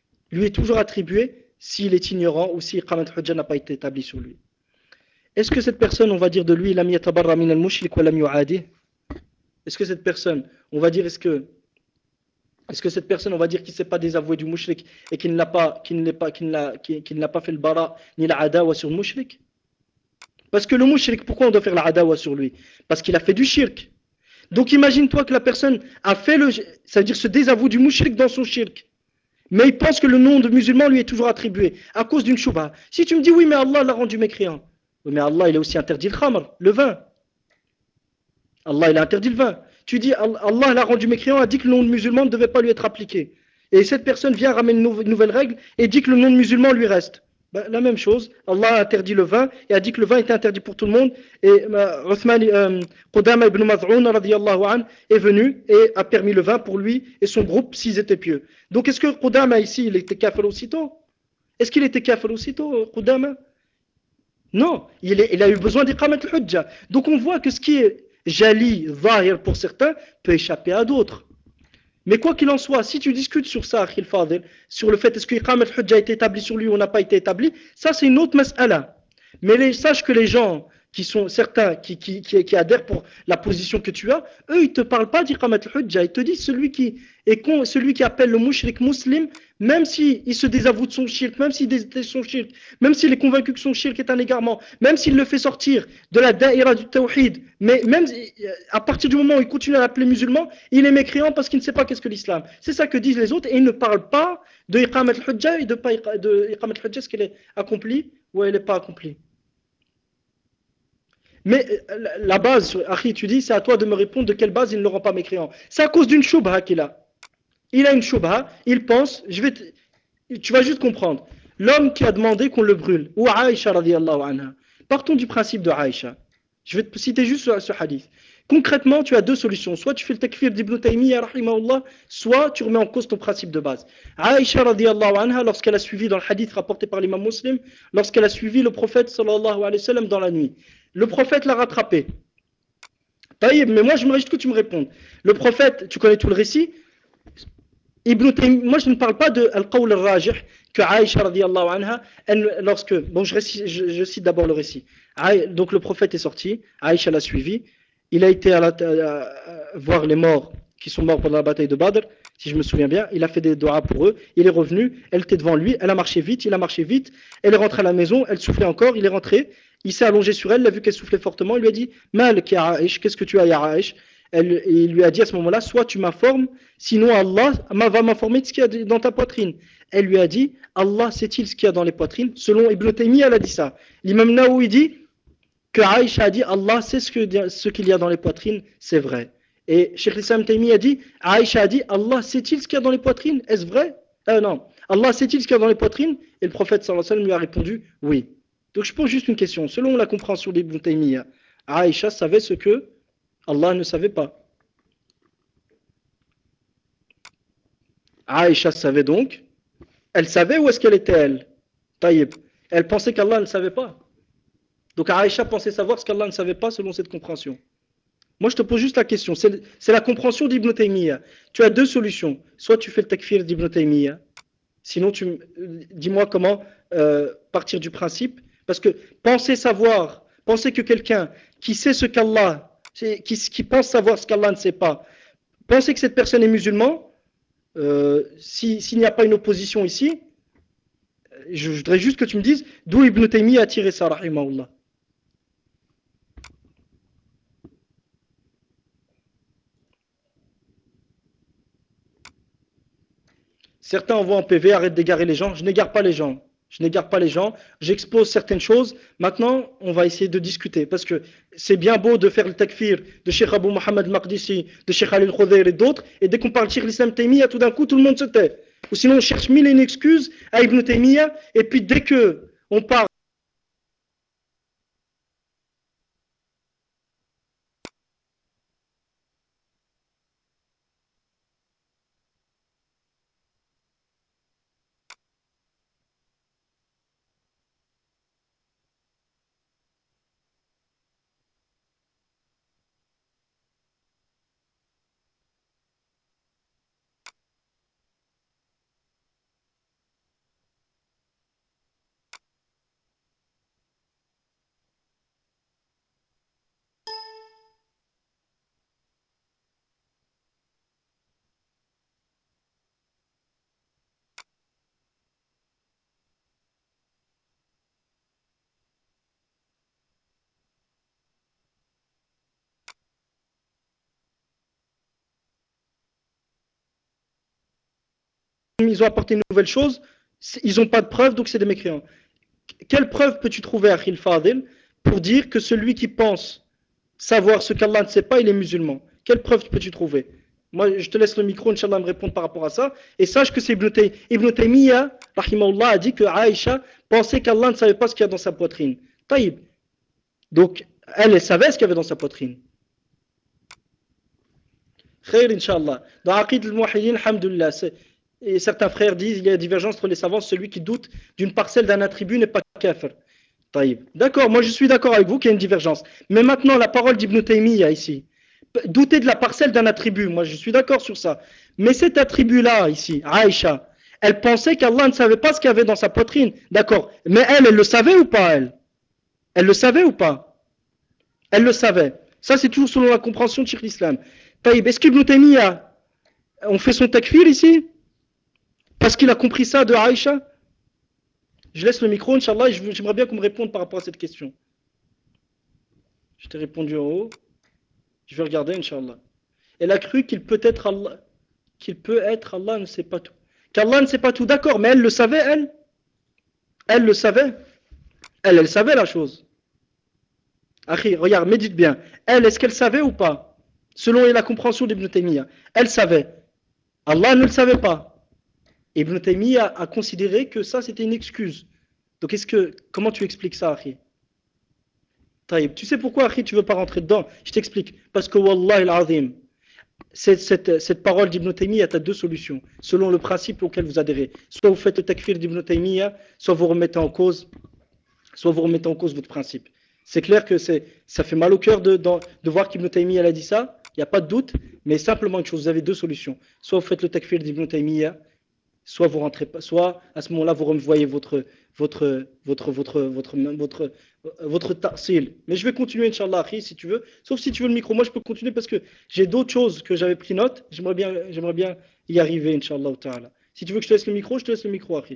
s'il est ignorant ou si Iqamat Hujja n'a pas été établi sur lui. Est-ce que cette personne, on va dire de lui, lam yatabarra min al-mushrik wa lam yu'adih? Est-ce que cette personne, on va dire, est-ce que cette personne, on va dire qu'il ne s'est pas désavoué du mushrik et qu'il n'a pas fait le bara ni la adawa sur le mushrik? Parce que le mushrik, pourquoi on doit faire la adawa sur lui? Parce qu'il a fait du shirk. Donc imagine-toi que la personne a fait ça veut dire se désavoue du mushrik dans son shirk. Mais il pense que le nom de musulman lui est toujours attribué à cause d'une shubha. Si tu me dis oui mais Allah l'a rendu mécréant. Oui mais Allah il a aussi interdit le khamr, le vin. Allah il a interdit le vin. Tu dis Allah l'a rendu mécréant, a dit que le nom de musulman ne devait pas lui être appliqué. Et cette personne vient ramener une nouvelle règle et dit que le nom de musulman lui reste. Ben, la même chose, Allah a interdit le vin et a dit que le vin était interdit pour tout le monde. Et Qudama ibn Maz'un radiyallahu an est venu et a permis le vin pour lui et son groupe s'ils étaient pieux. Donc est-ce que Qudama ici il était kafir aussitôt? Est-ce qu'il était kafir aussitôt, Qudama? Non, il a eu besoin d'iqamat al-hujja. Donc on voit que ce qui est jali, zahir pour certains, peut échapper à d'autres. Mais quoi qu'il en soit, si tu discutes sur ça, Akhil Fadil, sur le fait est-ce que Iqamat al-Hujja a été établi sur lui ou n'a pas été établi, ça c'est une autre mas'ala. Mais sache que les gens qui sont certains qui adhèrent pour la position que tu as, eux ils te parlent pas d'iqamat al-hujja, ils te disent celui qui appelle le mushrik musulman, même s'il se désavoue de son shirk, même s'il déteste son shirk, même s'il est convaincu que son shirk est un égarement, même s'il le fait sortir de la da'ira du tawhid, mais même à partir du moment où il continue à l'appeler musulman, il est mécréant parce qu'il ne sait pas qu'est-ce que l'islam. C'est ça que disent les autres et ils ne parlent pas de iqamat al-hujja et de iqamat al-hujja, est-ce qu'elle est accomplie ou elle n'est pas accomplie. Mais la base, Akhi, tu dis, c'est à toi de me répondre de quelle base il ne le rend pas mécréant. C'est à cause d'une shubha qu'il a. Il a une shubha, il pense, tu vas juste comprendre. L'homme qui a demandé qu'on le brûle, ou Aïcha radiallahu anha. Partons du principe de Aïcha. Je vais te citer juste ce hadith. Concrètement, tu as deux solutions. Soit tu fais le takfir d'Ibn Taymiyyah, rahimahullah, soit tu remets en cause ton principe de base. Aïcha radiallahu anha, lorsqu'elle a suivi dans le hadith rapporté par l'imam muslim, lorsqu'elle a suivi le prophète sallallahu alayhi wa sallam dans la nuit, le prophète l'a rattrapé. Taïb, mais moi j'aimerais juste que tu me répondes. Le prophète, tu connais tout le récit. Moi je ne parle pas de Al-Qawl al-Rajih que Aïcha radiallahu anha, lorsque, bon je cite d'abord le récit. Donc le prophète est sorti, Aïcha l'a suivi, il a été à voir les morts qui sont morts pendant la bataille de Badr, si je me souviens bien, il a fait des doigts pour eux, il est revenu, elle était devant lui, elle a marché vite, il a marché vite, elle est rentrée à la maison, elle soufflait encore, il est rentré, il s'est allongé sur elle, il a vu qu'elle soufflait fortement, il lui a dit Mal ki Aïch, qu'est-ce que tu as ya Aïch? Il lui a dit à ce moment-là, soit tu m'informes, sinon Allah va m'informer de ce qu'il y a dans ta poitrine. Elle lui a dit, Allah sait-il ce qu'il y a dans les poitrines? Selon Ibn Taymiyyah, elle a dit ça. L'imam Nawawi dit que Aïcha a dit, Allah sait ce qu'il y a dans les poitrines, c'est vrai. Et Cheikh Islam Taymiyyah a dit, Aïcha a dit, Allah sait-il ce qu'il y a dans les poitrines? Est-ce vrai? Non. Allah sait-il ce qu'il y a dans les poitrines? Et le prophète sallallahu alayhi wa sallam lui a répondu, oui. Donc je pose juste une question. Selon la compréhension d'Ibn Taymiyyah, Aïcha savait ce que Allah ne savait pas. Aïcha savait donc. Elle savait où est-ce qu'elle était elle? Taïb. Elle pensait qu'Allah ne savait pas. Donc Aïcha pensait savoir ce qu'Allah ne savait pas selon cette compréhension. Moi je te pose juste la question. C'est la compréhension d'Ibn Taymiyyah. Tu as deux solutions. Soit tu fais le takfir d'Ibn Taymiyyah. Sinon dis-moi comment partir du principe. Parce que penser que quelqu'un qui sait ce qu'Allah, qui pense savoir ce qu'Allah ne sait pas, penser que cette personne est musulman, s'il n'y a pas une opposition ici, je voudrais juste que tu me dises d'où Ibn Taymiyyah a tiré ça, rahimahullah. Certains envoient en PV, arrête d'égarer les gens. Je n'égare pas les gens. Je n'égare pas les gens. J'expose certaines choses. Maintenant, on va essayer de discuter. Parce que c'est bien beau de faire le takfir de Cheikh Abou Mohamed Maqdisi, de Cheikh Ali al-Khudayr et d'autres. Et dès qu'on parle de Cheikh l'Islam Taymiyyah, tout d'un coup, tout le monde se tait. Ou sinon, on cherche mille et une excuses à Ibn Taymiyyah. Et puis, dès que on parle ils ont apporté une nouvelle chose, ils n'ont pas de preuve, donc c'est des mécréants. Quelle preuve peux-tu trouver, Akhil Fadil, pour dire que celui qui pense savoir ce qu'Allah ne sait pas, il est musulman? Quelle preuve peux-tu trouver? Moi, je te laisse le micro, Inch'Allah, me répondre par rapport à ça. Et sache que c'est Ibn Taymiyyah, rahimahullah, a dit que Aïcha pensait qu'Allah ne savait pas ce qu'il y a dans sa poitrine. Taïb. Donc, elle savait ce qu'il y avait dans sa poitrine. Khair, Inch'Allah. Dans Aqid al-Muwahhidin, alhamdulillah, et certains frères disent il y a divergence entre les savants, celui qui doute d'une parcelle d'un attribut n'est pas kafir. Taïb. D'accord, moi je suis d'accord avec vous qu'il y a une divergence. Mais maintenant, la parole d'Ibn Taymiyyah ici. Douter de la parcelle d'un attribut, moi je suis d'accord sur ça. Mais cet attribut-là ici, Aïcha, elle pensait qu'Allah ne savait pas ce qu'il y avait dans sa poitrine. D'accord. Mais elle le savait ou pas, elle? Elle le savait ou pas? Elle le savait. Ça, c'est toujours selon la compréhension de Cheikh l'Islam. Taïb, est-ce qu'Ibn Taymiyyah, on fait son takfir ici? Parce qu'il a compris ça de Aïcha? Je laisse le micro, Inch'Allah, et j'aimerais bien qu'on me réponde par rapport à cette question. Je t'ai répondu en haut. Je vais regarder, Inch'Allah. Elle a cru qu'il peut être Allah. Qu'il peut être Allah ne sait pas tout. Qu'Allah ne sait pas tout, d'accord, mais elle le savait, elle? Elle le savait? Elle savait la chose. Akhi, regarde, médite bien. Elle, est-ce qu'elle savait ou pas? Selon la compréhension d'Ibn Taymiyyah. Elle savait. Allah ne le savait pas. Ibn Taymiyyah a considéré que ça, c'était une excuse. Donc, comment tu expliques ça, Akhi? Taïb. Tu sais pourquoi, Akhi, tu veux pas rentrer dedans? Je t'explique. Parce que, Wallah al-Azim, cette parole d'Ibn Taymiyyah, tu as deux solutions, selon le principe auquel vous adhérez. Soit vous faites le takfir d'Ibn Taymiyyah, soit vous remettez en cause votre principe. C'est clair que ça fait mal au cœur de voir qu'Ibn Taymiyyah a dit ça, il n'y a pas de doute, mais simplement une chose, vous avez deux solutions. Soit vous faites le takfir d'Ibn Taymiyyah, soit vous rentrez pas, soit à ce moment-là vous revoyez votre ta'sil. Mais je vais continuer, Inch'Allah, Akhi, si tu veux. Sauf si tu veux le micro. Moi, je peux continuer parce que j'ai d'autres choses que j'avais pris note. J'aimerais bien y arriver, Inch'Allah ta'ala. Si tu veux que je te laisse le micro, je te laisse le micro, Akhi.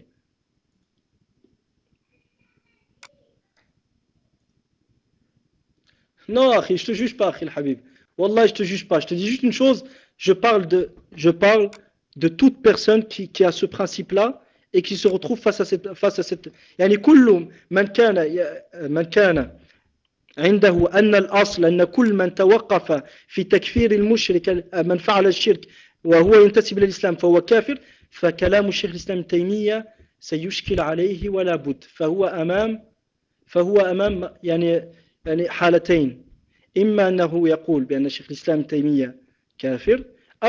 Non, Akhi, je te juge pas, Akhi, le Habib. Wallah, je te juge pas. Je te dis juste une chose. Je parle de toute personne qui a ce principe-là et qui se retrouve face à cette. يعني كل من كان عنده أن الأصل أن كل من توقف في تكفير المشرك من فعل الشرك وهو ينتسب إلى الإسلام فهو كافر فكلام الشيخ الإسلام ابن تيمية سيشكل عليه ولا بد فهو أمام يعني حالتين إما أنه يقول بأن شيخ الإسلام ابن تيمية كافر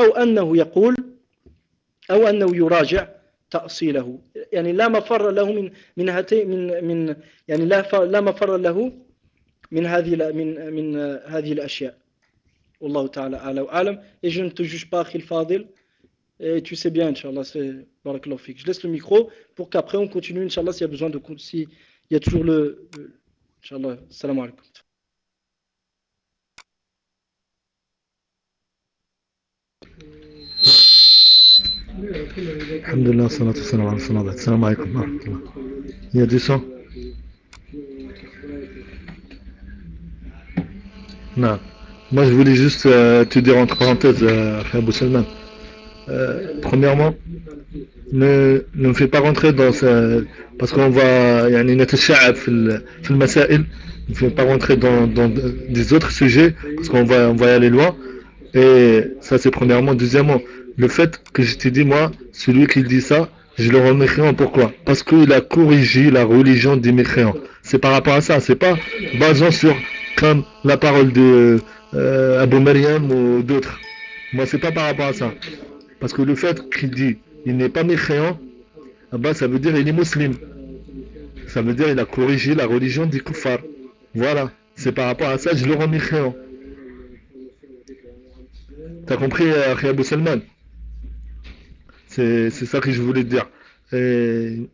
أو أنه يراجع تأصيله يعني لا مفر له من هاتين من يعني لا مفر له من هذه الأشياء والله تعالى أعلى وأعلم et je ne te juge pas Akhil Fadil et tu sais bien Inch'Allah c'est Barakallahu Fik. Je laisse le micro pour qu'après on continue Inch'Allah s'il y a besoin de s'il y a toujours Inch'Allah salam alaikum. Alhamdulillah, salatu salam ala rasulillah. Salam alaikum wa rahmatullah. Il y a du sang? Non. Moi, je voulais juste te dire entre parenthèses, frère Abou Salman. Premièrement, ne me fais pas rentrer dans ça, parce qu'on va, يعني نتشعب في المسائل. Ne me fais pas rentrer dans des autres sujets, parce qu'on va y aller loin. Et ça, c'est premièrement. Deuxièmement, le fait que je t'ai dit, moi, celui qui dit ça, je le rends mécréant. Pourquoi? Parce qu'il a corrigé la religion des mécréants. C'est par rapport à ça. C'est pas basant sur comme la parole de Abou Maryam ou d'autres. Moi, c'est pas par rapport à ça. Parce que le fait qu'il dit il n'est pas mécréant, ah bah, ça veut dire il est musulman. Ça veut dire il a corrigé la religion des kuffars. Voilà. C'est par rapport à ça que je le rends mécréant. T'as compris, Abou Salman? C'est ça que je voulais te dire. Et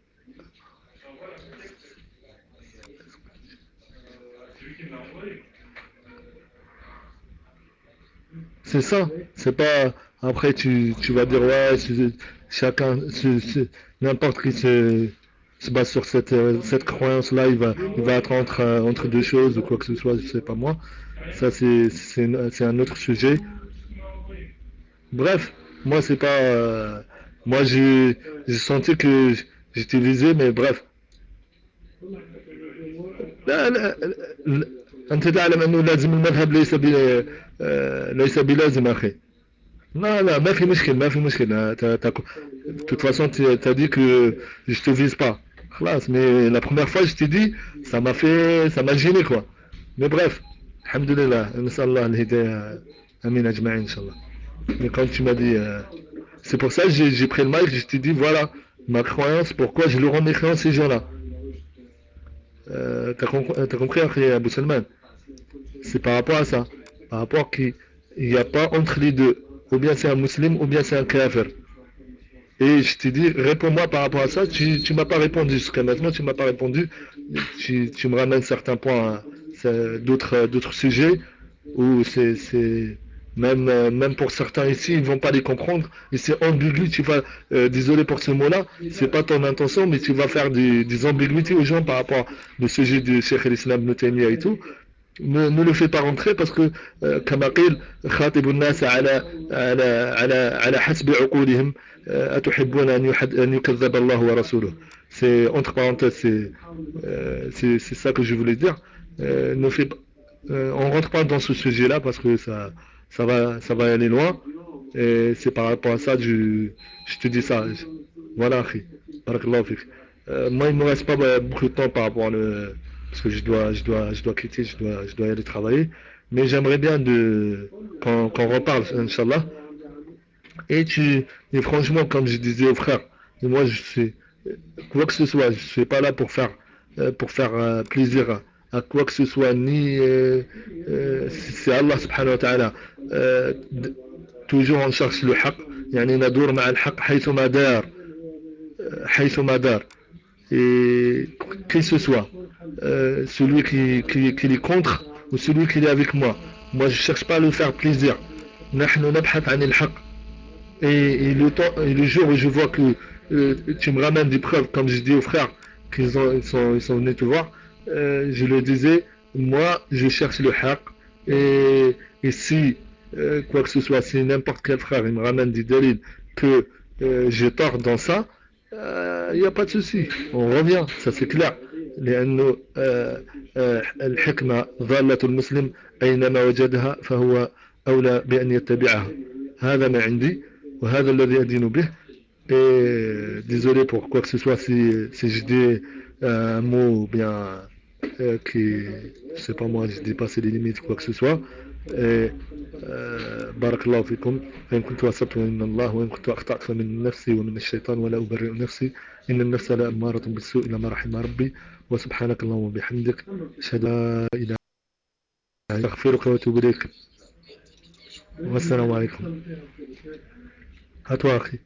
c'est ça. C'est pas. Après, tu vas dire, ouais, chacun, n'importe qui se base sur cette croyance-là, il va être entre deux choses ou quoi que ce soit, je sais pas moi. Ça, c'est un autre sujet. Bref, moi, c'est pas. Moi, j'ai senti que j'étais visé, mais bref. لا لا لا- أنت تعلم أنه لازم المذهب ليس بلازم أخي. لا لا ما في مشكل ما في مشكل. De toute façon tu as dit que je te vise pas. خلاص, mais la première fois je t'ai dit ça m'a gêné quoi. Mais bref, alhamdulillah, نسأل الله الهداية أمين أجمعين إن شاء الله. Mais quand tu m'as dit c'est pour ça que j'ai pris le mic, je t'ai dit voilà ma croyance, pourquoi je le rends mécréant ces gens-là. T'as compris après Abou Salman? C'est par rapport à ça. Par rapport qu'il n'y a pas entre les deux. Ou bien c'est un musulman ou bien c'est un kafir. Et je t'ai dit, réponds-moi par rapport à ça. Tu m'as pas répondu. Jusqu'à maintenant, tu m'as pas répondu. Tu me ramènes certains points d'autres sujets où même pour certains ici, ils vont pas les comprendre. Et c'est ambigu, tu vas, désolé pour ce mot-là, c'est pas ton intention, mais tu vas faire des ambiguïtés aux gens par rapport au sujet du Cheikh al-Islam Ibn Taymiyyah et tout. Ne le fais pas rentrer parce que كما قيل خاطب الناس على حسب عقولهم أتحبون أن يكذب الله ورسوله. C'est entre parenthèses, c'est ça que je voulais dire. Ne fais pas, on rentre pas dans ce sujet-là parce que ça va aller loin. Et c'est par rapport à ça que je te dis ça. Voilà, akhi. Barakallahu fik. Moi, il me reste pas beaucoup de temps par rapport parce que je dois quitter, je dois y aller travailler. Mais j'aimerais bien qu'on reparle, Inch'Allah. Et franchement, comme je disais aux frères, moi, je suis, quoi que ce soit, je suis pas là pour faire plaisir à quoi que ce soit, ni, c'est Allah subhanahu wa ta'ala. Toujours on cherche le haq. يعني ندور مع الحق حيثما دار. Et que ce soit celui qui est contre ou celui qui est avec moi. Moi, je cherche pas à lui faire plaisir. نحن نبحث عن الحق. Et le jour où je vois que tu me ramènes des preuves, comme je dis aux frères, ils sont venus te voir, je leur disais, moi, je cherche le haq. Et si, quoi que ce soit, si n'importe quel frère il me ramène des délits que j'ai tort dans ça, il n'y a pas de souci. On revient, ça c'est clair. لأنه الحكمة ضالة المسلم أينما وجدها فهو أولى بأن يتبعها. هذا ما عندي وهذا الذي أدين به. Et désolé pour quoi que ce soit si je dis un mot bien qui, je sais pas moi, je dépasse les limites quoi que ce soit. Et بارك الله فيكم فإن كنت أصبت من الله وإن كنت أخطأت فمن نفسي ومن الشيطان ولا أبرئ نفسي إن النفس لأمارة بالسوء إلا ما رحم ربي وسبحانك اللهم وبحمدك أشهد أن لا إله إلا أنت أستغفرك وأتوب إليك والسلام عليكم. هاتوا أخي.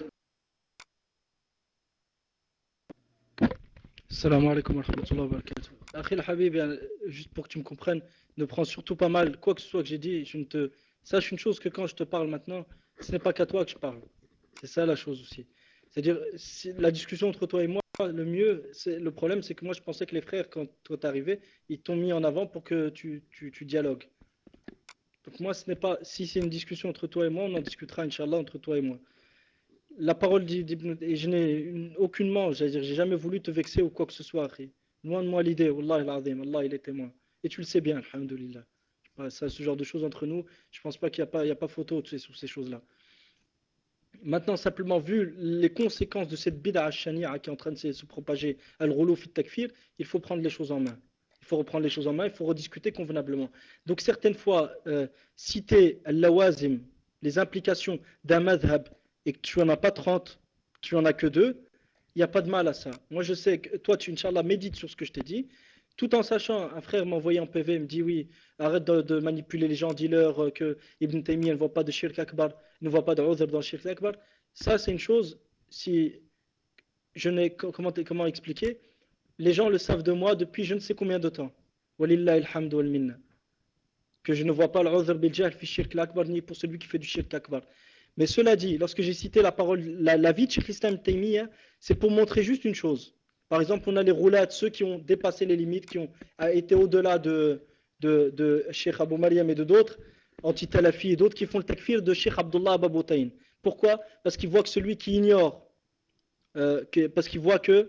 Salam alaikum wa rahmatullahi wa barakatuh. Akhil Habib, juste pour que tu me comprennes, ne prends surtout pas mal quoi que ce soit que j'ai dit. Je ne te sache une chose que quand je te parle maintenant, ce n'est pas qu'à toi que je parle. C'est ça la chose aussi. C'est-à-dire, la discussion entre toi et moi, le problème, c'est que moi je pensais que les frères, quand toi t'es arrivé, ils t'ont mis en avant pour que tu dialogues. Donc moi, ce n'est pas, si c'est une discussion entre toi et moi, on en discutera, Inch'Allah, entre toi et moi. La parole d'Ibn, et je n'ai aucunement, j'ai jamais voulu te vexer ou quoi que ce soit, akhi. Loin de moi l'idée, Wallah al-Azim, Allah il est témoin. Et tu le sais bien, alhamdoulilah. Ça, ce genre de choses entre nous, je pense pas qu'il n'y a pas, il y a pas photo sur ces choses-là. Maintenant, simplement, vu les conséquences de cette bid'a shani'a qui est en train de se propager, al-ghulu fi takfir, il faut prendre les choses en main. Il faut reprendre les choses en main, il faut rediscuter convenablement. Donc, certaines fois, citer al-lawazim, les implications d'un madhab, et que tu n'en as pas 30, tu n'en as que 2, il n'y a pas de mal à ça. Moi, je sais que toi, tu, Inch'Allah, médites sur ce que je t'ai dit, tout en sachant, un frère m'a envoyé en PV, il me dit oui, arrête de manipuler les gens, dis-leur que Ibn Taymiyyah ne voit pas de shirk akbar, ne voit pas de udhr dans le shirk akbar. Ça, c'est une chose, si je n'ai, comment expliquer, les gens le savent de moi depuis je ne sais combien de temps. Walillahi alhamdu wal minna. Que je ne vois pas l'udhr bil jahl fi shirk akbar, ni pour celui qui fait du shirk akbar. Mais cela dit, lorsque j'ai cité la parole, la vie de Cheikh Islam Taymiyyah, c'est pour montrer juste une chose. Par exemple, on a les roulades, ceux qui ont dépassé les limites, qui ont été au-delà de Cheikh Abou Mariam et de d'autres, anti-Talafi et d'autres qui font le takfir de Cheikh Abdullah Ababoutaïn. Pourquoi? Parce qu'ils voient que celui qui ignore, parce qu'ils voient que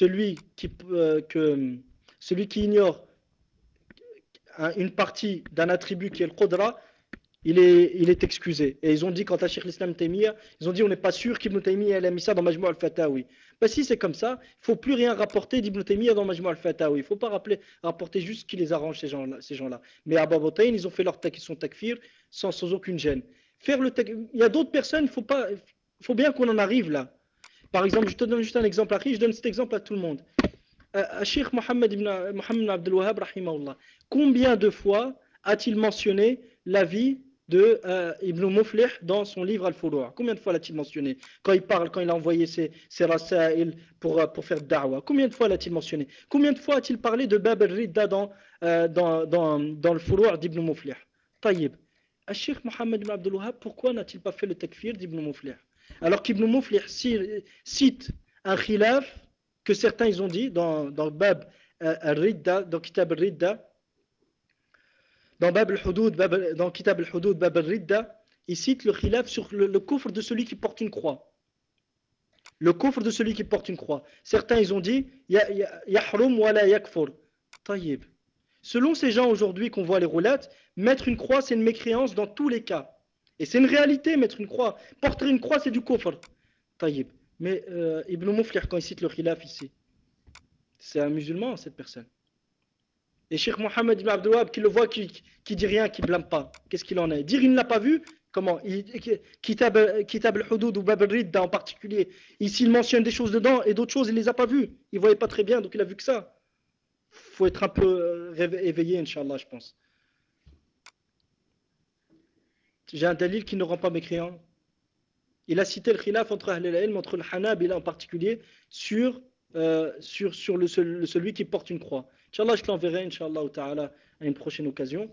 celui qui ignore une partie d'un attribut qui est le Qudra, il est excusé. Et ils ont dit, quant à Cheikh l'Islam Taymiyyah, ils ont dit, on n'est pas sûr qu'Ibn Taymiyyah a mis ça dans Majmou al-Fatawi. Ben, si c'est comme ça, il ne faut plus rien rapporter d'Ibn Taymiyyah dans Majmou al-Fatawi. Il ne faut pas rapporter juste ce qui les arrange, ces gens-là. Mais à Babotayn, ils ont fait son takfir sans aucune gêne. Il y a d'autres personnes, faut bien qu'on en arrive là. Par exemple, je te donne juste un exemple après, je donne cet exemple à tout le monde. Cheikh Mohammed Abdel Wahhab, rahimahullah, combien de fois a-t-il mentionné la vie de Ibn Muflih dans son livre Al-Furu'. Combien de fois l'a-t-il mentionné? Quand il parle, quand il a envoyé ses rasaïl pour faire da'wah. Combien de fois l'a-t-il mentionné? Combien de fois a-t-il parlé de Bab al-Ridda dans le Furu' d'Ibn Muflih? Taïb. Cheikh Mohammed ibn Abdul Wahhab, pourquoi n'a-t-il pas fait le takfir d'Ibn Muflih? Alors qu'Ibn Muflih cite un khilaf que certains ils ont dit dans Bab al-Ridda, dans Kitab al-Ridda, dans Bab al-Hudud, dans Kitab al-Hudud, Bab al-Ridda, il cite le khilaf sur le kufr de celui qui porte une croix. Le kufr de celui qui porte une croix. Certains ils ont dit yahrum wa la yakfur. Taïb. Selon ces gens aujourd'hui qu'on voit les roulettes, mettre une croix c'est une mécréance dans tous les cas. Et c'est une réalité, mettre une croix. Porter une croix c'est du kufr. Taïb. Mais Ibn Muflih, quand il cite le khilaf ici, c'est un musulman cette personne. Et Cheikh Mohammed ibn Abdul Wahhab qui le voit, qui dit rien, qui blâme pas. Qu'est-ce qu'il en est? Dire il ne l'a pas vu? Comment? Kitab al-Hudud ou Bab al-Ridda en particulier, ici il mentionne des choses dedans et d'autres choses il les a pas vues. Il voyait pas très bien donc il a vu que ça. Faut être un peu éveillé, Inch'Allah, je pense. J'ai un dalil qui ne rend pas mécréant. Il a cité le khilaf entre Ahl al-Ilm, entre le Hanabila en particulier, sur celui qui porte une croix. Inch'Allah, je te l'enverrai, Inch'Allah, ta'ala, à une prochaine occasion.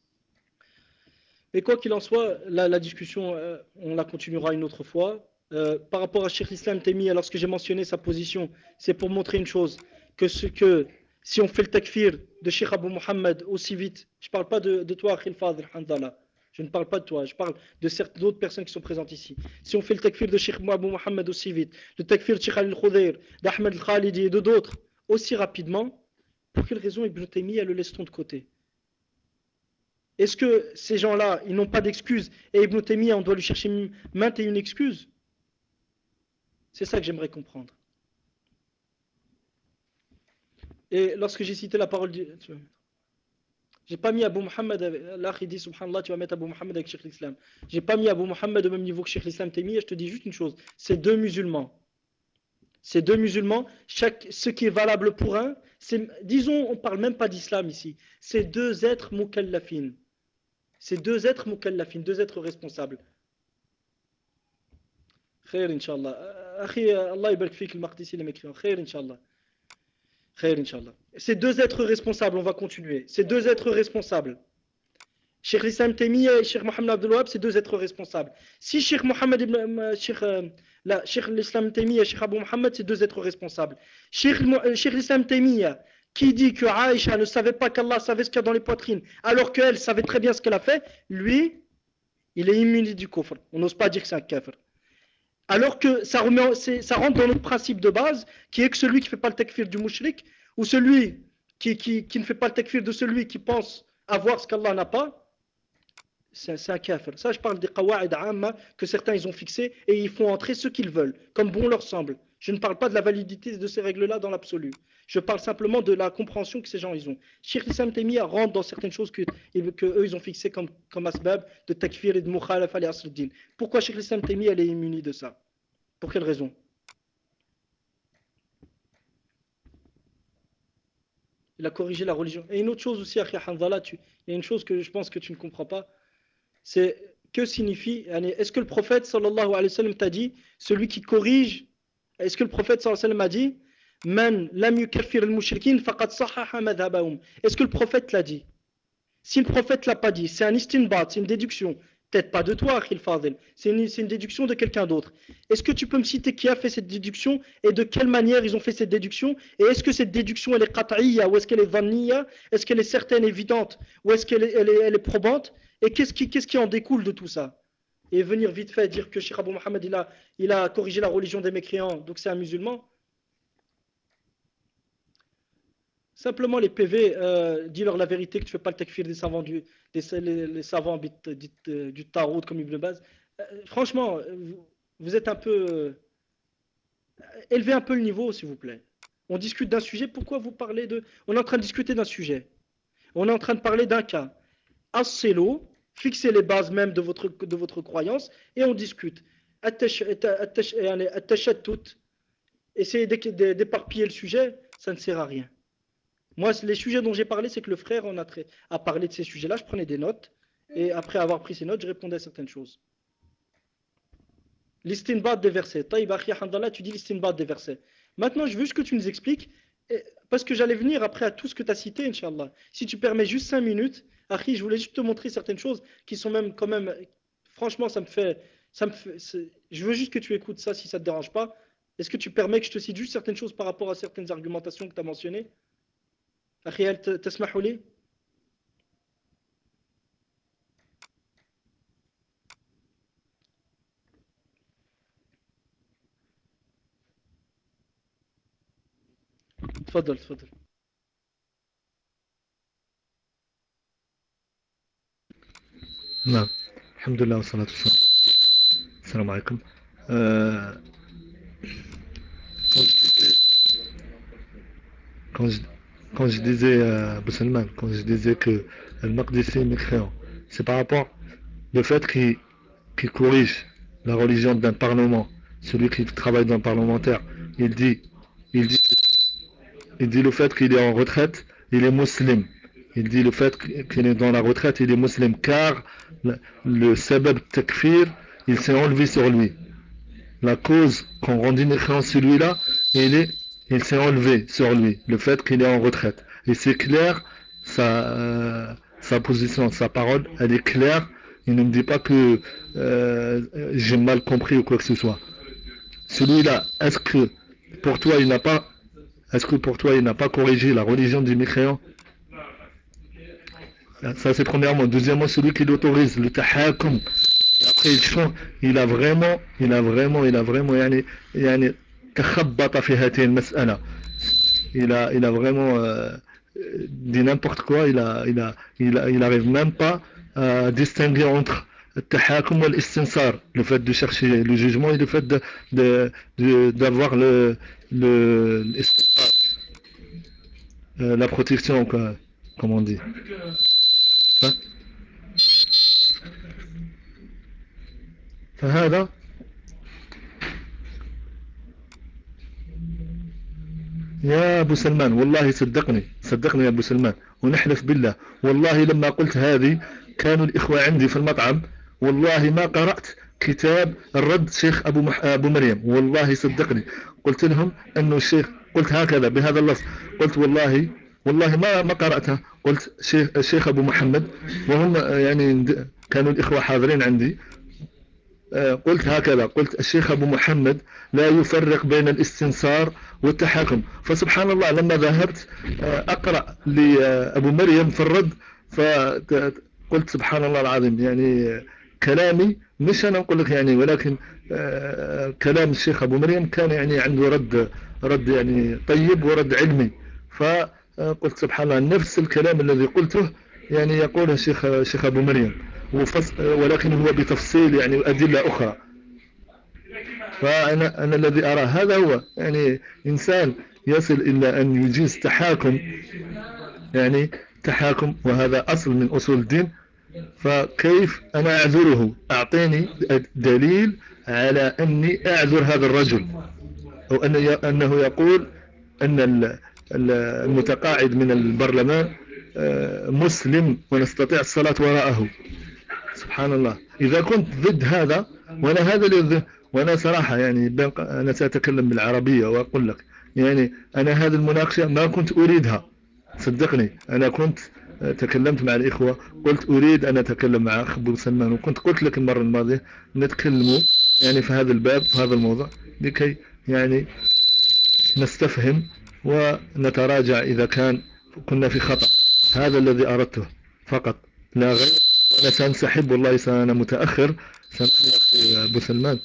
Mais quoi qu'il en soit, la discussion, on la continuera une autre fois. Par rapport à Cheikh Islam Taymiyyah, lorsque j'ai mentionné sa position, c'est pour montrer une chose, que si on fait le takfir de Cheikh Abu Muhammad aussi vite, je ne parle pas de toi, Akhil Fadl Handala, je ne parle pas de toi, je parle de certaines d'autres personnes qui sont présentes ici. Si on fait le takfir de Cheikh Abu Muhammad aussi vite, le takfir de Cheikh Al-Khudayr, d'Ahmed Al-Khalidi et de d'autres aussi rapidement, pour quelle raison Ibn Taymiyyah le laisse-t-on de côté? Est-ce que ces gens-là, ils n'ont pas d'excuses et Ibn Taymiyyah, on doit lui chercher maintes et une excuse? C'est ça que j'aimerais comprendre. Et lorsque j'ai cité la parole du... J'ai pas mis Abu Muhammad, là il dit subhanallah, tu vas mettre Abu Muhammad avec Cheikh l'Islam. J'ai pas mis Abu Muhammad au même niveau que Cheikh l'Islam Taymiyyah, je te dis juste une chose, c'est deux musulmans. Ces deux musulmans, ce qui est valable pour un, disons, on parle même pas d'islam ici, c'est deux êtres mukallafin. C'est deux êtres mukallafin, deux êtres responsables. خير إن شاء الله أخي الله يبارك فيك المقدسي لما يكرم خير إن شاء الله خير إن شاء الله. Ces deux êtres responsables, on va continuer. Ces deux êtres responsables. Cheikh Islam Taymiyyah et Cheikh Mohammed Abdul Wahhab, c'est deux êtres responsables. Si Cheikh Mohammed Cheikh l'Islam Taymiyyah et Cheikh Abu Mohammed, c'est deux êtres responsables. Cheikh l'Islam Taymiyyah qui dit que Aïcha ne savait pas qu'Allah savait ce qu'il y a dans les poitrines, alors qu'elle savait très bien ce qu'elle a fait, lui, il est immunisé du kufr. On n'ose pas dire que c'est un kafir. Alors que ça rentre dans notre principe de base, qui est que celui qui ne fait pas le takfir du mushrik, ou celui qui ne fait pas le takfir de celui qui pense avoir ce qu'Allah n'a pas, c'est un kafir. Ça, je parle des qawa'id amma que certains ils ont fixés et ils font entrer ce qu'ils veulent, comme bon leur semble. Je ne parle pas de la validité de ces règles-là dans l'absolu. Je parle simplement de la compréhension que ces gens ils ont. Cheikh Islam Taymiyyah rentre dans certaines choses que eux ils ont fixées comme asbab de takfir et de mukhalaf al asr-din. Pourquoi Cheikh Islam Taymiyyah est immuni de ça? Pour quelle raison? Il a corrigé la religion. Et une autre chose aussi, Akhi Hanzala, il y a une chose que je pense que tu ne comprends pas, c'est que signifie, est-ce que le prophète sallallahu alayhi wa sallam t'a dit, celui qui corrige, est-ce que le prophète sallallahu alayhi wa sallam a dit, Man lam yukaffir al-mushrikin faqad sahaha madhabahum. Est-ce que le prophète l'a dit? Si le prophète l'a pas dit, c'est un istinbat, c'est une déduction. Peut-être pas de toi, Akhil Fadil. C'est une déduction de quelqu'un d'autre. Est-ce que tu peux me citer qui a fait cette déduction et de quelle manière ils ont fait cette déduction? Et est-ce que cette déduction elle est qat'iyya ou est-ce qu'elle est dhanniya? Est-ce qu'elle est certaine, évidente ou est-ce qu'elle est probante? Et qu'est-ce qui en découle de tout ça? Et venir vite fait dire que Cheikh Abou Mohammed il a corrigé la religion des mécréants, donc c'est un musulman? Simplement les PV, dis-leur la vérité que tu ne fais pas le takfir des savants les savants du tarot comme Ibn Baz. Franchement, vous êtes un peu... élevez un peu le niveau, s'il vous plaît. On discute d'un sujet, pourquoi vous parlez de... On est en train de discuter d'un sujet. On est en train de parler d'un cas. Assez-le, fixez les bases même de votre croyance, et on discute. Attachez-tout, essayez d'éparpiller le sujet, ça ne sert à rien. Moi, les sujets dont j'ai parlé, c'est que le frère a parlé de ces sujets-là. Je prenais des notes Et après avoir pris ces notes, je répondais à certaines choses. L'istinbat des versets. Taïb, Akhi Hamdallah, tu dis l'istinbat des versets. Maintenant, je veux juste que tu nous expliques, parce que j'allais venir après à tout ce que tu as cité, Inch'Allah. Si tu permets juste 5 minutes, Akhi, je voulais juste te montrer certaines choses qui sont même, quand même, franchement, je veux juste que tu écoutes ça si ça te dérange pas. Est-ce que tu permets que je te cite juste certaines choses par rapport à certaines argumentations que tu as mentionnées? Akhi, تسمح لي؟ تفضل تفضل. نعم. الحمد لله والصلاة والسلام. السلام عليكم. Euh, quand je, quand je disais, Bousselman, quand je disais que Al-Maqdisi est mécréant, c'est par rapport au fait qu'il corrige la religion d'un parlement, celui qui travaille dans le parlementaire. Il dit, il dit, il dit le fait qu'il est en retraite, il est musulman. Il dit le fait qu'il est dans la retraite, il est musulman, car le sabab takfir, il s'est enlevé sur lui. La cause qu'on rendit mécréant celui-là, il s'est enlevé sur lui, le fait qu'il est en retraite. Et c'est clair, sa position, sa parole, elle est claire. Il ne me dit pas que j'ai mal compris ou quoi que ce soit. Celui-là, pour toi, il n'a pas, est-ce que pour toi, il n'a pas corrigé la religion du mécréant? Ça, c'est premièrement. Deuxièmement, celui qui l'autorise, le tahakum. Après, il a vraiment, يعني تخبط في هذه المسألة. Il a vraiment dit n'importe quoi. Il arrive même pas à distinguer entre التحاكم والاستنصار, le fait de chercher le jugement et le fait d'avoir الاستنصار, la protection, quoi, comme on dit. Hein. فهذا يا أبو سلمان, والله صدقني يا أبو سلمان, ونحلف بالله, والله لما قلت هذه كانوا الإخوة عندي في المطعم, والله ما قرأت كتاب الرد شيخ أبو مريم, والله صدقني. قلت لهم أنه الشيخ, قلت هكذا بهذا اللفظ, قلت والله ما قرأته. قلت الشيخ أبو محمد, وهم يعني كانوا الإخوة حاضرين عندي. قلت هكذا, قلت الشيخ أبو محمد لا يفرق بين الاستنصار والتحاكم. فسبحان الله لما ذهبت أقرأ لأبو مريم في الرد, فقلت سبحان الله العظيم, يعني كلامي مش أنا أقول لك يعني, ولكن كلام الشيخ أبو مريم كان يعني عنده رد يعني طيب ورد علمي. فقلت سبحان الله نفس الكلام الذي قلته يعني يقوله الشيخ أبو مريم, ولكن هو بتفصيل يعني وأدلة أخرى. فأنا الذي أرى هذا هو يعني إنسان يصل إلى أن يجيز تحاكم, يعني تحاكم, وهذا أصل من أصول الدين. فكيف أنا أعذره؟ أعطيني دليل على أني أعذر هذا الرجل, أو أنه يقول أن المتقاعد من البرلمان مسلم ونستطيع الصلاة وراءه. سبحان الله. إذا كنت ضد هذا, وأنا صراحة يعني أنا سأتكلم بالعربية وأقول لك, يعني أنا هذه المناقشة ما كنت أريدها, صدقني. أنا كنت تكلمت مع الإخوة, قلت أريد أن أتكلم مع أخ أبو سلمان, وكنت قلت لك المرة الماضية نتكلموا يعني في هذا الباب, في هذا الموضوع, لكي يعني نستفهم ونتراجع إذا كنا في خطأ. هذا الذي أردته فقط لا غير. وأنا سأنسحب, والله أنا متأخر. سامحني يا أخي أبو سلمان.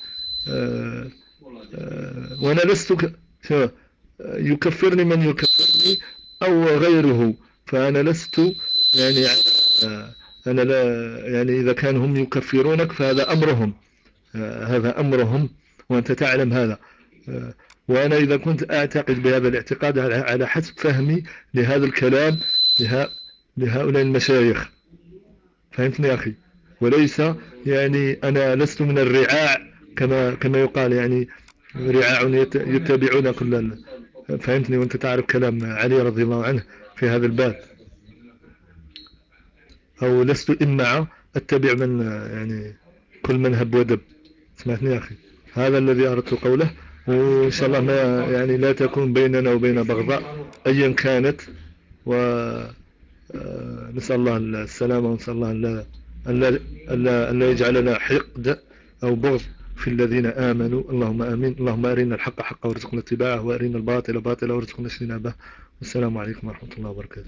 وأنا لست يكفرني من يكفرني أو غيره, فأنا لست يعني أنا لا يعني إذا كان هم يكفرونك فهذا أمرهم, هذا أمرهم, وأنت تعلم هذا. وأنا إذا كنت أعتقد بهذا الاعتقاد على حسب فهمي لهذا الكلام لهؤلاء المشايخ, فهمتني يا أخي؟ وليس يعني أنا لست من الرعاع كما يقال, يعني رعاع يتبعون كل فهمتني؟ وأنت تعرف كلام علي رضي الله عنه في هذا الباب. أو لست إمعة أتبع من يعني كل من هب ودب. سمعتني يا أخي؟ هذا الذي أردت قوله. وإن شاء الله ما يعني لا تكون بيننا وبين بغضاء أيا كانت. ونسأل الله السلامة، ونسأل الله أن لا يجعلنا حقد أو بغض في الذين آمنوا. اللهم آمين. اللهم أرنا الحق حقا وارزقنا اتباعه، وأرنا الباطل باطلا وارزقنا اجتنابه. والسلام عليكم ورحمة الله وبركاته.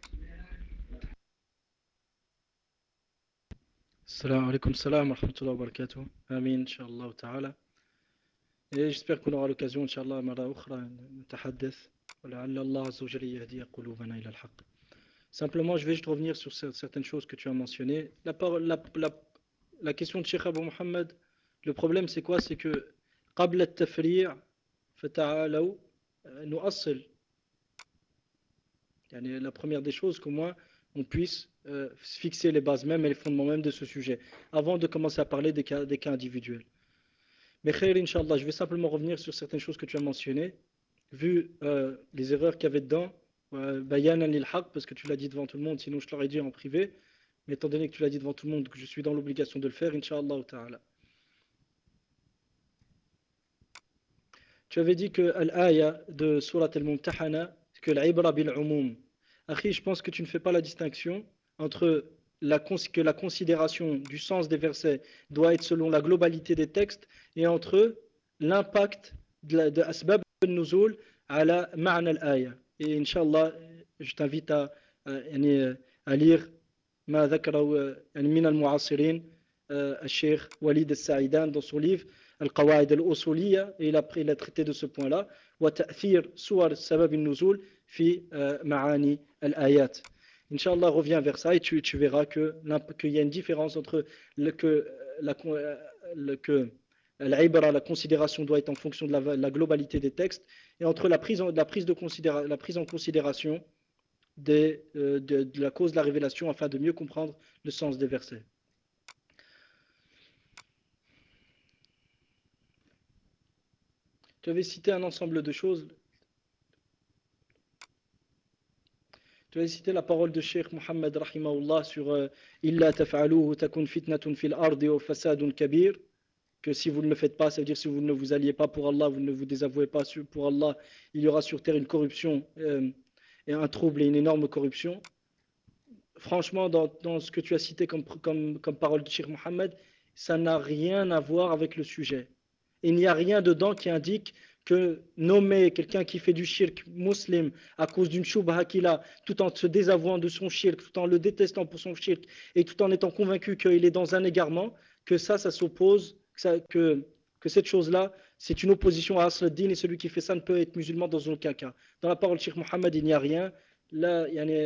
السلام عليكم السلام ورحمة الله وبركاته. آمين إن شاء الله تعالى. Et j'espère qu'on aura l'occasion, Inch'Allah, مرة أخرى نتحدث ولعل الله عز وجل يهدي قلوبنا إلى الحق. Simplement, je vais juste revenir sur certaines choses que tu as mentionnées. La question de Cheikh Abou Mohammed, le problème c'est quoi? C'est que قبل التفريع فتعالوا نؤصل. يعني la première des choses qu'au moins on puisse fixer les bases même et les fondements même de ce sujet avant de commencer à parler des cas individuels. Mais khair, Inch'Allah, je vais simplement revenir sur certaines choses que tu as mentionnées, vu les erreurs qu'il y avait dedans, bayanan lil haq, parce que tu l'as dit devant tout le monde, sinon je l'aurais dit en privé, mais étant donné que tu l'as dit devant tout le monde, que je suis dans l'obligation de le faire, Inch'Allah ta'ala. Tu avais dit que l'aya de Surat al-Mumtahana, que l'ibra bil umum. Akhi, je pense que tu ne fais pas la distinction entre que la considération du sens des versets doit être selon la globalité des textes et entre l'impact de asbab al-nuzul à la ma'na al-aya. Et Inch'Allah, je t'invite à lire ما ذكره يعني من المعاصرين الشيخ وليد السعيدان dans son livre القواعد الأصولية, et il a traité de ce point-là, وتأثير صور سبب النزول في معاني الآيات. Inch'Allah, reviens vers ça et tu verras qu'il y a une différence entre que l'ibra, la considération doit être en fonction de la globalité des textes, et entre la prise en considération de la cause de la révélation afin de mieux comprendre le sens des versets. Tu avais cité un ensemble de choses. Tu avais cité la parole de Cheikh Mohammed rahimahullah sur Illa taf'aluhu takun fitnatun fil ardi wa fasadun kabir, que si vous ne le faites pas, ça veut dire si vous ne vous alliez pas pour Allah, vous ne vous désavouez pas pour Allah, il y aura sur terre une corruption et un trouble et une énorme corruption. Franchement, dans ce que tu as cité comme parole de Cheikh Mohammed, ça n'a rien à voir avec le sujet. Il n'y a rien dedans qui indique que nommer quelqu'un qui fait du shirk musulman à cause d'une shubha qu'il a, tout en se désavouant de son shirk, tout en le détestant pour son shirk, et tout en étant convaincu qu'il est dans un égarement, que ça s'oppose, que cette chose-là, c'est une opposition à Asl ad-Din, et celui qui fait ça ne peut être musulman dans aucun cas. Dans la parole de Cheikh Mohammed, il n'y a rien. Là,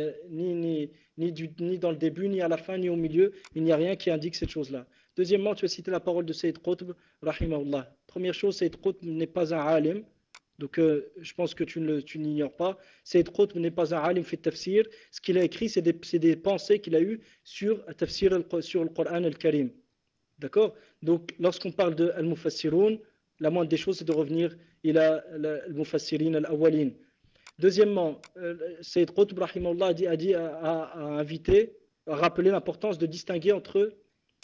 ni dans le début, ni à la fin, ni au milieu, il n'y a rien qui indique cette chose-là. Deuxièmement, tu as cité la parole de Sayyid Qutb, rahimahullah. Première chose, Sayyid Qutb n'est pas un alim, donc je pense que tu n'ignores pas. Sayyid Qutb n'est pas un alim fait tafsir. Ce qu'il a écrit, c'est des pensées qu'il a eues sur le Coran al-Karim. D'accord? Donc, lorsqu'on parle de al-Mufassiroun, la moindre des choses, c'est de revenir al-Mufassirin al-Awwalin. Deuxièmement, Sayyid Qutb rahimahullah a invité, a rappelé l'importance de distinguer entre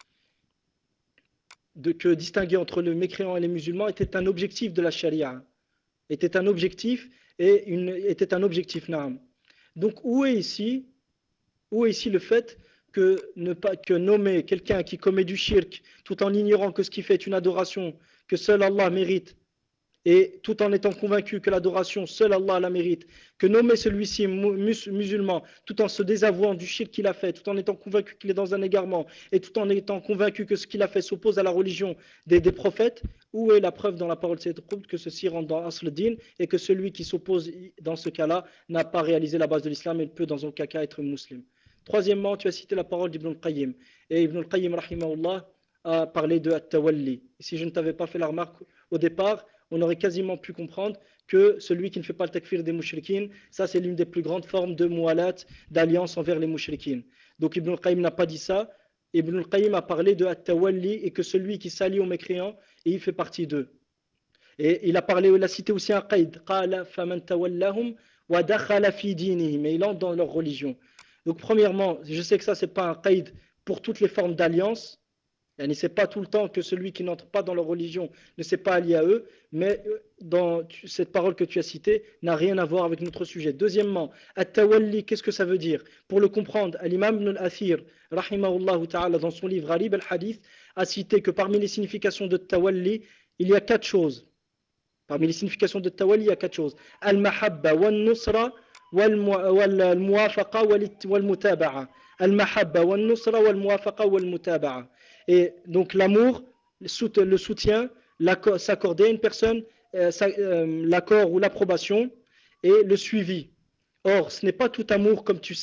le mécréant et les musulmans était un objectif de la charia, était un objectif naam. Donc où est ici le fait que nommer quelqu'un qui commet du shirk tout en ignorant que ce qu'il fait est une adoration que seul Allah mérite, et tout en étant convaincu que l'adoration, seul Allah la mérite, que nommer celui-ci musulman, tout en se désavouant du shirk qu'il a fait, tout en étant convaincu qu'il est dans un égarement, et tout en étant convaincu que ce qu'il a fait s'oppose à la religion des prophètes, où est la preuve dans la parole de Sayyid Qutb que ceci rentre dans Asl ad-Din, et que celui qui s'oppose dans ce cas-là n'a pas réalisé la base de l'islam et ne peut dans aucun cas être musulman. Troisièmement, tu as cité la parole d'Ibn al-Qayyim, et Ibn al-Qayyim rahimahullah a parlé de at-tawalli. Si je ne t'avais pas fait la remarque au départ, on aurait quasiment pu comprendre que celui qui ne fait pas le takfir des mouchriquines, ça c'est l'une des plus grandes formes de mualat, d'alliance envers les mouchriquines. Donc Ibn al-Qayyim n'a pas dit ça. Ibn al-Qayyim a parlé de at-tawalli, et que celui qui s'allie aux mécréants, et il fait partie d'eux. Et il a cité aussi un qaïd, qala faman tawallahum wa dakhala fi dinihim, mais il entre dans leur religion. Donc premièrement, je sais que ça c'est pas un qaïd pour toutes les formes d'alliance. Yani, c'est pas tout le temps que celui qui n'entre pas dans leur religion ne s'est pas allié à eux, mais cette parole que tu as citée n'a rien à voir avec notre sujet. Deuxièmement, at-tawalli, qu'est-ce que ça veut dire? Pour le comprendre, l'imam ibn al-Athir, rahimahullah ta'ala, dans son livre Gharib al-Hadith, a cité que parmi les significations de tawalli, il y a quatre choses. Parmi les significations de tawalli, il y a quatre choses. Al-mahabba, wal-nusra, wal-muwafaqa, wal-mutaba'a. Al-mahabba, wal-nusra, wal-muwafaqa, wal-mutaba'a. Et donc l'amour, le soutien, s'accorder à une personne, l'accord ou l'approbation, et le suivi. Or, ce n'est pas tout amour, comme tu sais,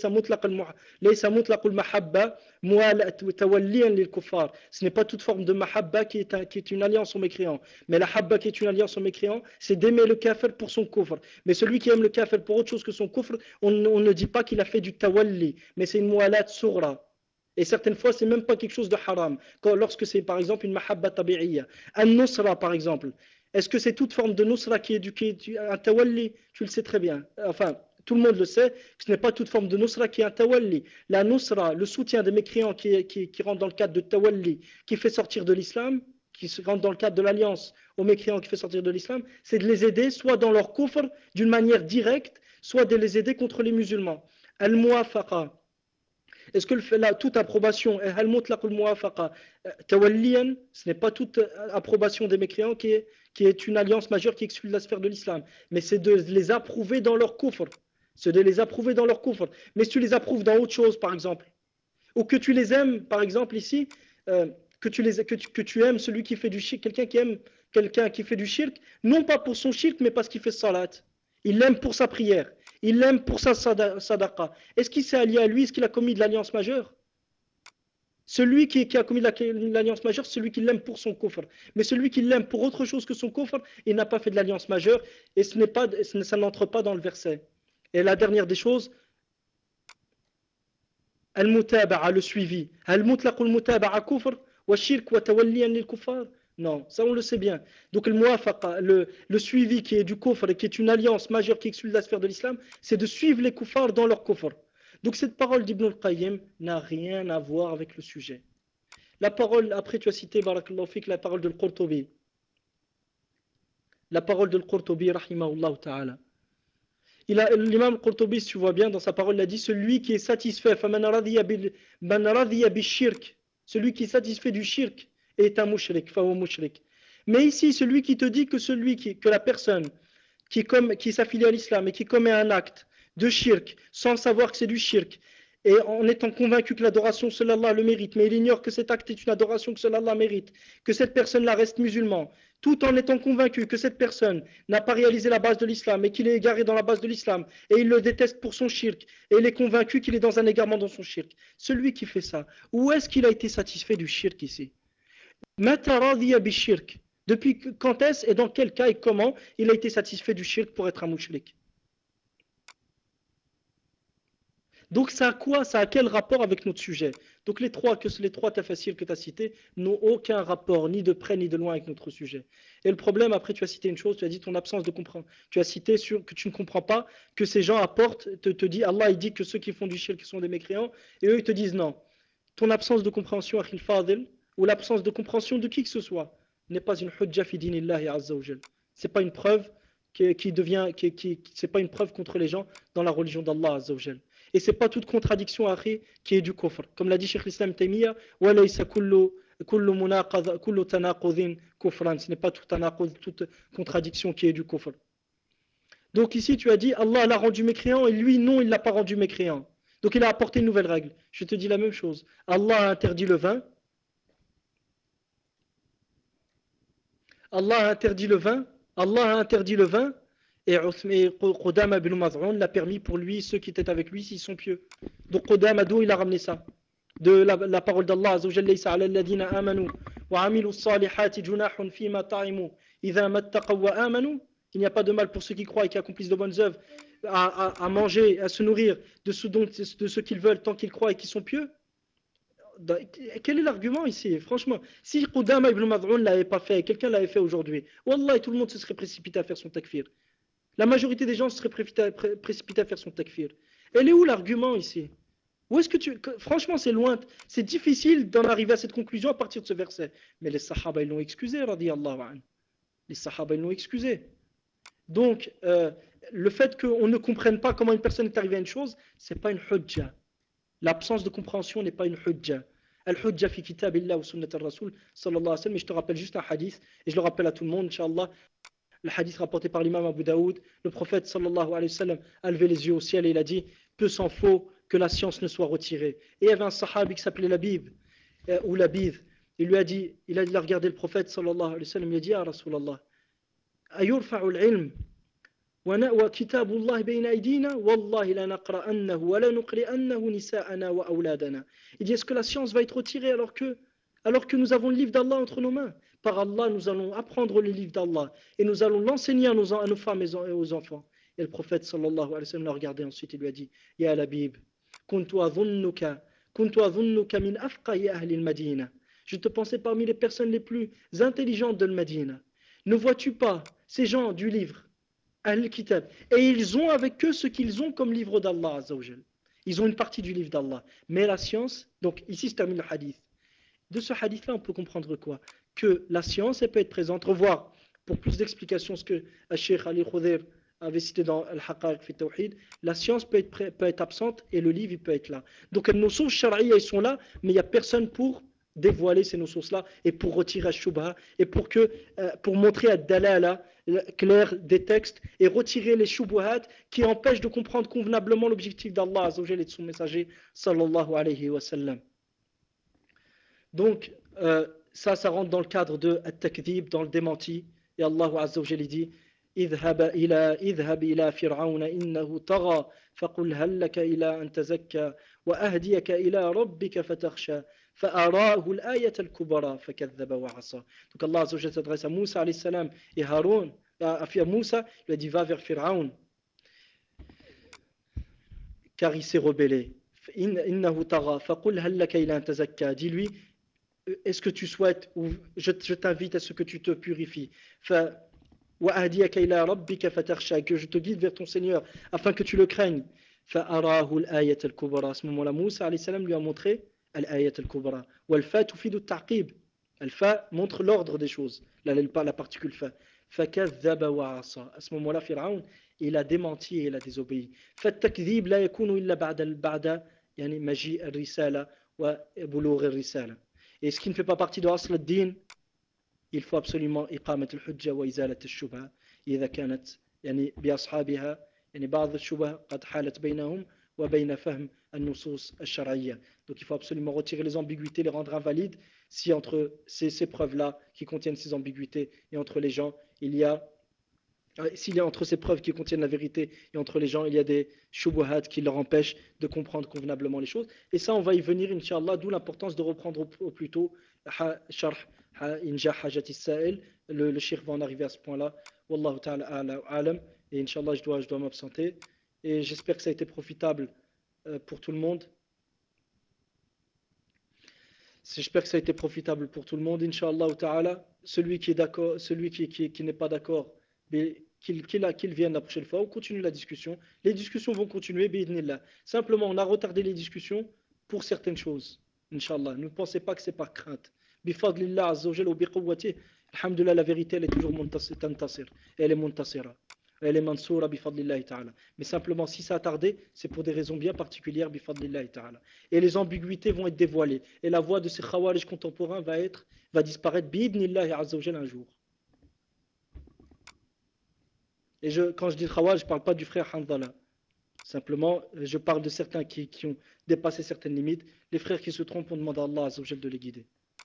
ce n'est pas toute forme de mahabba qui est une alliance aux mécréants. Mais la habba qui est une alliance aux mécréants, c'est d'aimer le kafir pour son kufr. Mais celui qui aime le kafir pour autre chose que son kufr, on ne dit pas qu'il a fait du tawalli, mais c'est une mualat sourra. Et certaines fois, c'est même pas quelque chose de haram. Lorsque c'est par exemple une mahabba tabi'iyya. Un-nusra par exemple. Est-ce que c'est toute forme de nusra qui est un tawalli? Tu le sais très bien. Enfin, tout le monde le sait, que ce n'est pas toute forme de nusra qui est un tawalli. La nusra, le soutien des mécréants qui rentre dans le cadre de tawalli, qui fait sortir de l'islam, qui rentre dans le cadre de l'alliance aux mécréants qui fait sortir de l'islam, c'est de les aider soit dans leur kufr d'une manière directe, soit de les aider contre les musulmans. Al-muwafaqa. Est-ce que toute approbation, ce n'est pas toute approbation des mécréants qui est une alliance majeure qui exclut de la sphère de l'islam, mais c'est de les approuver dans leur kufr. C'est de les approuver dans leur kufr. Mais si tu les approuves dans autre chose, par exemple, ou que tu les aimes, par exemple ici, que tu aimes celui qui fait du shirk, quelqu'un qui aime quelqu'un qui fait du shirk, non pas pour son shirk, mais parce qu'il fait salat. Il l'aime pour sa prière. Il l'aime pour sa sadaqa. Est-ce qu'il s'est allié à lui? Est-ce qu'il a commis de l'alliance majeure? Celui qui a commis l'alliance majeure, c'est celui qui l'aime pour son kufr. Mais celui qui l'aime pour autre chose que son kufr, il n'a pas fait de l'alliance majeure et ça n'entre pas dans le verset. Et la dernière des choses, al-mutaba'a, le suivi. Al-mutlaq al-mutaba'a kufr wa shirk wa tawalliyan lil kuffar. Non, ça on le sait bien. Donc le suivi qui est du kufr et qui est une alliance majeure qui exclut la sphère de l'islam, c'est de suivre les kuffars dans leur kufr. Donc cette parole d'Ibn al-Qayyim n'a rien à voir avec le sujet. La parole, après tu as cité, barakallahu fik, la parole de Al-Qurtubi. La parole de Al-Qurtubi, rahimahullah ta'ala. L'imam Al-Qurtubi, si tu vois bien, dans sa parole, il a dit celui qui est satisfait, celui qui est satisfait du shirk est un mushrik, mushrik. Mais ici, celui qui te dit que la personne qui s'affilie à l'islam et qui commet un acte de shirk sans savoir que c'est du shirk, et en étant convaincu que l'adoration seul Allah le mérite, mais il ignore que cet acte est une adoration que seul Allah mérite, que cette personne-là reste musulman, tout en étant convaincu que cette personne n'a pas réalisé la base de l'islam et qu'il est égaré dans la base de l'islam, et il le déteste pour son shirk, et il est convaincu qu'il est dans un égarement dans son shirk. Celui qui fait ça, où est-ce qu'il a été satisfait du shirk ici? Depuis quand est-ce et dans quel cas et comment il a été satisfait du shirk pour être un mushrik? Donc ça a quoi? Ça a quel rapport avec notre sujet? Donc les trois tafassirs que tu as cités n'ont aucun rapport, ni de près ni de loin avec notre sujet. Et le problème, après tu as cité une chose, tu as dit ton absence de compréhension. Tu as cité que tu ne comprends pas que ces gens apportent, te dit Allah il dit que ceux qui font du shirk sont des mécréants, et eux ils te disent non. Ton absence de compréhension, Akhil Fadil, ou l'absence de compréhension de qui que ce soit, n'est pas une hujja fi dinillahi azza wa jal. C'est pas une preuve c'est pas une preuve contre les gens dans la religion d'Allah azza wa jal. Et c'est pas toute contradiction akhi qui est du kufr. Comme l'a dit Cheikh l'Islam Taymiyyah, wa laysa kullu tanaqudhin kufran. Ce n'est pas toute contradiction qui est du kufr. Donc ici tu as dit Allah l'a rendu mécréant et lui non il l'a pas rendu mécréant. Donc il a apporté une nouvelle règle. Je te dis la même chose. Allah a interdit le vin. Allah a interdit le vin. Allah a interdit le vin. Et Qudama ibn Maz'un l'a permis pour lui, ceux qui étaient avec lui, s'ils sont pieux. Donc Qudama, d'où il a ramené ça? De la parole d'Allah Azza wa Jalla, laysa ala alladhina amanu wa amilu salihati junahun fima ta'imu idha mattaqaw wa amanu. Il n'y a pas de mal pour ceux qui croient et qui accomplissent de bonnes œuvres à manger, à se nourrir de ce qu'ils veulent tant qu'ils croient et qu'ils sont pieux. Quel est l'argument ici? Franchement, si Qudama ibn Mad'un ne l'avait pas fait, quelqu'un l'avait fait aujourd'hui, Wallah, tout le monde se serait précipité à faire son takfir. La majorité des gens se seraient précipités à faire son takfir. Elle est où l'argument ici? Où est-ce que franchement, c'est loin, c'est difficile d'en arriver à cette conclusion à partir de ce verset. Mais les Sahaba, ils l'ont excusé, radiyallahu anhu. Les Sahaba, ils l'ont excusé. Donc, le fait qu'on ne comprenne pas comment une personne est arrivée à une chose, c'est pas une hujja. L'absence de compréhension n'est pas une hujja. Al-hujja fi kitabillah wa sunnat al-rasul sallallahu alayhi wa sallam. Mais je te rappelle juste un hadith, et je le rappelle à tout le monde, inshallah. Le hadith rapporté par l'imam Abu Daoud, le prophète sallallahu alayhi wa sallam a levé les yeux au ciel et il a dit: peu s'en faut que la science ne soit retirée. Et il y avait un sahabi qui s'appelait Labib, ou Labid. Il a regardé le prophète sallallahu alayhi wa sallam, il a dit: ah Rasulallah, ayurfa'u al-ilm وكتاب الله بين أيدينا والله لا نقرأنه ولا نقرئنه نساءنا وأولادنا. Il dit: est-ce que la science va être retirée alors que nous avons le livre d'Allah entre nos mains? Par Allah, nous allons apprendre le livre d'Allah et nous allons l'enseigner à nos femmes et aux enfants. Et le prophète sallallahu alayhi wa sallam l'a regardé ensuite et lui a dit: Ya Labib, kuntu adhunnuka min afqahi ahli al-Madina. Je te pensais parmi les personnes les plus intelligentes de Medina. Ne vois-tu pas ces gens du livre, Al-Kitab, et ils ont avec eux ce qu'ils ont comme livre d'Allah Azzawajal. Ils ont une partie du livre d'Allah. Mais la science, donc ici je termine le hadith. De ce hadith-là, on peut comprendre quoi? Que la science, elle peut être présente. Revoir, pour plus d'explications, ce que Cheikh Ali Khoudair avait cité dans Al-Haqa'iq fi Tawhid, la science peut être absente et le livre, il peut être là. Donc nos sources shari'a, ils sont là, mais il n'y a personne pour dévoiler ces sources-là et pour retirer Shubha et pour montrer à Dalala clair des textes et retirer les Shubuhat qui empêchent de comprendre convenablement l'objectif d'Allah Azzawajal et de son messager sallallahu alayhi wa sallam. Donc, ça rentre dans le cadre de At-Takdhib, dans le démenti. Et Allah Azza wa Jalla dit: اذهب إلى فرعون إنه طغى فقل هل لك إلى أن تزكى وأهديك إلى ربك فتخشى فأراه الآية الكبرى فكذب وعصى. Donc Allah Azza wa Jalla s'adresse à Moussa alayhi salam et Haroun, à Moussa, il lui a dit: va vers Pharaon car il s'est rebellé. إنه طغى فقل هل لك إلى أن تزكى. Dis-lui: est-ce que tu souhaites, ou je t'invite à ce que tu te purifies, que je te guide vers ton Seigneur afin que tu le craignes. À ce moment-là, Moussa alayhi salam lui a montré al-ayat al-kubra. Wal-fa tufidu at-ta'qib. Al-fa montre l'ordre des choses, la particule fa. فكذب وعصى. À ce moment-là, Pharaon, il a démenti et il a désobéi. فالتكذيب لا يكون إلا بعد يعني مجيء الرسالة وبلوغ الرسالة. Et ce qui ne fait pas partie de Asl al-Din, il faut absolument إقامة الحجة وإزالة الشبهة إذا كانت يعني بأصحابها يعني بعض الشبهة قد حالت بينهم وبين فهم النصوص الشرعية. Donc il faut absolument retirer les ambiguïtés, les rendre invalides si entre ces preuves-là qui contiennent ces ambiguïtés et entre les gens, il y a s'il y a entre ces preuves qui contiennent la vérité et entre les gens, il y a des shubuhat qui leur empêchent de comprendre convenablement les choses. Et ça, on va y venir, Inch'Allah, d'où l'importance de reprendre au plus tôt Sharh Injah Hajati Sa'il. Le shir va en arriver à ce point-là. Wallahu ta'ala alam. Et Inch'Allah, je dois m'absenter. Et j'espère que ça a été profitable pour tout le monde. J'espère que ça a été profitable pour tout le monde, Inch'Allah ta'ala. Celui qui est d'accord, celui qui n'est pas d'accord, qu'il vienne la prochaine fois, on continue la discussion. Les discussions vont continuer, bi'idhnillah. Simplement, on a retardé les discussions pour certaines choses, Inch'Allah. Ne pensez pas que c'est par crainte. Bifadlillah azzawajal wa biqawwatih. Alhamdulillah, la vérité, elle est toujours tantasir. Elle est muntasira. Elle est mansoura bifadlillahi ta'ala. Mais simplement, si ça a tardé, c'est pour des raisons bien particulières, bifadlillahi ta'ala. Et les ambiguïtés vont être dévoilées. Et la voix de ces khawarij contemporains va disparaître, bi'idnillahi azzawajal, un jour. Et quand je dis Khawarij, je ne parle pas du frère Hanzala. Simplement, je parle de certains qui ont dépassé certaines limites. Les frères qui se trompent, on demande à Allah Azzawajal de les guider.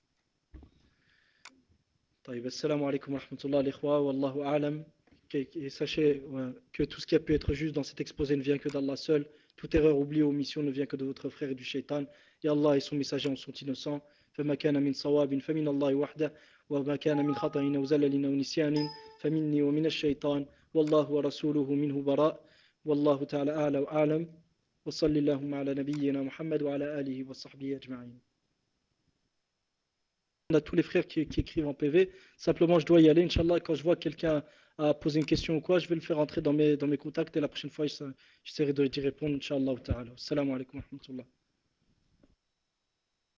Assalamu alaikum wa rahmatullahi wa wallahu a'lam. Et sachez que tout ce qui a pu être juste dans cet exposé ne vient que d'Allah seul. Toute erreur, oubli ou omission ne vient que de votre frère et du shaitan. Et Allah et son messager en sont innocents. فما كان من صواب فمن الله وحده وما كان من خطأ أو زلل أو نسيان فمني ومن الشيطان والله ورسوله منه براء والله تعالى أعلى وأعلم وصلى اللهم على نبينا محمد وعلى آله وصحبه أجمعين. On a tous les frères qui écrivent en PV. Simplement, je dois y aller. Inch'Allah, quand je vois quelqu'un a posé une question ou quoi, je vais le faire entrer dans mes contacts et la prochaine fois, j'essaierai d'y répondre. Inch'Allah ta'ala. Assalamu alaikum wa rahmatullah.